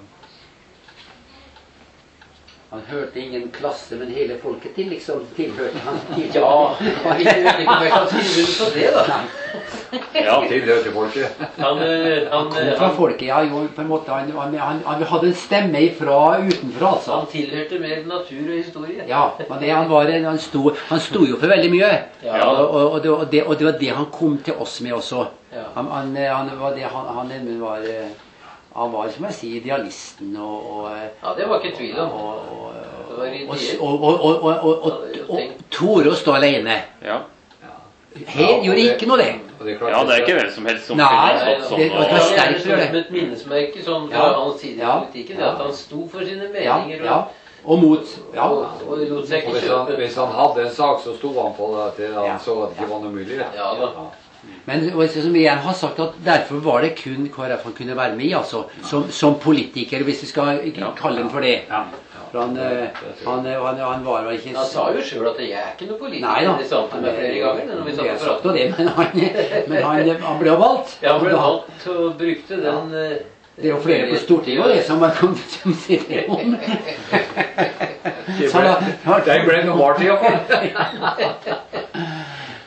Han hørte ingen klasse, men hele folket til, liksom, tilhørte han. Ja, jeg vet ikke om jeg kan tilbud på det, da. Ja. Tilhørte folket. Han, eh, han, Kom eh, fra han, folket, ja, jo, på en måte, han, han, han, han hadde en stemme ifra utenfra, altså. han tilhørte mer natur og historie. Ja, men det, han, var, en- han, sto, han sto jo for veldig mye. Ja. Og, og, og, det, og, det, og det var det han kom til oss med også. Ja. Han, han, han var det han, han Edmund var eh, Han var, som jeg sier, idealisten og, og eh, Ja, det var ikke tvil om. og, og, Det var og, ideelt. og, og, og, og, og, og, og torde å stå alene. Ja. Helt, gjorde ikke noe det. Og det er klart Ja, det er ikke hvem som helst som Nei, kunne Nei, stått sånn. det- det var Og, sterkt. gjerne for det. som et minnesmerke sånn fra Ja. hans side i Ja. politikken, Ja. at han sto for sine Ja, meninger ja. og, Og mot Ja. og, og lot seg Og ikke hvis han, kjøpe. hvis han hadde en sak, så sto han på det til han Ja. så at det ikke var noe mulighet. Ja da. Men og som jeg har sagt, at derfor var det kun K R F han kunne være med i, altså. Som, som politiker, hvis vi skal ikke kalle ham for det. Ja. For han, eh, han, eh, han, han var vel ikke Han sa jo sjøl at jeg er ikke noe politiker. Nei da. Det sa han til meg flere ganger. Når vi Jeg satt har og sagt pratet. det, men han, men han, han ble jo valgt. Ja, han ble Og da- valgt og brukte den eh, Det er jo flere på Stortinget og det som har kommet som sier om. Det Så ble, da- det ble noe vart i hvert fall.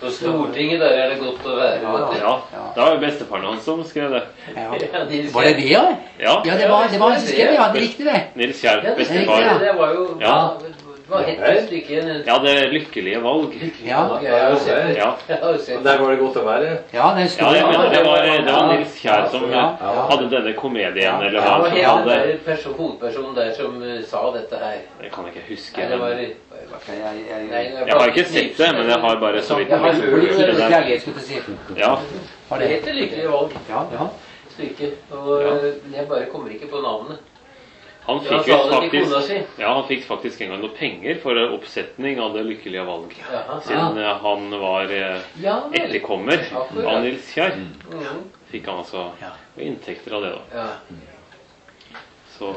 På Stortinget der er det godt å være. vet du. Ja, det var jo bestefaren hans som skrev det. Ja. Ja, Nils Var det det, ja? Ja, Ja, det var det var skrevet, ja. Det er riktig, det. Nils Kjær, Ja, det, bestefar. det var jo Ja. Det var helt stykke. Ja, det lykkelige valg. Ja, Jeg har jo sett det. Ja, Jeg har jo sett det. Der var det godt å være. ja den sto ja jeg mener det var, det var Nils Kjær som Ja. hadde denne komedien, eller Det hva var han helt kalte den det. der person, hovedpersonen der som uh, sa dette her. Jeg kan ikke huske. Nei, det var, men- Jeg, jeg, nei, jeg, det var Jeg har ikke sett det, men jeg har bare så vidt jeg har liksom hørt hørt det der. kjærlighet, skulle jeg si. Ja, Har Det det? heter Lykkelige valg. Ja, ja. Stykke. Og Ja. uh, jeg bare kommer ikke på navnet. han Ja, fikk han jo sa det til kona faktisk si. Ja, han fikk faktisk en gang noe penger for oppsetning av Det lykkelige valg. Jaha. Siden eh, han var eh, Ja vel. etterkommer Akkurat. av Nils Kjær, Mhm. fikk han altså Ja. inntekter av det, da. Ja. Så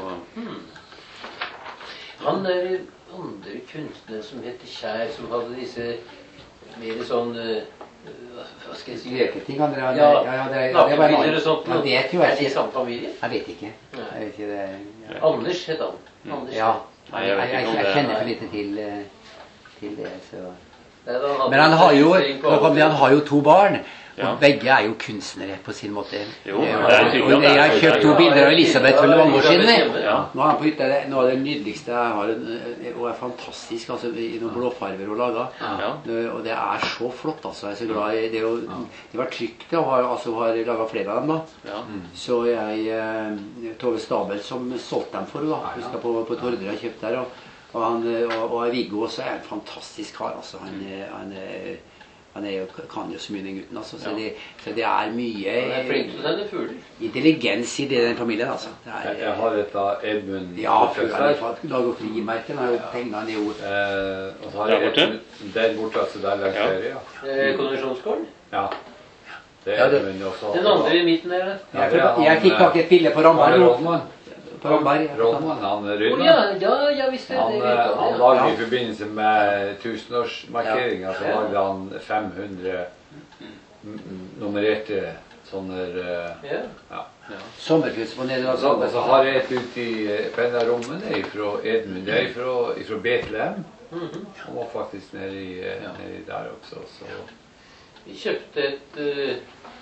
Han der andre kunstneren som heter Kjær, som hadde disse mer sånn uh, Hva skal jeg si? Leketing, andre. Ja, Ja, ja, ja, det, ja, det var en nakenbilder annen. og sånt. Ja, det tror Er jeg det i ikke. samme familie? Jeg vet ikke. Jeg vet ikke det. Ja. Anders het han. Anders. Ja. Nei, Jeg, jeg vet jeg, ikke om jeg det kjenner er- for lite til, eh, til det, så Nei, da hadde Men han har jo, utstilling på men han har jo to barn, Ja. og begge er jo kunstnere på sin måte. Jo, Eh, det er og- tydelig og at det er jeg har så. kjøpt to bilder av Elisabeth for mange år siden. jeg. Ja. Nå er han på hytta. Det er noe av det nydeligste jeg har, eh, og er fantastisk, altså i noen blåfarver hun laga. Ja. Eh, Og det er så flott, altså. Jeg er så glad i det. Er jo, det var trygt, og har, altså, har laga flere av dem, da. Ja. Så jeg eh, Tove Stabel som solgte dem for henne, da. Husker på, på Tordre jeg kjøpte der. Og, og, han, og, og Viggo også er en fantastisk kar, altså. Han, eh, han, eh, han er jo, kan jo så mye, den gutten. altså. Så, Ja. det, så det er mye Han er flink til å sende fugler. intelligens i det, den familien, altså. Det er, Jeg, jeg har et av Edmund ja, Bortvedt før han der. har laget frimerker. Han har jo tegnet han jo Eh, og så har Der jeg borte? et der borte, altså der langs Ja. høyre, ja. Eh, Konvensjonsgården. Ja. Det Ja, er det- Edmund også. Den andre i midten der. da. Ja, Jeg, det er han, jeg fikk tak i et bilde på Ramberg. Arne nå. Rådmann. På Ramberg. Rådmann, han Å Rydland. ja, ja, ja visst er Han, det. eh, vet han jeg, lagde Ja. i forbindelse med tusenårsmarkeringa, så Ja. lagde han fem hundre mm, nummererte sånne eh, ja. Sommerhus på Nedre Og så, og så har jeg et ute i eh, på en av rommene fra Edmund. Det er fra, fra Betlehem. Mhm. Han var faktisk nede i, eh, nedi der også. Så. Vi kjøpte et eh,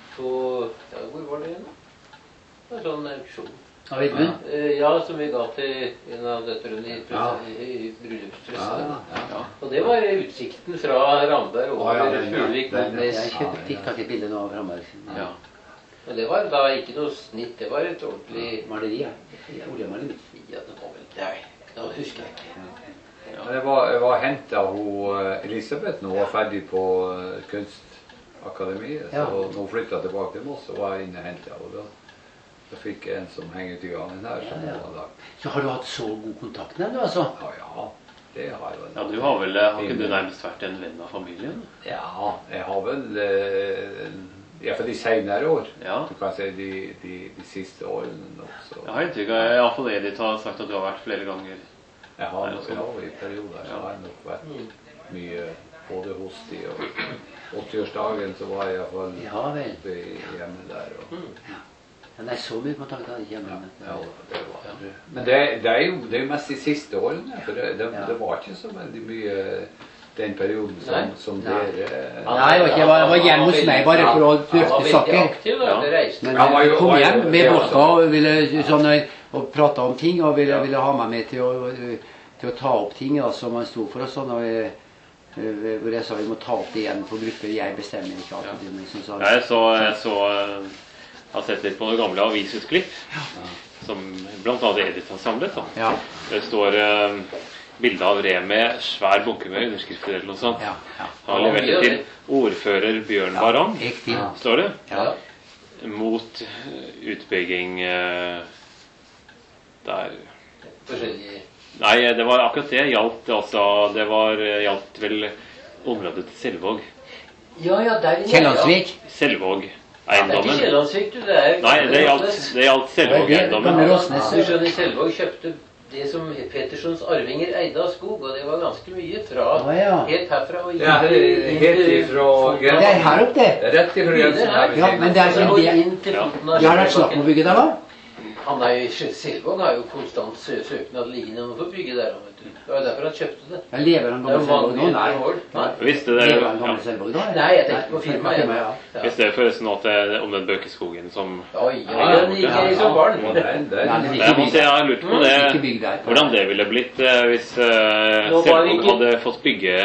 på ja, Hvor var det igjen? Det var en sånn auksjon. Av Edmund? Eh, ja, som vi ga til en av døtrene i, Ja. i, i Ja, bryllupspresset. ja, ja. Og det var utsikten fra Ramberg over Å, ja, den- Furuvik. den- Jeg kjøpte, fikk tak i et bilde nå av Ramberg. Ja. Men det var da ikke noe snitt, det var et ordentlig Maleri, ja. Oljemaleri. Ja, det var vel Nei, nå husker jeg ikke. Men Jeg var, jeg var henta av Elisabeth når hun var ferdig på eh, Kunstakademiet. Så Ja. når hun flytta tilbake til Moss, så var jeg inne og henta henne. Da, da fikk jeg en som henger ut i gangen her. Som Ja, ja. hun hadde lagd. Så har du hatt så god kontakt med dem, du, altså? Ja, ja. Det har jeg vel. Ja, du har vel Har ikke du nærmest vært en venn av familien? Ja, jeg har vel eh, Iallfall de senere år. Ja. Du kan si de, de, de siste årene også. Jeg har inntrykk av Iallfall Edith har sagt at du har vært flere ganger. Jeg har Nei, nok, sånn. ja, I perioder så Ja. har jeg nok vært mye både hos de og åttiårsdagen så var jeg iallfall Ja vel. oppe i hjemme der. Og, Ja, nei, så mye kontakt hadde jeg ikke ja, hjemme. ja, det var, men det, det, er jo, det er jo mest de siste årene. For det, det, Ja. det var ikke så veldig mye den perioden som, Nei. som Nei. dere Nei, jeg var, ikke, jeg var, jeg var hjemme hos meg bare for å Han var drøfte veldig saker. aktiv, da. Ja. Det reiste. Men Han var jo- jeg kom var jo- hjem med det var vodka og ville sånn, og prate om ting og ville, ville ha meg med til å, til å ta opp ting da, som han sto for og sånn. Og jeg, hvor jeg sa vi må ta opp det igjen på grupper. Jeg bestemmer ikke alltid. Men sånn, så, Jeg så, jeg så eh, har sett litt på noen gamle avisutklipp som blant annet Edith har samlet. Da. ja, Det står eh, bilde av Re med svær bunke med underskrifter eller noe sånt. ja, ja. Han har levert det til ordfører Bjørn Barang, Riktig. står det. Ja. Mot eh, utbygging eh, der Forskjellige Nei, det var akkurat det. Gjaldt altså Det var eh, gjaldt vel området til Selvåg. Ja, ja, der inne. Kjellandsvik. Ja. Det er ikke Selvåg-eiendommen. Kjellandsvik, du. Det er Nei, det gjaldt, Rosnes. det gjaldt Gamle Selvåg-eiendommen. Rosnes. Du skjønner, Selvåg kjøpte det som Petersons arvinger eide av skog, og det var ganske mye fra Å, ja. helt herfra og inn Ja, til- inn helt til- ifra Det er her oppe, det. Rett ifra grensen her. Ja, men det er Altså, ikke og det. inn til Ja. foten av Det har vært snakk om å bygge der, da? han er jo, Selvåg har jo konstant sø søknad liggende om å få bygge der. Vet du. Det var derfor han kjøpte det. Jeg lever han gammel Selvåg nå? Nei. Nei. Visste det, Lever han gammel Selvåg da? Nei, jeg tenkte på firmaet. Ja. Ja. Ja. Visste det forresten at det er om den bøkeskogen som... Oi, oi, den gikk jeg som barn. Og den, den, Nei, men Jeg, måtte, jeg har lurt på det, Ikke bygg der. hvordan det ville blitt eh, hvis uh, Nå var det Selvåg ikke- hadde fått bygge...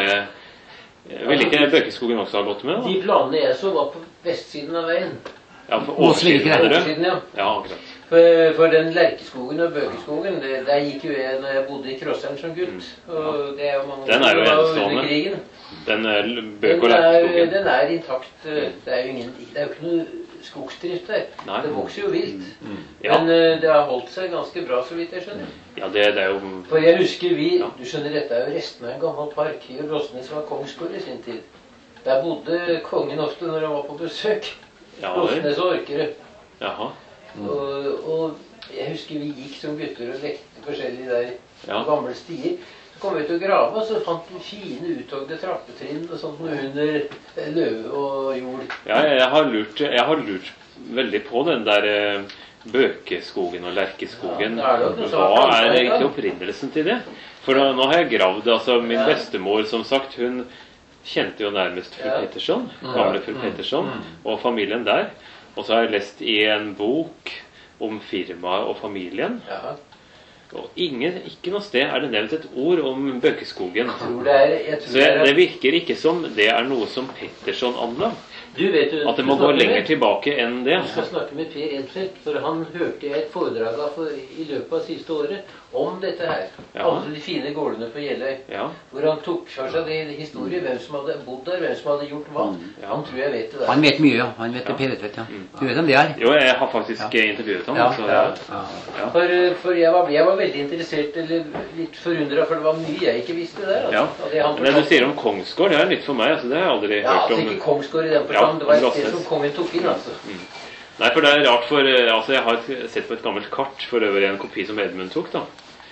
Ville ikke bøkeskogen også ha gått med da? De planene jeg så var på vestsiden av veien. Ja, for Åsling, ikke oversiden, det? mener du? Vestsiden, ja. Ja, akkurat. For, for den Lerkeskogen og Bøkeskogen, det, der gikk jo jeg når jeg bodde i Krosseren som gutt. Og det er jo mange Den er jo år siden, enestående. under krigen. Den eh, Den bøk- og er, lærkeskogen. den er intakt. Det er jo, ingen, det er jo ikke noe skogsdrift der. Nei. Det vokser jo vilt. Ja. Men eh, det har holdt seg ganske bra, så vidt jeg skjønner. Ja, det, det er jo... For jeg husker vi, Ja. du skjønner, dette er jo restene av en gammel park. I Rosnes var kongsgård i sin tid. Der bodde kongen ofte når han var på besøk. Ja, vel. Rosnes og Orkerud. Jaha. Og, og jeg husker vi gikk som gutter og lekte forskjellig der Ja. på gamle stier. Så kom vi til å grave, og så fant vi fine uttogde trappetrinn og sånt noe under eh, løve og jord. Ja, jeg, jeg, har lurt, jeg har lurt veldig på den der eh, bøkeskogen og lerkeskogen. Ja, det er jo noe som Hva har er plantet, egentlig da. opprinnelsen til det? For da, nå har jeg gravd, altså min Ja. bestemor som sagt, hun kjente jo nærmest fru Ja. Petterson, gamle fru Petterson, og familien der. Og så har jeg lest i en bok om firmaet og familien, Ja. og ingen, ikke noe sted er det nevnt et ord om bøkeskogen. Jeg tror det er, jeg tror Så jeg, det det er virker ikke som det er noe som Petterson anla. du vet jo, At det du må gå snakker lenger med- tilbake enn det. Jeg skal snakke med Per Edfeldt, for han hørte jeg et foredrag av for, i løpet av siste året om dette her. Ja. Alle de fine gårdene på Jeløy. Ja, Hvor han tok for seg det i historie, hvem som hadde bodd der, hvem som hadde gjort hva. Ja. Han tror jeg vet det der. Han vet mye, ja. Han vet det, Per Edfeldt, ja. Du vet om det er? jo, jeg har faktisk intervjuet ham. Ja. Så, Ja. ja. For, for jeg, var, jeg var veldig interessert, eller litt forundret, for det var mye jeg ikke visste der. Altså. Ja. Og det han Men det du fortalte- sier om Kongsgård, det er nytt for meg. Altså, det har jeg aldri Ja, hørt altså om. ikke Kongsgård i den Ja, forstand. Det var et Rosnes. sted som kongen tok inn, altså. Nei, for det er rart, for eh, altså, jeg har sett på et gammelt kart, for øvrig en kopi som Edmund tok, da.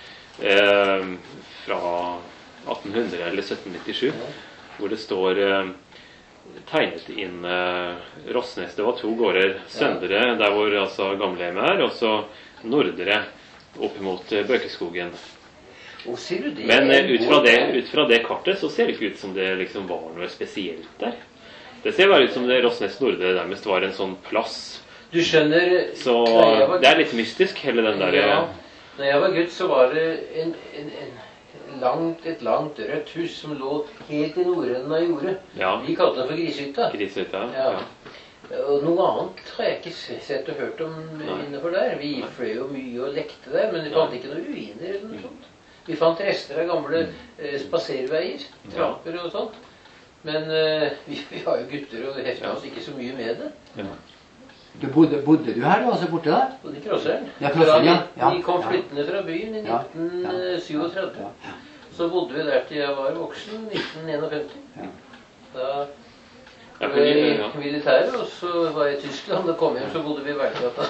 Eh, fra atten hundre eller sytten nittisju, hvor det står eh, tegnet inn eh, Rosnes. Det var to gårder. Søndre, der hvor altså gamlehjemmet er, og så Nordre, opp mot eh, Bøkeskogen. Og sier du det? Men eh, ut, fra det, ut fra det kartet så ser det ikke ut som det liksom var noe spesielt der. Det ser bare ut som det Rosnes Nordre nærmest var en sånn plass. Du skjønner, Så da jeg var det er litt mystisk, hele den der Ja, når jeg var gutt, så var det en, en, en langt, et langt rødt hus som lå helt i nordenden av jordet. Ja. Vi kalte det for Grishytta. Grishytta. Ja. Ja. Og noe annet har jeg ikke sett og hørt om innenfor der. Vi fløy jo mye og lekte der, men vi fant ikke noen ruiner eller noe sånt. Vi fant rester av gamle eh, spaserveier, trapper og sånt. Men eh, vi, vi var jo gutter og heftet oss ikke så mye med det. Ja. Du bodde, bodde du her, du, altså borte der? Og de Krosseren. Ja, Krosseren, ja. Ja, Vi kom ja. flyttende fra byen i Ja, nitten syttisju. Så bodde vi der til jeg var voksen, nitten enogfemti. Ja. Da Ja, var for, jeg i ja. militæret, og så var jeg i Tyskland. Da kom jeg hjem, så bodde vi i Berggata.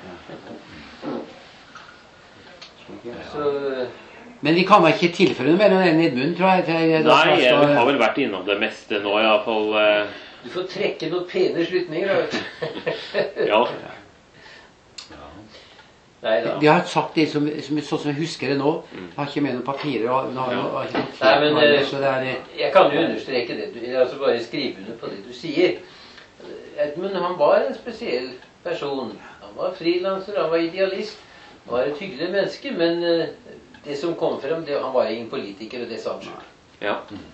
Så Men vi kan vel ikke tilføre noe mer enn Edmund, tror jeg? For jeg da Nei, jeg skal- har vel vært innom det meste nå, iallfall. Eh, du får trekke noen pene slutninger, da, vet du. ja. Nei da. Vi har sagt det som, som, sånn som jeg husker det nå. Jeg har ikke med noen papirer. Og, nå har jeg- har ikke Nei, men, noe- eh, så det er, eh, Jeg kan jo understreke det. Du, altså bare skrive under på det du sier. Edmund, han var en spesiell person. Han var frilanser, han var idealist. Han var et hyggelig menneske, men eh, det som kom frem, det, han var ingen politiker, og det sa han selv. ja.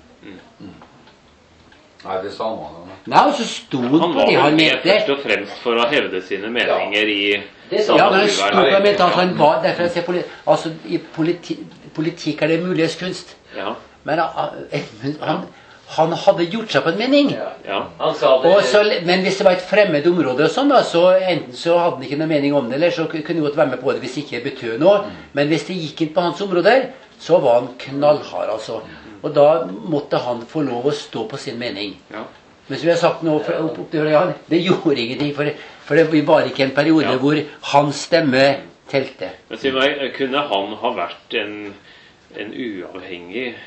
Nei, det sa man jo. Nei, og så sto han Han på var det vel han med mente. først og fremst for å hevde sine meninger i Det sa Ja, han. men han sto på samfunnsvernet. det han mente at han var derfor jeg sier politi altså, i politi politikk er det mulighetskunst. Ja, Men uh, Edmund, han, han hadde gjort seg på en mening. Ja. ja. Han sa det. Og så, men hvis det var et fremmed område, og sånn da, så enten så hadde han ikke noe mening om det, eller så kunne han godt være med på det hvis det ikke betød noe. Men hvis det gikk inn på hans områder, så var han knallhard, altså. Og da måtte han få lov å stå på sin mening. ja. Men som jeg har sagt nå, opp, opp, opp til, ja, det gjorde ingenting, for, for det var ikke en periode Ja. hvor hans stemme telte. Men si meg, kunne han ha vært en, en uavhengig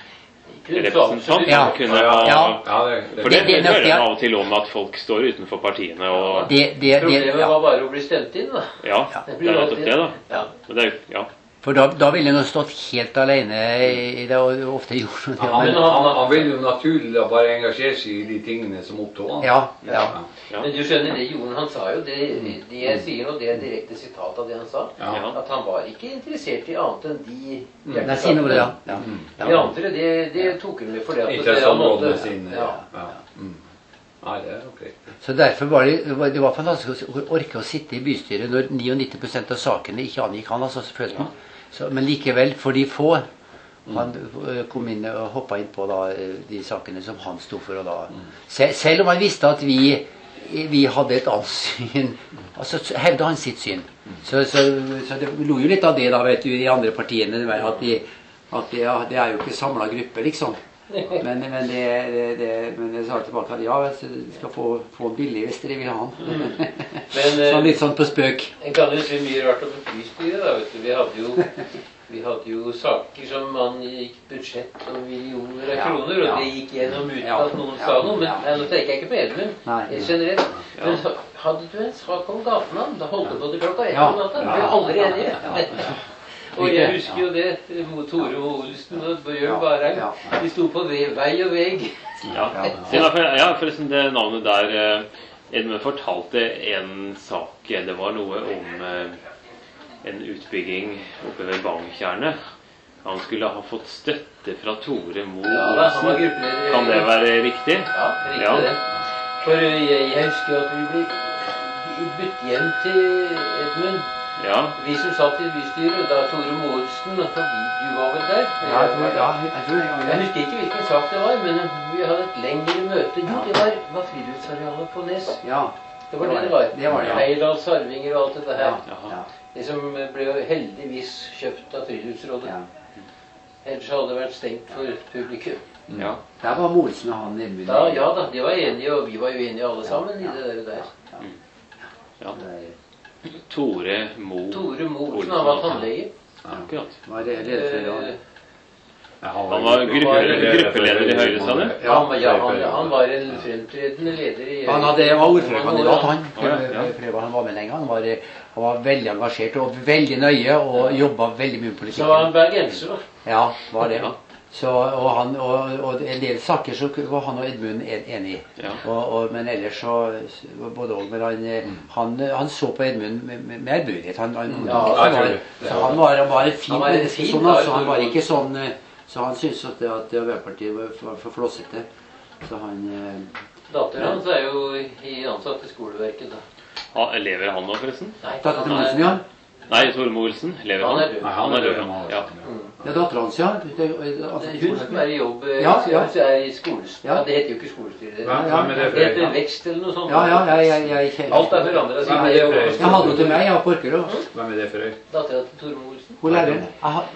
representant Ja. kunne Ja. ha... Ja, det, det, For det, Det- det er det nok hører det. jeg av og til om at folk står utenfor partiene og... Det, det, det, Problemet ja. var bare å bli stemt inn, da. Ja, Det det blir er jo nettopp alltid- det da. Ja. Men det er jo... Ja. For da, da ville han stått helt alene i det, og ofte gjort det. han, Men, han, han vil jo naturlig da bare engasjere seg i de tingene som opptog han. ja, ja. Ja. Men du skjønner, det gjorde han. Han sa jo det, det jeg sier nå, det er direkte sitat av det han sa. Ja. Ja. At han var ikke interessert i annet enn de Nei, si noe om det, ja. ja. De andre, det, det tok han med for det at det han Interesseområdene måtte. sine. Ja. Ja. Mm. Nei, det er nok riktig. Så derfor var det, det var fantastisk å orke å sitte i bystyret når nittini prosent av sakene ikke angikk han, altså, følte man. Så, men likevel, for de få, han eh, kom inn og hoppet inn på da, eh, de sakene som han stod for. Og da. Sel, selv om han visste at vi, vi hadde et annet syn, altså hevde han sitt syn. Så, så, så det lo jo litt av det da, vet du, i de andre partiene, det var at, de, at de, ja, det er jo ikke samlet gruppe, liksom. Men, men, det, det, det, men jeg sa tilbake at ja, du skal få, få billig hvis dere vil ha han. Men, Så litt sånn på spøk. En kan jo si mye rart om et bystyre, da, vet du. Vi hadde jo, vi hadde jo saker som man gikk budsjett og millioner av Ja, kroner, og ja. det gikk gjennom uten Ja, at noen ja, sa noe. Men ja. nei, nå tenker jeg ikke på Edmund, Nei. eh, generelt. Men hadde du en sak om gatenavn, da holdt du på til klokka ett Ja, om natta. ja, Vi er aldri ja, enige. ja, ja. Og jeg husker jo det, Tore og Olsen og Bjørn Barheim, Ja, ja. de sto på ve- vei og vegg. Ja. Ja, for, ja, forresten det navnet der eh, Edmund fortalte en sak. Det var noe om eh, en utbygging oppe ved Bangtjernet. Han skulle ha fått støtte fra Tore Mo Ja, da, han var Olsen. gruppeleder. Kan det være riktig? Ja, riktig Ja. det. For jeg, jeg husker at vi ble bytt hjem til Edmund. Ja. Vi som satt i bystyret, da Tore Målsen, altså vi- du var vel der? Ja, jeg tror, ja, jeg tror det. Jeg husker ikke hvilken sak det var, men vi hadde et lengre møte. Jo, det var, var friluftsarealet på Nes. Ja, Det var det det var. Det var det, ja. Heierdals Sarvinger og alt dette ja, her. ja, Det som ble jo heldigvis kjøpt av Friluftsrådet. ja. Ellers hadde det vært stengt for publikum. Ja. Der var Molsen og han Edmund. Da, ja da, de var enige, og vi var jo enige alle sammen i det der. Ja. Tore Mo Tore Målsen, han var tannlege. Akkurat. Var det leder for det? Ja, Han var gruppe, gruppeleder i Høyre, sa du? Ja, men ja, han, han var en fremtredende leder i Han hadde, var ordførerkandidat, han. Å, ja, ja. Prøver, han var med lenge. Han var, han var veldig engasjert og veldig nøye og jobba veldig mye med Så var han politikken. bergenser, da. Ja, var det. Ja. Så, og, han, og, og en del saker så var han og Edmund en- enig i. Ja. Og, og, men ellers så både og, men han, han, han så på Edmund med, med, med ærbødighet. Han, han, Ja, han, jeg tror var, det. så han var, han var en fin Han var en menneske, fin sånn, kar, altså, han var Tore. ikke sånn eh, Så han syntes at, det- at Arbeiderpartiet var for, for flåsete. Så han eh, Datteren hans er jo i ansatt i skoleverket, da. Ja, lever han nå, forresten? Nei, Datteren til han er- Molsen, ja. Nei, Tore Mo Olsen. Lever Han han? er død. Nei, Han er død, han ja. Ja, datteren hans, ja. Det, det, Det altså, er hun som er i jobb. eh, Ja, ja. Hun er i skolestyret. Ja. Ja, det heter jo ikke skolestyret. Hvem, hvem er det Det for heter deg? vekst eller noe sånt. Ja, ja, jeg, jeg, jeg, jeg, Alt er forandret Hvem siden er det det jobbet for- på Jeg hadde skolen. henne til meg, jeg, på Orkerud. Hvem er det for deg? Datteren til Tore Molsen. Hvor er den? Jeg, har-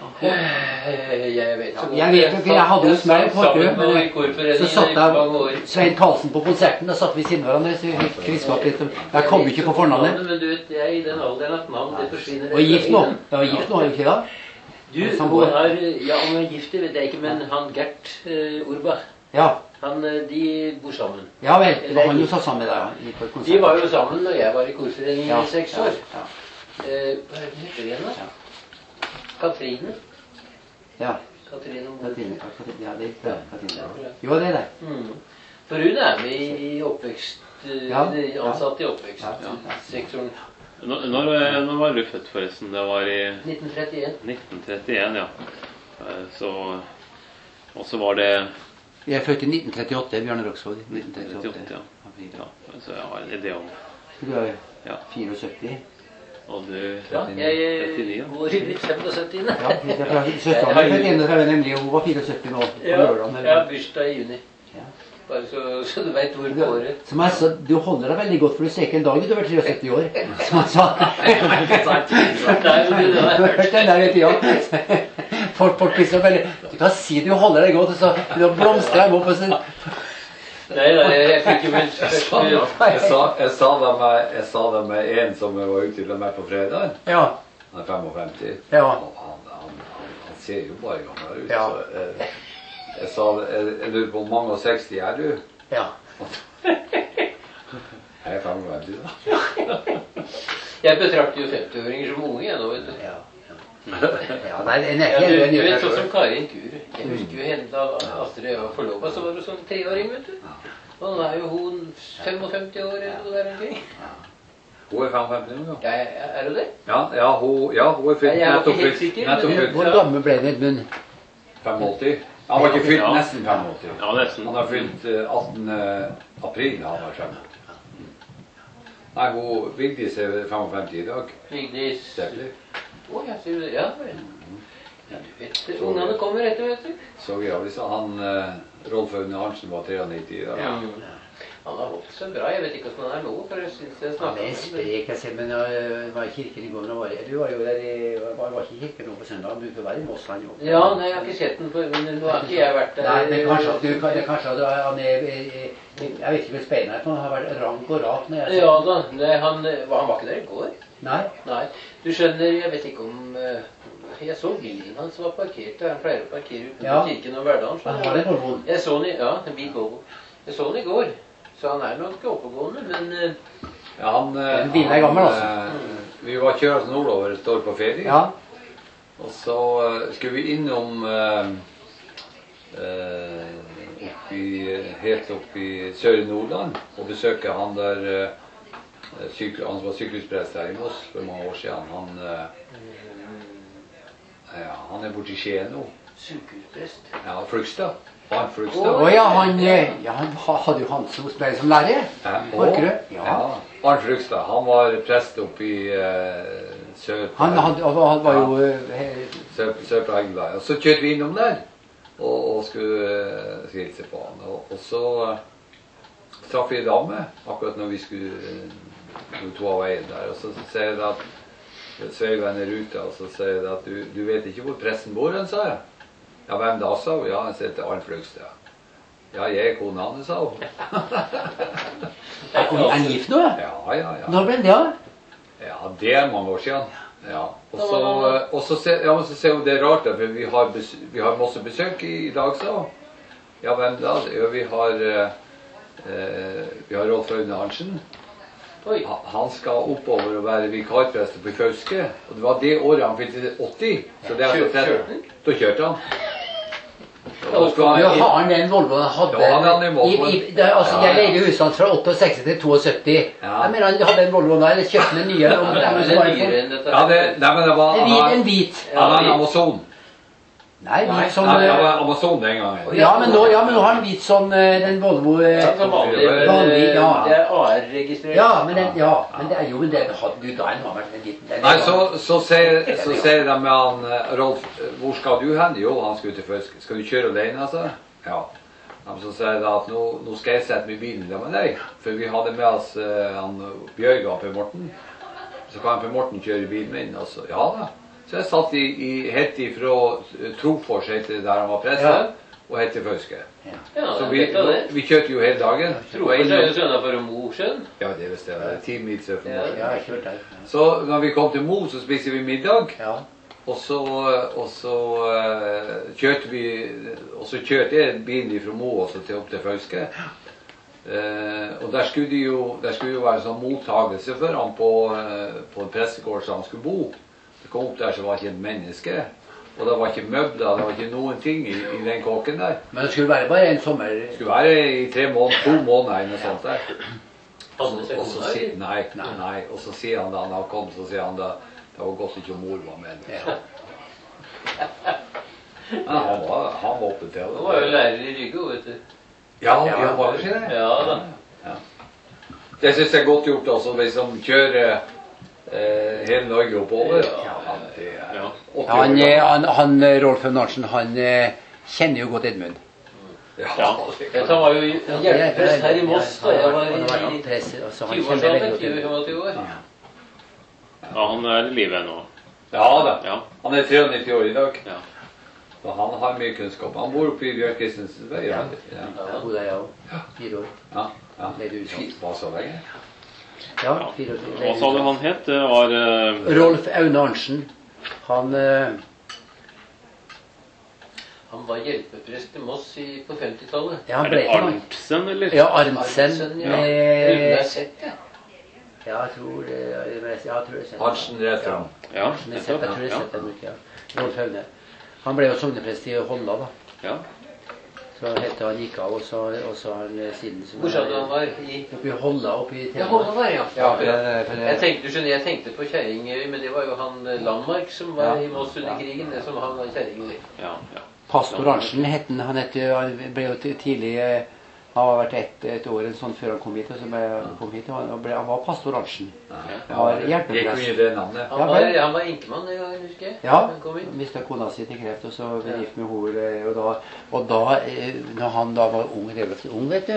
Eh, Jeg vet så godt. Jeg vet ikke, jeg hadde hos meg på Orkerud, Sammen med men så korforeningen satt i mange år. jeg Svein Karlsen på konserten, da satt vi siden hverandre, så vi fikk kriskap litt. Jeg kom ikke på fornavnet. Men du vet, jeg er i den alderen at navn, det forsvinner. Og gift nå. Jeg var gift nå, er du ikke det? Du, hun er, ja, om hun er gift, det vet jeg ikke, men han Gert eh, Urbach, Ja. han, eh, de bor sammen. Ja vel, det var han jo satt sammen med deg i- på konserten. De var jo sammen når jeg var i korforeningen Ja, i seks ja, år. ja. Eh, Hva er det hun heter igjen, da? Katrine. Ja, Katrine Katrine. Moe. Katrine, ja, det er det. Katrine. Jo, det er det. Mm. For hun er med i oppvekst, eh, Ja, ansatt i Ja, oppvekstsektoren. Når, når, når var du født, forresten? Det var i nitten trettien. nitten trettien, ja. Eh, Så Og så var det Jeg er født i nitten trettiåtte, Bjørne Roksvåg. nitten trettiåtte. trettiåtte, ja. Ja, så jeg har en idé om Du er Ja. fireogsytti. Og du Ja, jeg trettini, ja. går i mitt femtisyvende. Ja, det er fra søsteren min født enogtredve, nemlig. Hun var fireogsytti nå. På Ja, lørdagen. jeg har bursdag i juni. Ja. Bare så, så du vet hvor på året. Som jeg sa, du holder deg veldig godt, for du ser ikke en dag utover treogsytti år. Som han sa. Nei, men du, Du har hørt den der i tida. Folk, folk blir så veldig Du kan si du holder deg godt, og så da blomstrer jeg opp. Og så, Nei, nei, jeg fikk jo min første Jeg sa, jeg sa det med, jeg sa det med en som jeg var ute til meg på fredag. ja. Han er femtifem. Ja. Og Han, han, han, han ser jo bare gammel ut. Ja. Så, eh, Jeg sa, jeg, jeg lurer på mange og seksti er du? Ja. Jeg er femogfemti da. Jeg betrakter jo femti-åringer som unge, jeg nå, vet du. Ja. Ja, nei, en er Ja, ikke du, en du ny vet, sånn person. som Karin Kur. Jeg husker jo henne da Astrid var forlovet, så var det sånn treåring, vet du. Og nå er jo hun femogfemti år eller noe der omkring. Hun er femogfemti nå, Ja, er hun det? ja. Ja, hun, ja, hun er fylt Ja, jeg er ikke nettopp helt fylt. sikker, Nettopp men- fylt Hvor gammel ble Edmund? femogåtti. Han var ikke fylt Ja. nesten femogåtti. Ja, nesten. Han har fylt eh, attende april, han var femogåtti. Nei, hun Vigdis er femogfemti i dag. Vigdis. Stemmer. Å, ja, sier du det? Ja, vel. Ja, du vet, ungene kommer etter, vet du. Så vi har liksom han eh, Rolf Aune Arntzen var nittiotre i dag. Ja. Han har holdt seg bra. Jeg vet ikke hvordan han er nå, for jeg synes jeg Han snakker er om det. sprek, jeg ser, men jeg var i kirken i går. Nå var jeg, du var jo der i, var, var ikke i kirken nå på søndag, du får være i Moss, han jo. Ja, nei, jeg har ikke sett den, for, men nå har ikke jeg vært der. Nei, men kanskje at du, kan- det, kanskje at han er, jeg vet ikke med speilet, men han har vært rank og rak når jeg Ja da, det, han, han var ikke der i går. Nei, Nei, du skjønner, jeg vet ikke om eh, jeg så bilen hans var parkert der. Han pleier å parkere utenfor Ja. kirken om hverdagen. han har det Volvoen. Jeg så den i, ja, en bil Volvo. Jeg så den i går, så han er nok oppegående, men eh, Ja, han, eh, Den bilen er gammel, altså. eh, Vi var kjørt nordover et år på ferie. Ja, Og så eh, skulle vi innom eh, eh, oppi, helt opp i Søre Nordland og besøke han der eh, syk, han som var sykehusprest her i Moss for mange år siden. Han, eh, ja, han er borte i Skien nå. sykehusprest. Ja, Flugstad. Han Flugstad. å ja, han, eh, ja, han ha- hadde jo Hans Osberg som lærer. Ja, Borgerød. Ja. Ja. Arnt Flugstad. Han var prest oppe i uh, sør Han, han, han var jo eh, sør, sør på England. Og så kjørte vi innom der og, og skulle uh, hilse på han. Og, og så uh, traff vi en dame akkurat når vi skulle uh, to av veien der. Og så sier jeg at så er jo en i ruta, og så sier jeg at du, du vet ikke hvor presten bor, han, sa jeg. Ja, hvem da, sa hun? Ja, han sier til Arnt Flugstad. Ja, jeg er kona hans, sa hun. Er han gift nå? Ja? Ja, ja, ja. Når ble det av? Ja, det er mange år siden. Ja. Og så, og så, ser- ja, men så ser hun det er rart, da, for vi har, bes, vi har masse besøk i, i dag, sa hun. Ja, hvem da? Ja, vi har, eh, vi har Rolf Aune Arntzen. Oi. Ha- Han skal oppover og være vikarprest på Fauske. Og det var det året han fylte åtti. Så det er altså Kjør- tretti. kjørte han? Da kjørte han. Ja, Og skulle Ja, han, har han den Volvoen han hadde? Ja, han hadde en Volvo. I, i, det, altså, Ja, jeg ja. leide huset hans fra åttiåtte til syttito. Ja. Jeg mener han hadde en Volvo der, eller kjøpte den nye. Og, det er vel så var en det nyere sånn- enn dette. ja, det, nei, men det var en han hvit, har- en hvit. han har en Amazon. Nei, Nei, hvit sånn Nei, det eh, var Amazon den gangen. ja, men nå, ja, men nå har han hvit sånn eh, den Volvo eh, Ja, som vanlig. men, Vanlig, eh, ja. Det er A R-registrert. Ja, men den, ja, men det er jo men den hadde du da en vært en liten den- Nei, så, så, sier, så sier de med han eh, Rolf, eh, hvor skal du hen? Jo, han skulle til Fauske. Skal du kjøre alene, altså? Ja. Ja, men så sier de at nå, nå skal jeg sette meg i bilen med deg. For vi hadde med oss eh, han Bjørg og Per Morten. Så kan Per Morten kjøre bilen min. Og så, ja da. Så jeg satt i, i helt ifra eh, Trofors, heter det der han var prest, Ja. og helt til Fauske. Ja, Så det vi, er det. vi kjørte jo hele dagen. Tror jeg er jo sønner for Mosjøen. Ja, det visste jeg. Det er ti mil sør for Ja. Mosjøen. Ja, jeg kjørte der. Så når vi kom til Mo, så spiste vi middag. Ja. Og så, og så eh, kjørte vi Og så kjørte jeg bilen fra Mo også til opp til Fauske. Eh, og der skulle det jo, der skulle jo være sånn mottagelse for han på, eh, på en prestegård som han skulle bo. Det kom opp der, så var det ikke et menneske. Og det var ikke møbler, det var ikke noen ting i, i den kåken der. Men det skulle være bare en sommer... Det skulle være i tre måneder, to måneder eller noe sånt der. Hadde seg Og så, kona, si, eller? nei, nei, og så sier han da han har kommet, så sier han da det var godt ikke mor var med. Ja. Men han var, han var oppe til det. Han var jo lærer i Rygge, vet du. Ja, ja, var det ikke det? Ja da. Ja. Det synes jeg er godt gjort, altså, hvis de kjører eh, hele Norge oppover. Ja. Ja, det er Ja. åtti Ja, han, år eh, gammel. han, han eh, Rolf Narsen, han eh, kjenner jo godt Edmund. Ja, Ja. Vet, han var jo hjelpeprest her i Moss da jeg var Han har vært i presse, altså, han kjenner veldig tjue-årsalderen. godt tjue Edmund. femogtyve år. Ja, han er i live ennå. ja da. Ja. Han er treognitti år i dag. Ja. Så han har mye kunnskap. Han bor oppe i Bjørn Kristensens vei. Ja. Ja. Jeg bodde der, jeg også. Fire år. Ja. Ja. Leide ut sånn. Var så lenge. Ja, fire år. Hva sa du han het? Det var eh, Rolf Aune Arntzen. Han, eh, Han var hjelpeprest i Moss i, på femtitallet. Ja, han Er ble det ikke noe. Arntzen, eller? Ja, Arntzen Arntzen, ja. med Uten jeg sett det. Ja, jeg tror det ja, jeg tror det er sett. Hansen rett fram. Ja, Men jeg tror nettopp. det er Ja. sett dem ikke, ja. Rolf Haune. Han ble jo sogneprest i Holla, da. Ja. Så etter han gikk av, og så, og så har han siden som Hvor sa du han var? I... Oppi Holla, oppi Ja, Telemark. Håvard var, ja. Ja, for det, for det, Jeg tenkte, du skjønner, jeg tenkte på Kjerringøy, men det var jo han eh, Landmark som var Ja. i Moss under krigen. Det som han var Kjerringøy. Ja, ja. Pastor Arntzen het han. Han, het, jo- han ble jo ti- tidlig eh, Han har vært ett et år en sånn før han kom hit. Og så ble han kom hit, og han, ble, han var pastor Arntzen. Var hjelpeprest. Gikk mye det navnet. Han Ja, var, vel. han var enkemann den gangen, husker jeg. Ja, Han kom inn. mista kona si til kreft, og så ble gift med henne. Og da, og da eh, når han da var ung, relativt ung, vet du,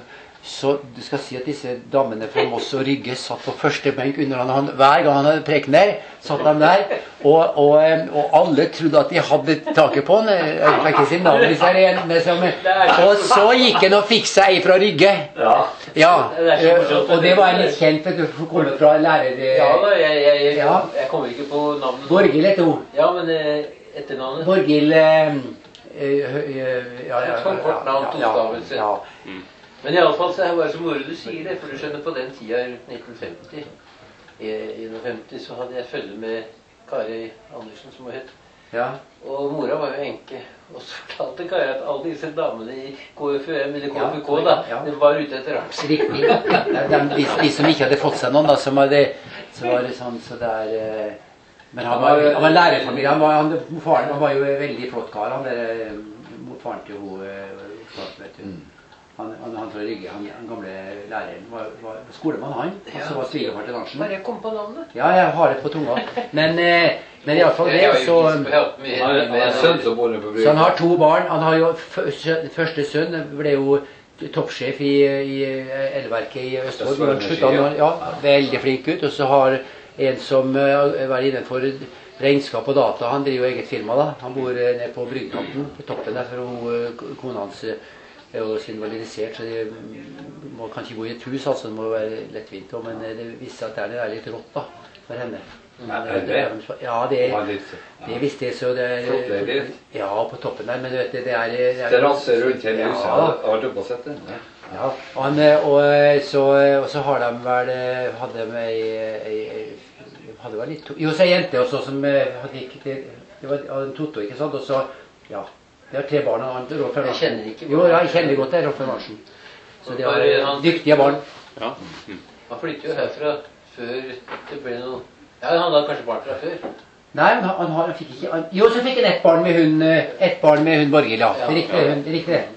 så du skal si at disse damene fra Moss og Rygge satt på første benk under han, han hver gang han hadde preken der, satt de der, og, og, eh, og alle trodde at de hadde taket på han. Jeg kan ikke si navnet disse her igjen, men som, og så gikk han og fikk seg ei fra Rygge. Ja. Ja, Det er så eh, morsomt. og det var en litt kjent, vet du, for å komme fra lærer... Ja da, jeg, jeg, jeg, Ja. jeg kommer ikke på navnet. Borghild heter hun. Ja, men eh, etternavnet. Borghild eh, eh, eh, ja, ja, Sånn kort navn, ja, tostavelse. ja. Men i alle fall så er det bare så moro du sier det, for du skjønner, på den tida rundt nitten femti, i enogfemti, så hadde jeg følge med Kari Andersen, som hun het. Ja. Og mora var jo enke. Og så fortalte Kari at alle disse damene i K F U M, eller K F U K, da, Ja. de var ute etter Arntzen. Riktig. De, de, de, de som ikke hadde fått seg noen, da, som hadde, så var det sånn, så der eh, Men han var, han var lærerfamilie. Han var, han, faren, han var jo en veldig flott kar, han der eh, faren til hun, eh, vet du. Han, han, han fra Rygge, han, han gamle læreren, var, var skolemann, han. Og så var svigerfar til Arntzen. Bare jeg kom på navnet. Ja, jeg har det på tunga. Men, eh, men i alle fall det, så Han har en sønn som bor på Så han har Bryggen. to barn. Han har jo f- sø- Første sønn ble jo toppsjef i, i elverket i Østfold. Østfold Han slutta Energi, nå- ja, veldig flink gutt. Og så har en som uh, var innenfor regnskap og data. Han driver jo eget firma, da. Han bor eh, nede på Bryggekanten, på toppen der, for hun, eh, kona hans eh, er jo invalidisert, så de mm, må, kan ikke bo i et hus, altså. Det må være lettvint. og- Men eh, det viser seg at det er litt rått, da, for henne. Men, Er eh, det? Ja, det Var er litt, det visste jeg, så det er Flott leilighet. Ja, på toppen der, men du vet, det er, det er Terrasse rundt hele huset. Ja, Jeg har vært oppe og sett den. Ja. ja. Og, han, eh, og, eh, så, og så har de vel eh, Hadde de ei, ei, ei hadde vel litt to, Jo, så ei jente også som eh, hadde ikke til Det var en Totto, ikke sant? Og så Ja. Det har tre barn. Og han, Rolf Jeg kjenner ikke Jo, ja, jeg kjenner godt det, Rolf Larsen. Så de har Bare eh, han- dyktige barn. Ja. Mm. Han flyttet jo herfra før det ble noe... Ja, han hadde kanskje barn fra før. Nei, han, han, har, han fikk ikke han, Jo, så fikk han ett barn med hun eh, ett barn med hun Borghild, ja. Ja. Riktig, hun, riktig det.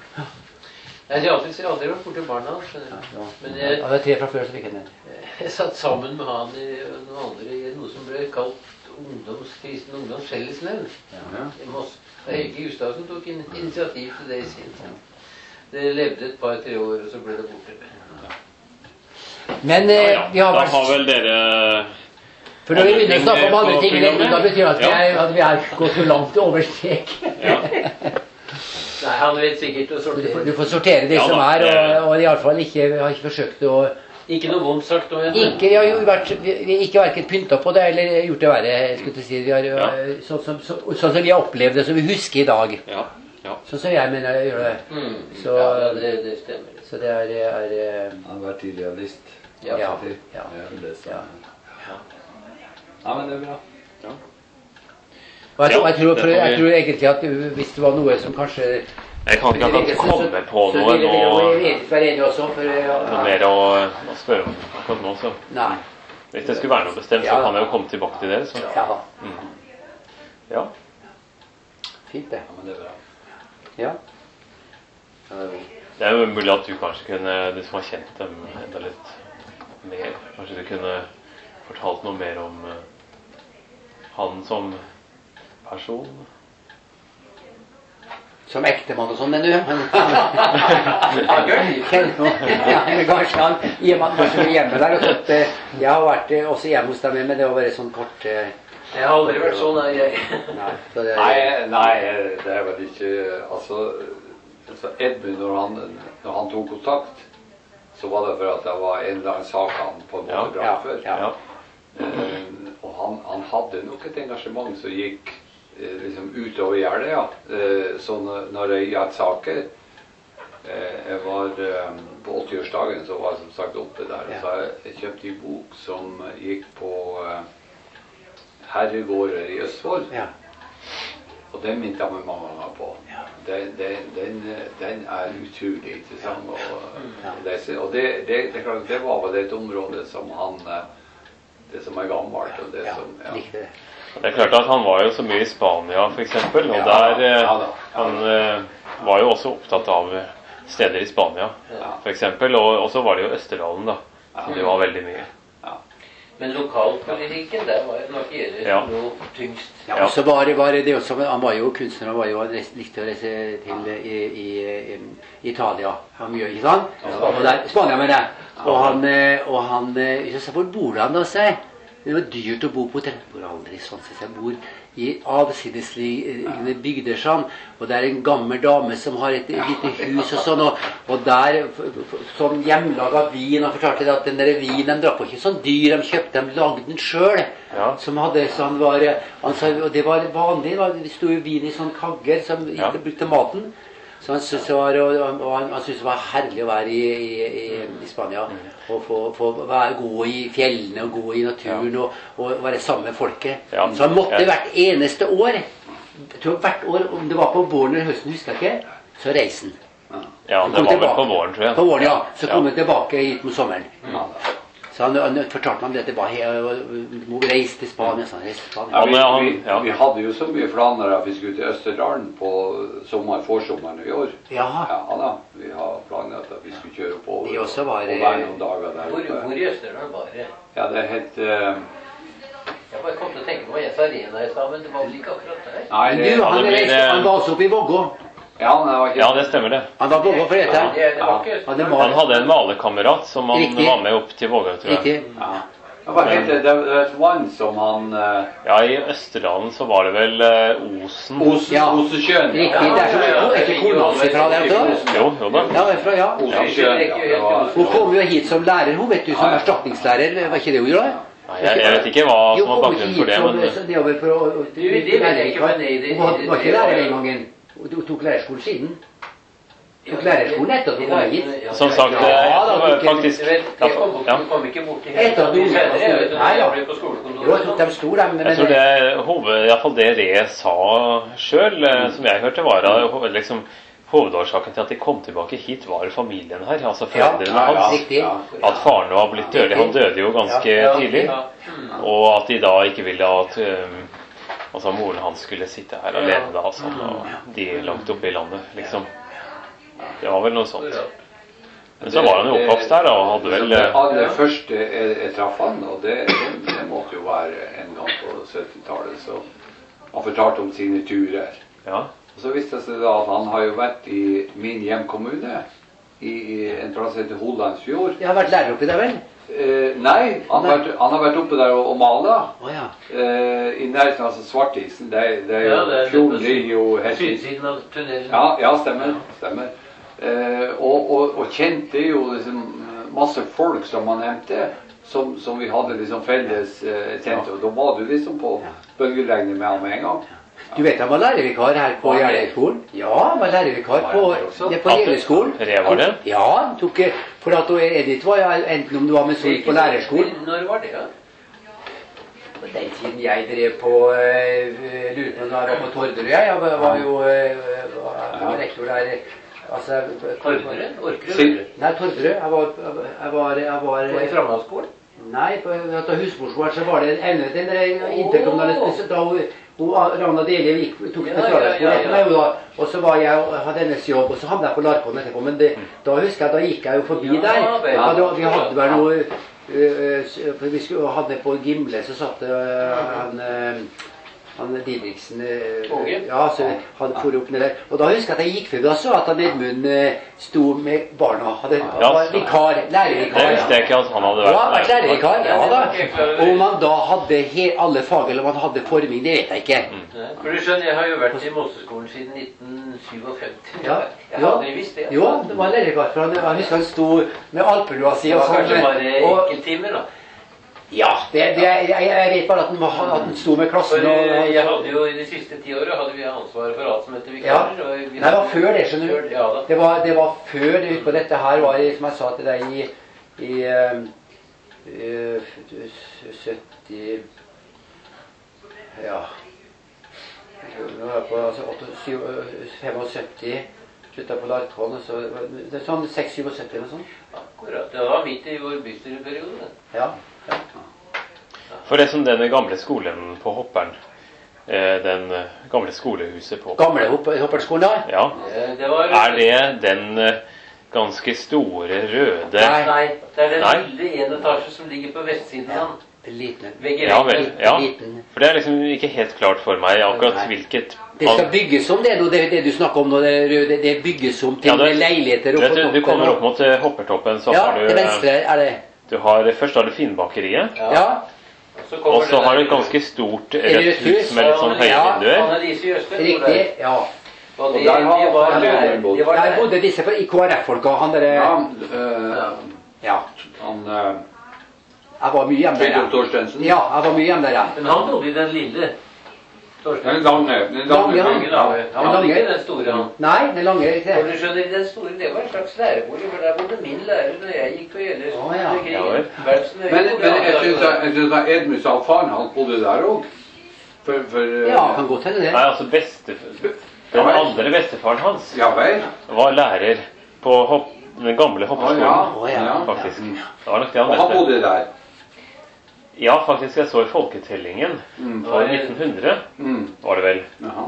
Jeg har alltid, aldri vært borte barna hans, skjønner du. Ja. Men Ja, jeg, det er tre fra før, så fikk han den. jeg satt sammen med han i noen andre i noe som ble kalt ungdoms, kristen ungdoms fellesnevn Ja. i Moss. Og Helge Gustavsen tok in, initiativ til det i sin. Det levde et par-tre år, og så ble det borte. Men Ja, eh, ja. vi har Da vært har vel dere For når vi begynner å snakke om andre på ting, det, programmet. da betyr det at vi, Ja. er, at vi er gått for langt over strek. Ja. Nei, han vet sikkert å Du, får- sortere. du får sortere det Ja, som da, er, det- og, og i alle fall ikke, vi har ikke forsøkt å Ikke noe vondt sagt om henne. ikke, Vi har jo vært, vi, vi har ikke hverken pynta på det eller gjort det verre. Skulle jeg si. Vi har, Ja. sånn, som, så, sånn som vi har opplevd det, som vi husker i dag. Ja. Ja. Sånn som jeg mener jeg gjør det. Mm. Så- ja, det, det stemmer. Så det er, er Han har vært idealist. Ja. Ja. Ja, Ja. det er så. Ja. Ja, men det er bra. Og jeg, tror- Ja, jeg, tror, det for, får vi- jeg tror egentlig at hvis det var noe som kanskje Jeg kan ikke akkurat komme på så noe ville vi nå. jo egentlig være enige også. For, Noe mer å, å spørre om akkurat nå, så Nei. hvis det skulle være noe bestemt, så Ja. kan jeg jo komme tilbake til det. Så. Ja da. Mm. Ja. Fint, det. Ja, men det er bra. Ja. Det er jo mulig at du kanskje kunne, du som har kjent dem enda litt mer, kanskje du kunne fortalt noe mer om eh, han som person? Som ektemann og sånn, mener du? Ja, men kanskje han hjemme, kanskje vi er hjemme der og sånt. eh, Jeg har vært eh, også hjemme hos dem, men det var bare sånn kort eh, Jeg har aldri vært sånn, nei, jeg. Nei, så det, Nei, nei, det er vel ikke Altså, altså Edmund, når han, når han tok kontakt, så var det for at det var en eller annen sak han på en Ja, måte brant ja, for. ja. Ja. Eh, og han, han hadde nok et engasjement som gikk liksom utover gjerdet, ja. Eh, så når jeg gikk saker, eh, jeg var eh, på åtti-årsdagen, så var jeg som sagt oppe der. Og så jeg, jeg kjøpte en bok som gikk på eh, herregårder i Østfold. Ja. Og den minte jeg med mamma på. Ja. Den, den, den, den er utrolig interessant å ja. lese. Og det, det, det, det var vel et område som han, det som er gammelt. Og det ja, som, ja. Likte det. Det er klart at han var jo så mye i Spania, for eksempel, og der ja, ja, han eh, var jo også opptatt av steder i Spania, for eksempel, og, og så var det jo Østerdalen da, som det var veldig mye. Men lokalpolitikken, der var nok Gjerdet ja. noe tyngst. Ja, og så var, var det også, han var jo kunstner, han var jo likte å reise til i, i, i Italia. Han mye, ikke sant? Og der, Spania med det. Og han, og han, så hvor bor han da seg? Det var dyrt å bo på hotell. Jeg bor aldri sånn, så jeg bor i avsidesliggende bygder sånn, og det er en gammel dame som har et lite hus og sånn, og, og der, som hjemmelaget vin, han fortalte det at den der vinen, de drakk ikke sånn dyr, de kjøpte, de lagde den selv, ja. Som hadde sånn, var, han sa, og det var vanlig, det stod jo vin i sånn kagger som ikke ja. brukte maten, så han syntes det var, og, og han, han syntes det var herlig å være i, i, i Spania, mm. og få, få være, gå i fjellene, og gå i naturen, ja. og, og være sammen med folket. Ja. Så han måtte ja. hvert eneste år, jeg tror hvert år, om det var på våren eller høsten, husker jeg ikke, så reisen. Ja, det var vel på våren, tror jeg. På våren, ja. Så kom han ja. tilbake hit mot sommeren. Ja. Så han, han fortalte meg om dette, bare må reise til Spania, så han reiste til Spania. Ja, vi, vi, ja. vi hadde jo så mye planer at vi skulle til Østerdalen på sommer, forsommeren i år. Ja. Ja da, vi har planer at vi skulle kjøre på det også var, og være noen dager der. Hvor, hvor i Østerdalen var det? Ja, det het... Uh, jeg bare kom til å tenke på, jeg sa Rena i stad, men det var vel ikke akkurat der. Nei, det, du, han, det, reiste, han var også oppe i Vågå. Ja, det, ja, det stemmer det. Han var Vågå for dette. Ja, det var ikke... Han, han hadde en malekamerat som han Riktig. var med opp til Vågå, tror jeg. Riktig. Ja. Det, det, det er et vann som han... Uh... Ja, i Østerdalen så var det vel uh, Osen. Osen, ja. Osesjøen. Riktig, det er som ja, er ikke Kornås fra det, altså? Jo, jo da. Ja, fra, ja. Osesjøen, ja. Hun kom jo hit som lærer, hun vet du, som erstatningslærer, var ikke det hun gjorde? Nei, jeg, jeg vet ikke hva som var bakgrunnen for det, men... Jo, det var for å... Du, det vet jeg ikke, men det... Hun var ikke lærer den gangen. Hun tok lærerskolen siden. Tok lærerskolen etter at hun kom hit. Som sagt, det var faktisk... Jeg kom ikke bort til helt. Etter at hun senere, nei ja. Jo, jeg tok dem stor, men... Jeg tror det, hoved, i hvert fall det Re sa selv, som jeg hørte, var liksom... Hovedårsaken til at de kom tilbake hit var familien her, altså foreldrene ja, hans. Ja, at faren var blitt dødelig, han døde jo ganske ja, ja, tidlig. Og at de da ikke ville at um, altså moren hans skulle sitte her alene da, sånn, og de langt oppe i landet, liksom. Det var vel noe sånt. Men så var han jo oppvokst der, og hadde vel... Det aller første jeg, jeg traff han, og det, det, det måtte jo være en gang på syttitallet, så han fortalte om sine turer. Ja. Og så visste jeg da at han har jo vært i min hjemkommune, i, i en plass heter Hollandsfjord. Jeg har vært lærer oppi der, vel? Eh, nei, han, nei. Vært, han har vært oppe der og, og malet. Oh, ja. eh, I nærheten av altså, Svartisen, det, det er jo, ja, fjorden ligger jo helt... Sydsiden av tunnelen. Ja, ja, stemmer, stemmer. Eh, og, og, og kjente jo liksom masse folk som han nevnte, som, som vi hadde liksom felles eh, kjente, og da var du liksom på bølgeregnet med ham med en gang. Du vet han var lærervikar her på Gjerdeskolen? Ja, han var lærervikar på, på Gjerdeskolen. Re var det? Ja, han tok, for at Edith var enten om du var med sånn på lærerskolen. Når var det, ja? På den tiden jeg drev på, uh, lurer på når jeg var på Torderøy, jeg var, var jo uh, rektor der, altså... Torderøy? Orkerøy? Nei, Torderøy, jeg var... Jeg var, jeg var på i Framlandsskolen? Nei, på husmorskolen så var det en evne til den interkommunale, da hun... Og Ragna Delie gikk, tok spesialskolen etter meg, og, og så var jeg og hadde hennes jobb, og så havnet jeg på Larkon etterpå, men det, da husker jeg, da gikk jeg jo forbi der. Ja, da, vi hadde vel noe, uh, vi skulle, hadde på Gimle, så satt uh, han, uh, han Didriksen, uh, ja, så han for opp ned der. Og da husker jeg at jeg gikk forbi, og så at han Edmund uh, sto med barna, hadde, ja, var vikar, lærervikar. Det visste jeg ikke at han hadde vært. Ja, vært lærervikar, ja da. Og om han da hadde he, alle fag, eller om han hadde forming, det vet jeg ikke. Mm. For du skjønner, jeg har jo vært i Moseskolen siden nitten syttifem. Ja, jeg har aldri visst det. Jo, det var lærervikar, for han, jeg husker han sto med alpelua si og sånn. Det var kanskje bare enkelttimer da. Ja, det, det, jeg, jeg vet bare at den, var, at den sto med klassen For og, eh, jeg og hadde jo, I de siste ti årene hadde vi ansvaret for alt som heter ja. vikarer. og vi Nei, det var før det, skjønner Før- du. Ja da. Det var, det var før det på dette her var, i- som jeg sa til deg, i, i uh, uh, sytti Ja. Nå er jeg på altså, femogsytti, slutta på Larkholm, så det er sånn seks syttisju eller sånn. Akkurat. Det var midt i vår bystyreperiode. Ja. ja. Forresten, denne gamle skolen på Hopperen, eh, den eh, gamle skolehuset på Gamle hopp, Hopperskolen, da? Ja. Eh, Det var Er det den eh, ganske store røde Nei. Nei, det er den Nei. lille en etasje som ligger på vestsiden. Ja. Ja. Det er liten. Vegg i Ja vegg. vel. Ja. Liten. For det er liksom ikke helt klart for meg akkurat Nei. hvilket Det skal bygges om, det, nå, det, det du snakker om nå. Det, det, det bygges om til Ja, det- leiligheter Du oppe vet på du, du toppen. kommer og- opp mot eh, Hoppertoppen, så Ja, har du til eh, venstre er det. Du har først har du Finnbakeriet, Ja. Ja. Og så kommer og så det har du der- et ganske stort Et rødt rødt hus hus. med litt sånn høye Ja. vinduer. Annelise Jøsted bor Riktig. der. Ja. Og de, Og der har- de var har der. lederen bodd. De var Der der. bodde disse for- i K R F-folka. Han derre Ja, øh, Ja. han øh, Jeg var mye hjemme der. Fridtjof Ja, Torstensen. Ja, jeg var mye hjemme der, ja. Men han bodde i den lille. Torstein. Den lange, den lange Lange, byggen, Ja, ja. han var ikke den store, han. Nei, den lange For riktig. du skjønner, den store, det var en slags lærebolig, for der bodde min lærer når jeg gikk på Gjellersen Å, ja. under krigen. Ja vel. Berntsen Men, men jeg synes at- jeg synes at Edmund sa faren hans bodde der også. For, for øh, Ja, kan godt hende det. Nei, altså bestefar Den andre bestefaren hans Ja vel. var lærer på hopp, den gamle Å hoppeskolen, ja. Å, ja. faktisk. Mm. Det var nok det han Og han mente. bodde der. Ja, faktisk. Jeg så i folketellingen Mm. for nitten hundre, Mm. var det vel. Jaha.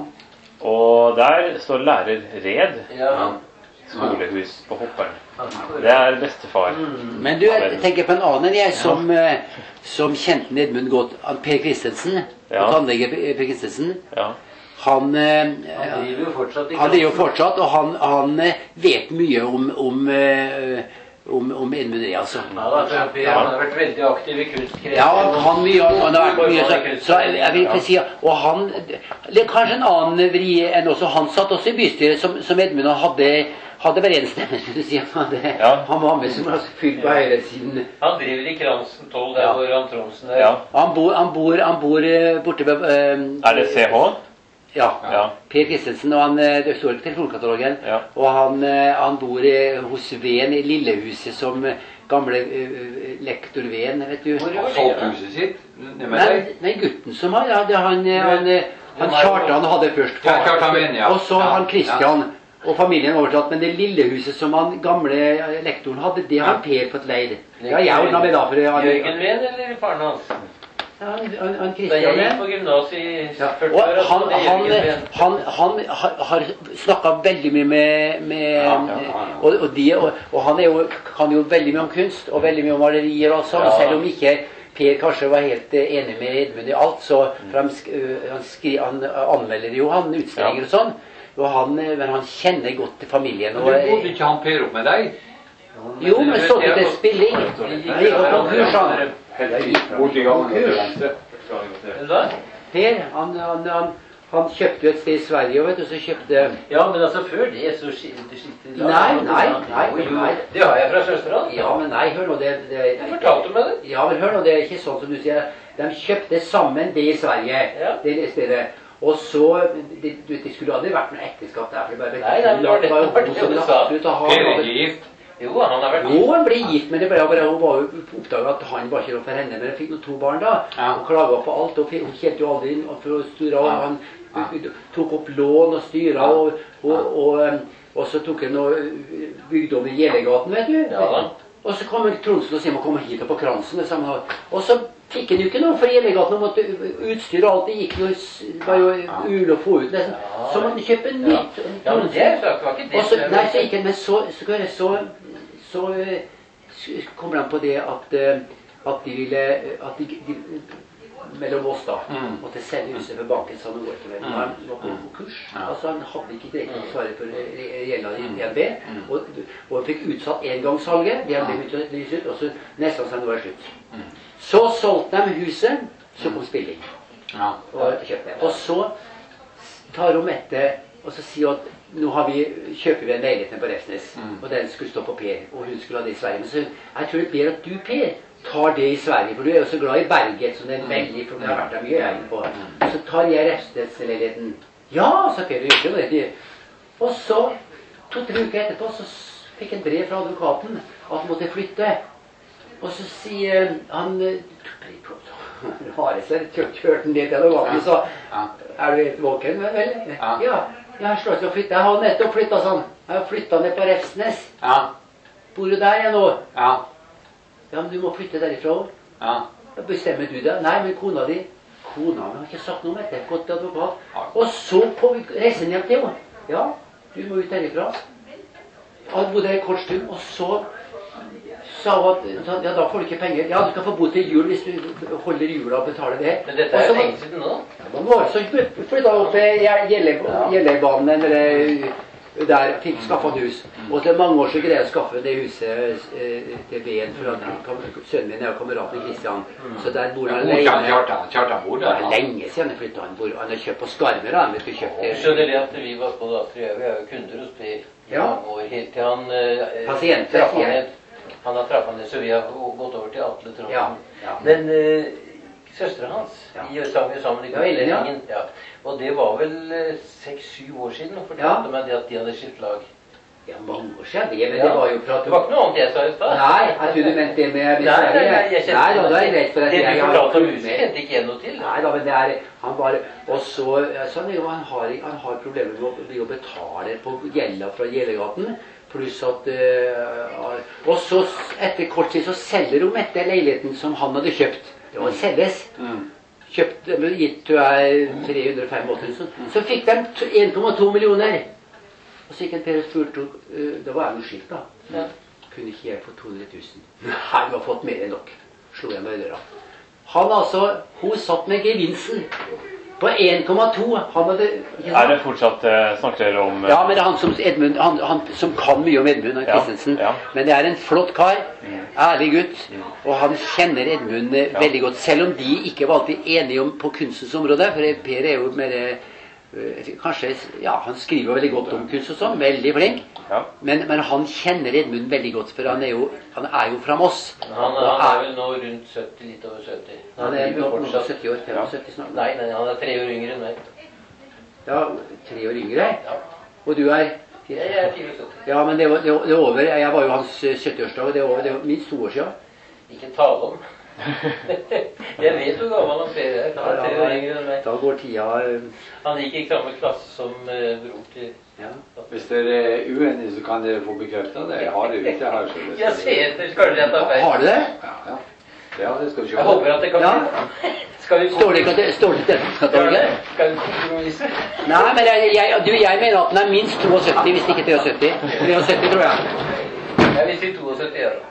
Og der står lærer Red, Ja. skolehus på Hopperen. Det er bestefar. Men du, jeg tenker på en annen enn jeg, som, eh, som kjente Edmund godt. Han Per Christensen. Ja. Tannlege Per Christensen. Ja. Han, eh, Han driver jo fortsatt i han driver jo fortsatt, og han, han eh, vet mye om, om, eh, om, om Edmund Ree, altså. Ja, da, for Per, han har vært veldig aktiv i kunstkretser. Ja, han kan mye, han har vært mye, så, så jeg, jeg vil ikke si, og han, det er kanskje en annen vri enn også, han satt også i bystyret som, som Edmund, og hadde, hadde bare en stemme, skulle du si, han, hadde, Ja. han var med som altså fylt på høyresiden. Han driver i Kransen tolv, der Ja. hvor han Tromsen er. Ja. Han bor, han bor, han bor eh, borte ved... eh, Er det C H? Ja. Ja. Per Christensen, og han, eh, det står i telefonkatalogen, Ja. og han, eh, han bor eh, hos Ven i Lillehuset som eh, gamle eh, lektor Ven, vet du. Hvor- Han solgte huset sitt. Nei, men Nei, det- nei, gutten som har, ja, det er han, eh, han, eh, han Kjartan hadde først. Ja, Kjartan Ven, ja. Og så Ja, han Christian. Og familien overtatt, men det lille huset som han gamle eh, lektoren hadde, det har Per fått leid. Det har jeg ordnet med da, for det han, Jørgen Ven eller faren hans? ja, han, han, han Da Christian jeg gikk Ven. på gymnas i Ja, førti og år, han, så det han, Jørgen Ven. han, han har, har snakka veldig mye med, med Ja, ja, ja. Og, og, de, og, og han er jo, kan jo veldig mye om kunst, og veldig mye om malerier og sånn, Ja. selv om ikke Per kanskje var helt eh, enig med Edmund i alt, så for han, sk- øh, han, skri, han anmelder jo han utstillinger og sånn, og han, eh, men han kjenner godt til familien. Men Og, du bodde ikke han Per opp med deg? jo, men så til til spilling. Han gikk på kurs, han. Borti gangen til venstre. Hva? Per, han, han, han, han kjøpte jo et sted i Sverige, vet du, så kjøpte... Ja, men altså før det så skilte skilte lag. Nei, nei, nei, Jo, jo, nei. det har jeg fra søstera. Ja, men nei, hør nå, det, det, Du fortalte meg det. Ja, men hør nå, det er ikke sånn som du sier. De kjøpte sammen det i Sverige, Ja. det stedet. Og så, det, du, det skulle aldri vært noe ekteskap der, for det bare Nei, nei, det var det- var jo det var det hun som du la sa. ut å ha. Per er ikke gift. Jo, han har vært Jo, han ble gift, men det ble bare, hun var jo oppdaget at han var ikke noe for henne, men hun fikk noen to barn da, Ja. og klaget på alt, og fikk- hun kjente jo aldri inn for å styre, og Ja. han Ja. tok opp lån og styret, Ja. og, og, og, um, og så tok han og bygde om i Gjellegaten, vet du. Ja da. Og så kom Trondsen og sier man kommer hit og på Kransen. Og, så han- og så fikk han jo ikke noe for Gjellegaten om at utstyr og alt, det gikk jo, det var jo umulig å få ut nesten. Så måtte han kjøpe nytt. Ja, men det er sagt, det var ikke det. Og så, som jeg nei, ville så si. ikke, men så, så, så, så, så eh, s- kommer han på det at, eh, at de ville, at de, de mellom oss da, Mm. måtte selge huset for banken, så han går ikke med. Han var på konkurs. Ja. Altså han hadde ikke direkte svaret for eh, gjelda i D N B, og, og fikk utsatt en gang salget, D N B begynte å lyse ut, og så nesten så nå er det slutt. Så solgte de huset, så kom spilling, Ja. og kjøpte. Og så tar de etter og så sier hun at nå har vi, kjøper vi en leilighet på Refsnes, mm. og den skulle stå på Per, og hun skulle ha det i Sverige. Men så jeg tror det blir at du, Per, tar det i Sverige, for du er jo så glad i Berget, som det er veldig, for det har vært der mye jeg på. Så tar jeg Refsnes-leiligheten. Ja, sa Per, det gjør ikke det. Og så, to-tre uker etterpå, så fikk en brev fra advokaten at han måtte flytte. Og så sier han, rare seg, kjørte han ned til advokaten og sa, er du helt våken, vel? Ja. Jeg slår til å flytte. Jeg har nettopp flyttet sånn. Jeg har flyttet ned på Refsnes. Ja. Bor du der jeg nå? Ja. Ja, men du må flytte derifra. Ja. Da bestemmer du det. Nei, men kona di, kona mi har ikke sagt noe om dette. Gått til advokat. Og så på reisen hjem til henne. Ja, du må ut derifra. Han bodde en kort stund, og så sa hun at ja, da får du ikke penger. Ja, du skal få bo til jul hvis du holder jula og betaler det. Men dette er jo lenge siden nå? Ja, man må så flytta opp til Gjellebanen, eller der fikk skaffet hus. Og til mange år så greide jeg å skaffe det huset eh, til Veen, for at sønnen min er jo kameraten Kristian. Så der bor han alene. Kjartan bor der. Det er lenge siden han flyttet. Han, bor, han har kjøpt på Skarmer, han vet du kjøpte. Skjønner det at vi var på Astrid, vi er jo kunder hos Per. Ja. År helt til han... Eh, Pasienter, sier jeg. Han har trappet ned, så vi har gått over til Atle Trond. Ja, ja. Men uh, søsteren hans, ja. De sang jo sammen i Kveldsringen. Ja. Og det var vel seks-syv uh, år siden, og fortalte ja. meg det at de hadde skilt lag. Ja, mange år siden, det, men ja. Det var jo prat om... Det var ikke noe annet jeg sa i stad. Nei, jeg tror du mente det med... Nei, nei, nei, jeg kjente nei, da, da er jeg rett for at det jeg... Det du fortalte om huset, kjente ikke jeg noe til. Nei, da, men det er... Han bare... Og så... Sånn, han, har, han har problemer med å betale på gjelda fra Gjellegaten. Pluss at uh, og så etter kort tid så selger hun etter leiligheten som han hadde kjøpt. Det var selges. Mm. Kjøpt, gitt til tre hundre og femtiåtte tusen. Så fikk de en komma to millioner. Og så gikk en Per og spurte, uh, da var jeg noe skilt da. Ja. Kunne ikke jeg få to hundre tusen? Nei, du har fått mer enn nok. Slo jeg med døra. Han altså, hun satt med gevinsten. På en komma to. Han hadde... Er det fortsatt eh, snakker dere om... Eh... Ja, men det er han som, Edmund, han, han som kan mye om Edmund og Kristensen. Ja, ja. Men det er en flott kar, mm. ærlig gutt, mm. og han kjenner Edmund eh, ja. veldig godt. Selv om de ikke var alltid enige om på kunstens område, for Per er jo mer... Eh, kanskje, ja, han skriver veldig godt om kunst og sånn, veldig flink. Ja. Men, men han kjenner Edmund veldig godt, for han er jo, han er jo fra Moss. Han, han er vel nå rundt sytti, litt over sytti. Han er jo sytti år, femogsytti snart. Nei, nei, han er tre år yngre enn meg. Ja, tre år yngre? Ja. Og du er? Jeg er syttifire. Ja, men det var, det var over, jeg var jo hans syttiårsdag, det var, det var minst to år siden. Ikke tale om. Jeg vet jo gammel han Per er. Han er tre år yngre enn meg. Da går tida... Han gikk i samme klasse som uh, bror til... Ja. Hvis dere er uenige, så kan dere få bekreftet det. Jeg har det ute her. Så det jeg ser det, skal dere ta feil. Har du det? Ja, ja. Ja, det skal vi se. Jeg håper at det kan... Ja. Skal vi... Står det ikke at det står det til? Skal vi kompromisse? Nei, men jeg, jeg, du, jeg mener at den er minst syttifire, hvis ikke syttitre. syttitre, tror jeg. Jeg vil si syttifire, ja.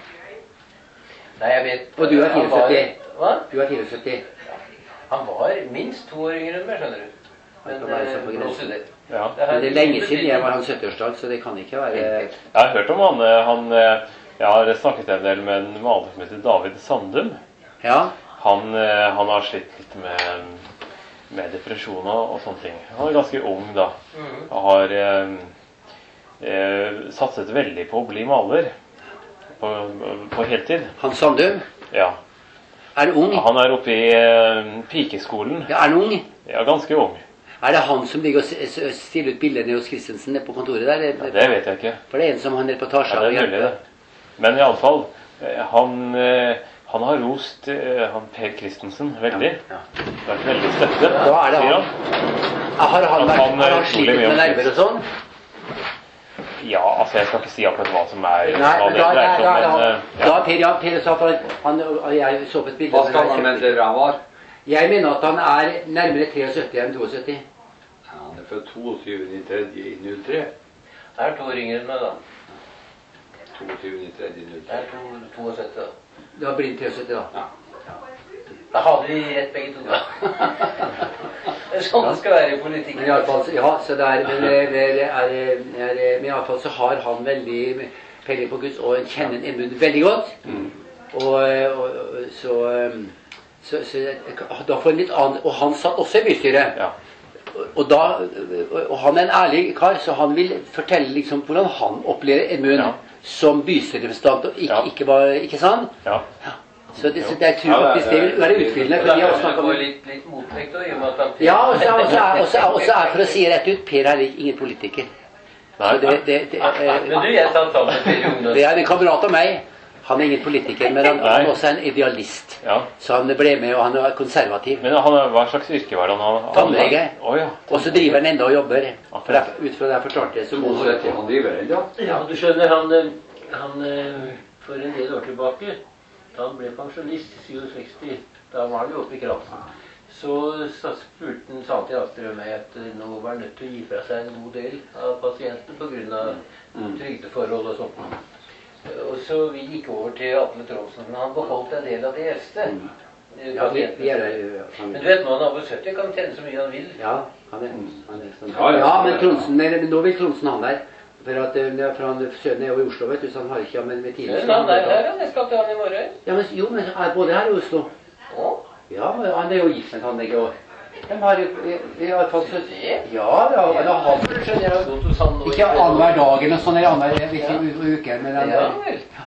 Nei, jeg vet... Og du er syttifire. Hva? Du er syttifire. Han var minst to år yngre enn meg, skjønner du. Men det nå studert. Ja. Det, det er lenge siden jeg var hans syttiårsdag, så det kan ikke være... Jeg har hørt om han, han jeg har snakket en del med en maler som heter David Sandum. Ja. Han, han har slitt litt med, med depresjon og sånne ting. Han er ganske ung da. Han har eh, eh, satset veldig på å bli maler. På, på heltid. Han Sandum? Ja. Er du ung? Han er oppe i eh, pikeskolen. Ja, er du ung? Ja, ganske ung. Er det han som ligger og stiller ut bilder nede hos Kristensen på kontoret der? Ja, det vet jeg ikke. For det er en som har en reportasje av. Ja, det er mulig det. Men i alle fall, han, han har rost han Per Kristensen veldig. Ja, ja. Det har vært veldig støtte. Da er det han. Har han, vært, han, har han slitt med nerver og sånn? Ja, altså jeg skal ikke si akkurat hva som er... Nei, men da, da, da, da, ja. da Per, ja, Per sa at han, jeg så på et bilde... Hva skal han med det han var? Jeg mener at han er nærmere syttitre enn syttitre. Ja, han er født toogtyvende i tredje i null tre. Det er to år yngre enn meg da. toogtyvende i tredje i null tre. Det er syttifire da. Det var blind syttitre da. Ja. Da hadde vi rett begge to da. Det er sånn det skal være i politikken. Men i alle fall, ja, så det er, men, det er, det er, men i alle fall så har han veldig peiling på Guds, og kjenner Edmund veldig godt. Mm. Og, og så, så, så da får en litt annen, og han satt også i bystyret. Ja. og, da, og han er en ærlig kar, så han vil fortelle liksom hvordan han opplever Edmund Ja. som bystyrerepresentant, og ikke, Ja. ikke, var, ikke sant? Ja. Så, det, så det, jeg tror faktisk det vil være utfyllende, for vi har snakket om... litt, litt motvekt også, i og med at han... Ja, og så og så er, og så er, og så er, for å si rett ut, Per er ingen politiker. Nei, Så det, det, det, Men eh, du, jeg satt sammen med Per Jonas. det er en kamerat av meg. Han er ingen politiker, men han, han er også en idealist. Ja. Så han ble med, og han er konservativ. Men han, er- hva slags yrke var det han hadde? Tannlege. Å ja. Og så driver han enda og jobber. For det, er- ut fra det jeg fortalte, så må Så dette han driver ennå. Ja, du skjønner, han, eh, han eh, for en del år tilbake, da han ble pensjonist i sekstisju, da var han jo oppe i kraften. Så, så spurte han, sa han til Astrid og meg at eh, nå var han nødt til å gi fra seg en god del av pasienten på grunn av trygdeforhold og sånt. Og så vi gikk over til Atle Trondsen, men han beholdt en del av det eldste. Ja, vi, vi er det. Men du vet, når han er over sytti, kan han tjene så mye han vil. Ja, han er, han er sånn. Ja, ja. Ja, men Trondsen, men, men nå vil Trondsen han der. For at eh, for han, sønnen er jo i Oslo, vet du, så han har ikke med, med tidlig. Men han er her, han. Jeg skal til han i morgen. Ja, men, jo, men er både her i Oslo. Å? Ja, men han er jo gift med tannlege og de har jo i, i hvert fall så... Det? Ja, ja, men han Skjønner jeg har gått hos han nå i ikke flere år. annenhver dag eller sånn, eller annenhver visse u- uker, men han, Ja vel.